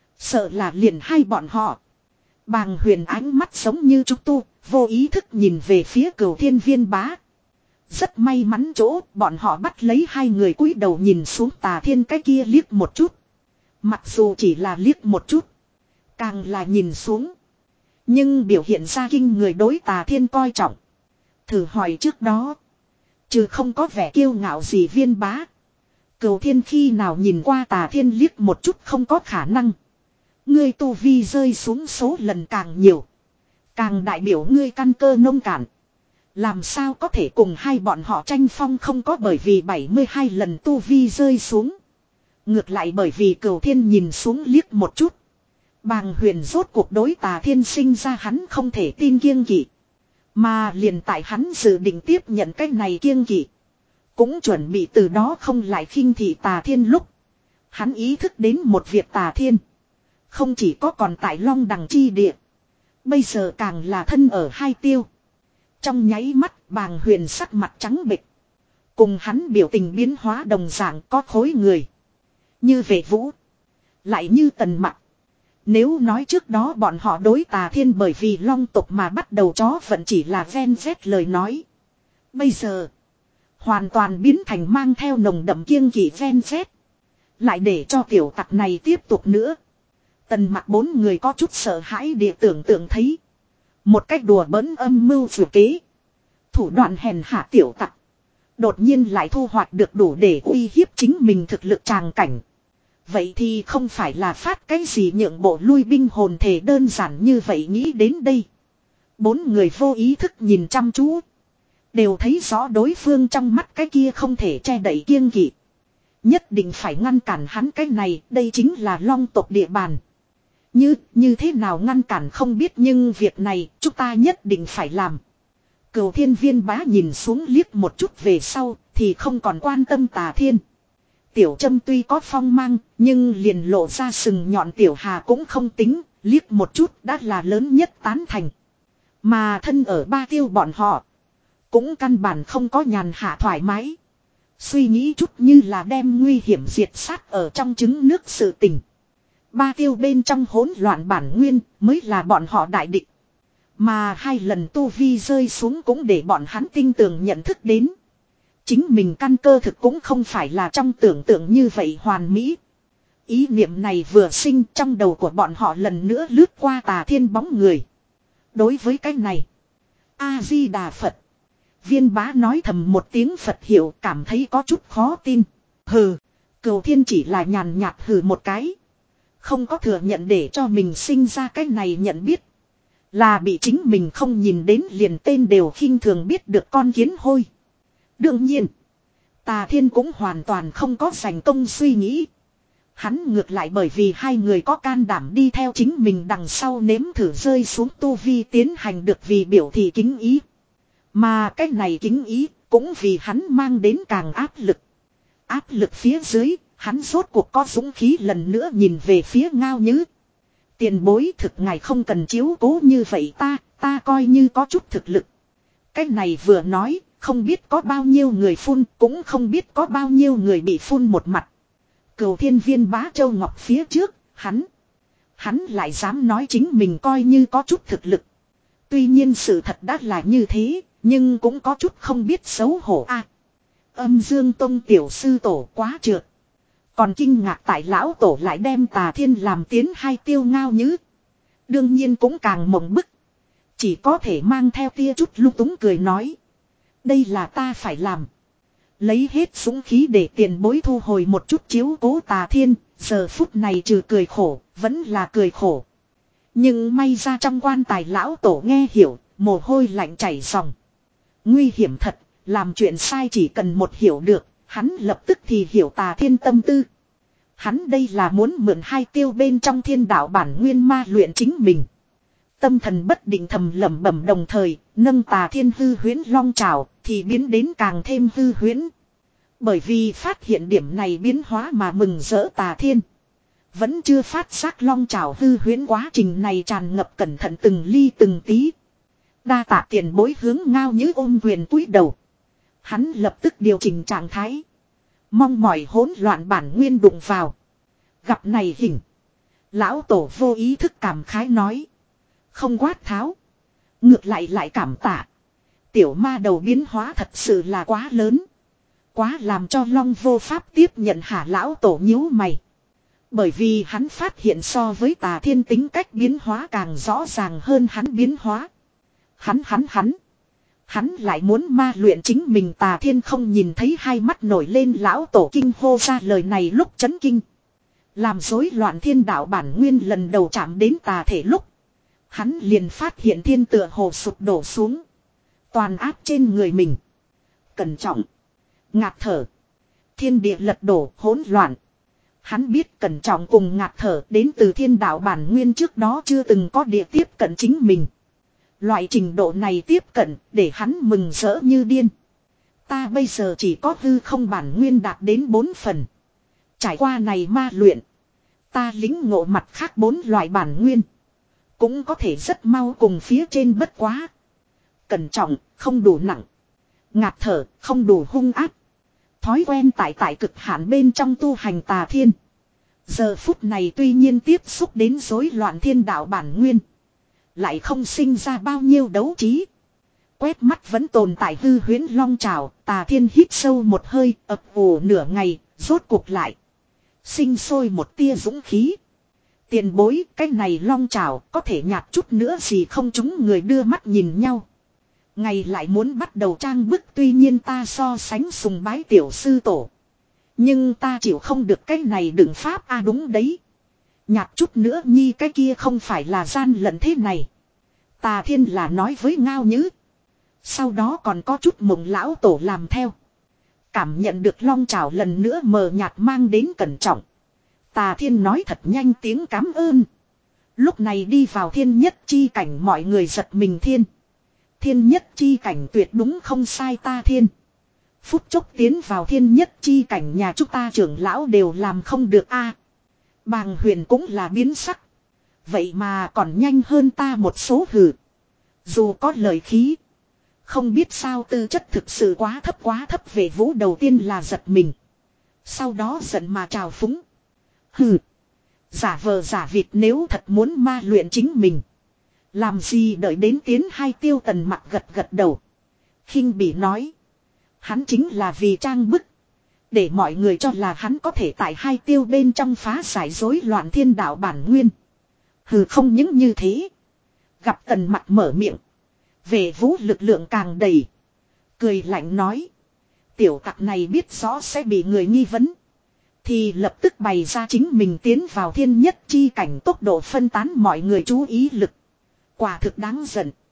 Sợ là liền hai bọn họ. Bàng Huyền ánh mắt giống như trúc tu. Vô ý thức nhìn về phía cửu thiên viên bá. Rất may mắn chỗ bọn họ bắt lấy hai người cúi đầu nhìn xuống Tà Thiên cái kia liếc một chút. Mặc dù chỉ là liếc một chút. Càng là nhìn xuống. Nhưng biểu hiện ra kinh người đối Tà Thiên coi trọng. Thử hỏi trước đó. Trừ không có vẻ kiêu ngạo gì viên bá. Cửu Thiên khi nào nhìn qua Tà Thiên liếc một chút không có khả năng. Ngươi tu vi rơi xuống số lần càng nhiều. Càng đại biểu ngươi căn cơ nông cạn. Làm sao có thể cùng hai bọn họ tranh phong không có bởi vì bảy mươi hai lần tu vi rơi xuống. Ngược lại bởi vì Cửu Thiên nhìn xuống liếc một chút. Bàng Huyền rốt cuộc đối Tà Thiên sinh ra hắn không thể tin kiêng kỵ. Mà liền tại hắn dự định tiếp nhận cái này kiêng kỵ. Cũng chuẩn bị từ đó không lại khinh thị Tà Thiên lúc. Hắn ý thức đến một việc Tà Thiên. Không chỉ có còn tại long đằng chi địa. Bây giờ càng là thân ở hai tiêu. Trong nháy mắt Bàng Huyền sắc mặt trắng bệch. Cùng hắn biểu tình biến hóa đồng dạng có khối người. Như Vệ Vũ. Lại như Tần Mặc. Nếu nói trước đó bọn họ đối Tà Thiên bởi vì long tục mà bắt đầu chó vẫn chỉ là ven vét lời nói. Bây giờ. Hoàn toàn biến thành mang theo nồng đậm kiêng kỵ ven xét. Lại để cho tiểu tặc này tiếp tục nữa. Tần Mặc bốn người có chút sợ hãi địa tưởng tượng thấy. Một cách đùa bỡn âm mưu vừa kế. Thủ đoạn hèn hạ tiểu tặc. Đột nhiên lại thu hoạch được đủ để uy hiếp chính mình thực lực tràng cảnh. Vậy thì không phải là phát cái gì nhượng bộ lui binh hồn thể đơn giản như vậy nghĩ đến đây. Bốn người vô ý thức nhìn chăm chú. Đều thấy rõ đối phương trong mắt cái kia không thể che đậy kiêng kỵ. Nhất định phải ngăn cản hắn cái này, đây chính là long tộc địa bàn. Như, như thế nào ngăn cản không biết nhưng việc này chúng ta nhất định phải làm. Cửu Thiên Viên Bá nhìn xuống liếc một chút về sau thì không còn quan tâm Tà Thiên. Tiểu Trâm tuy có phong mang nhưng liền lộ ra sừng nhọn Tiểu Hà cũng không tính, liếc một chút đã là lớn nhất tán thành. Mà thân ở Ba Tiêu bọn họ cũng căn bản không có nhàn hạ thoải mái. Suy nghĩ chút như là đem nguy hiểm diệt sát ở trong trứng nước sự tình. Ba Tiêu bên trong hỗn loạn bản nguyên mới là bọn họ đại địch. Mà hai lần tu vi rơi xuống cũng để bọn hắn tinh tường nhận thức đến. Chính mình căn cơ thực cũng không phải là trong tưởng tượng như vậy hoàn mỹ. Ý niệm này vừa sinh trong đầu của bọn họ lần nữa lướt qua Tà Thiên bóng người. Đối với cái này, A-di-đà Phật. Viên Bá nói thầm một tiếng Phật hiệu cảm thấy có chút khó tin. Hừ, Cửu Thiên chỉ là nhàn nhạt hừ một cái. Không có thừa nhận để cho mình sinh ra cái này nhận biết. Là bị chính mình không nhìn đến liền tên đều khinh thường biết được con kiến hôi. Đương nhiên, Tà Thiên cũng hoàn toàn không có dành công suy nghĩ. Hắn ngược lại bởi vì hai người có can đảm đi theo chính mình đằng sau nếm thử rơi xuống tu vi tiến hành được vì biểu thị kính ý. Mà cái này kính ý cũng vì hắn mang đến càng áp lực. Áp lực phía dưới, hắn rốt cuộc có dũng khí lần nữa nhìn về phía Ngao Nhứ. Tiền bối thực ngài không cần chiếu cố như vậy ta, ta coi như có chút thực lực. Cái này vừa nói, không biết có bao nhiêu người phun, cũng không biết có bao nhiêu người bị phun một mặt. Cửu Thiên Viên Bá Châu Ngọc phía trước, hắn. Hắn lại dám nói chính mình coi như có chút thực lực. Tuy nhiên sự thật đã là như thế, nhưng cũng có chút không biết xấu hổ a. À, Âm Dương Tông tiểu sư tổ quá trượt. Còn kinh ngạc tại lão tổ lại đem Tà Thiên làm tiến hai tiêu Ngao Nhứ. Đương nhiên cũng càng mộng bức. Chỉ có thể mang theo tia chút lung túng cười nói. Đây là ta phải làm. Lấy hết dũng khí để tiền bối thu hồi một chút chiếu cố Tà Thiên. Giờ phút này trừ cười khổ, vẫn là cười khổ. Nhưng may ra trong quan tài lão tổ nghe hiểu, mồ hôi lạnh chảy ròng. Nguy hiểm thật, làm chuyện sai chỉ cần một hiểu được. Hắn lập tức thì hiểu Tà Thiên tâm tư. Hắn đây là muốn mượn hai tiêu bên trong thiên đạo bản nguyên ma luyện chính mình. Tâm thần bất định thầm lẩm bẩm đồng thời, nâng Tà Thiên hư huyễn long trào thì biến đến càng thêm hư huyễn. Bởi vì phát hiện điểm này biến hóa mà mừng rỡ Tà Thiên. Vẫn chưa phát giác long trào hư huyễn quá trình này tràn ngập cẩn thận từng ly từng tí. Đa tạ tiền bối hướng Ngao Nhứ ôm quyền cúi đầu. Hắn lập tức điều chỉnh trạng thái. Mong mỏi hỗn loạn bản nguyên đụng vào. Gặp này hình. Lão tổ vô ý thức cảm khái nói. Không quát tháo. Ngược lại lại cảm tạ. Tiểu ma đầu biến hóa thật sự là quá lớn. Quá làm cho Long vô pháp tiếp nhận hả lão tổ nhíu mày. Bởi vì hắn phát hiện so với Tà Thiên tính cách biến hóa càng rõ ràng hơn hắn biến hóa. Hắn hắn hắn. Hắn lại muốn ma luyện chính mình. Tà Thiên không nhìn thấy hai mắt nổi lên lão tổ kinh hô ra lời này lúc chấn kinh. Làm rối loạn thiên đạo bản nguyên lần đầu chạm đến tà thể lúc. Hắn liền phát hiện thiên tựa hồ sụp đổ xuống. Toàn áp trên người mình. Cẩn trọng. Ngạt thở. Thiên địa lật đổ hỗn loạn. Hắn biết cẩn trọng cùng ngạt thở đến từ thiên đạo bản nguyên trước đó chưa từng có địa tiếp cận chính mình. Loại trình độ này tiếp cận để hắn mừng rỡ như điên. Ta bây giờ chỉ có hư không bản nguyên đạt đến bốn phần. Trải qua này ma luyện. Ta lính ngộ mặt khác bốn loại bản nguyên. Cũng có thể rất mau cùng phía trên bất quá. Cẩn trọng, không đủ nặng. Ngạt thở, không đủ hung áp. Thói quen tại tại cực hạn bên trong tu hành Tà Thiên. Giờ phút này tuy nhiên tiếp xúc đến rối loạn thiên đạo bản nguyên. Lại không sinh ra bao nhiêu đấu trí. Quét mắt vẫn tồn tại hư huyễn long trào, Tà Thiên hít sâu một hơi, ập ủ nửa ngày, rốt cuộc lại. Sinh sôi một tia dũng khí. Tiền bối, cái này long trào có thể nhạt chút nữa gì không, chúng người đưa mắt nhìn nhau. Ngày lại muốn bắt đầu trang bức, tuy nhiên ta so sánh sùng bái tiểu sư tổ. Nhưng ta chịu không được cái này đừng pháp a à, đúng đấy. Nhạt chút nữa nhi cái kia không phải là gian lận thế này. Tà Thiên là nói với Ngao Nhữ. Sau đó còn có chút mộng lão tổ làm theo. Cảm nhận được long trào lần nữa mờ nhạt mang đến cẩn trọng. Tà Thiên nói thật nhanh tiếng cảm ơn. Lúc này đi vào thiên nhất chi cảnh mọi người giật mình thiên. Thiên nhất chi cảnh tuyệt đúng không sai ta Thiên. Phút chốc tiến vào thiên nhất chi cảnh nhà chúng ta trưởng lão đều làm không được a. Bàng Huyền cũng là biến sắc. Vậy mà còn nhanh hơn ta một số hừ. Dù có lời khí. Không biết sao tư chất thực sự quá thấp quá thấp về vũ đầu tiên là giật mình. Sau đó giận mà trào phúng. Hừ. Giả vờ giả vịt nếu thật muốn ma luyện chính mình. Làm gì đợi đến tiến hai tiêu tần mặt gật gật đầu. Khinh bỉ nói. Hắn chính là vì trang bức. Để mọi người cho là hắn có thể tại hai tiêu bên trong phá giải rối loạn thiên đạo bản nguyên. Hừ không những như thế. Gặp tần mặt mở miệng. Về vũ lực lượng càng đầy. Cười lạnh nói. Tiểu tặc này biết rõ sẽ bị người nghi vấn. Thì lập tức bày ra chính mình tiến vào thiên nhất chi cảnh tốc độ phân tán mọi người chú ý lực. Quả thực đáng giận.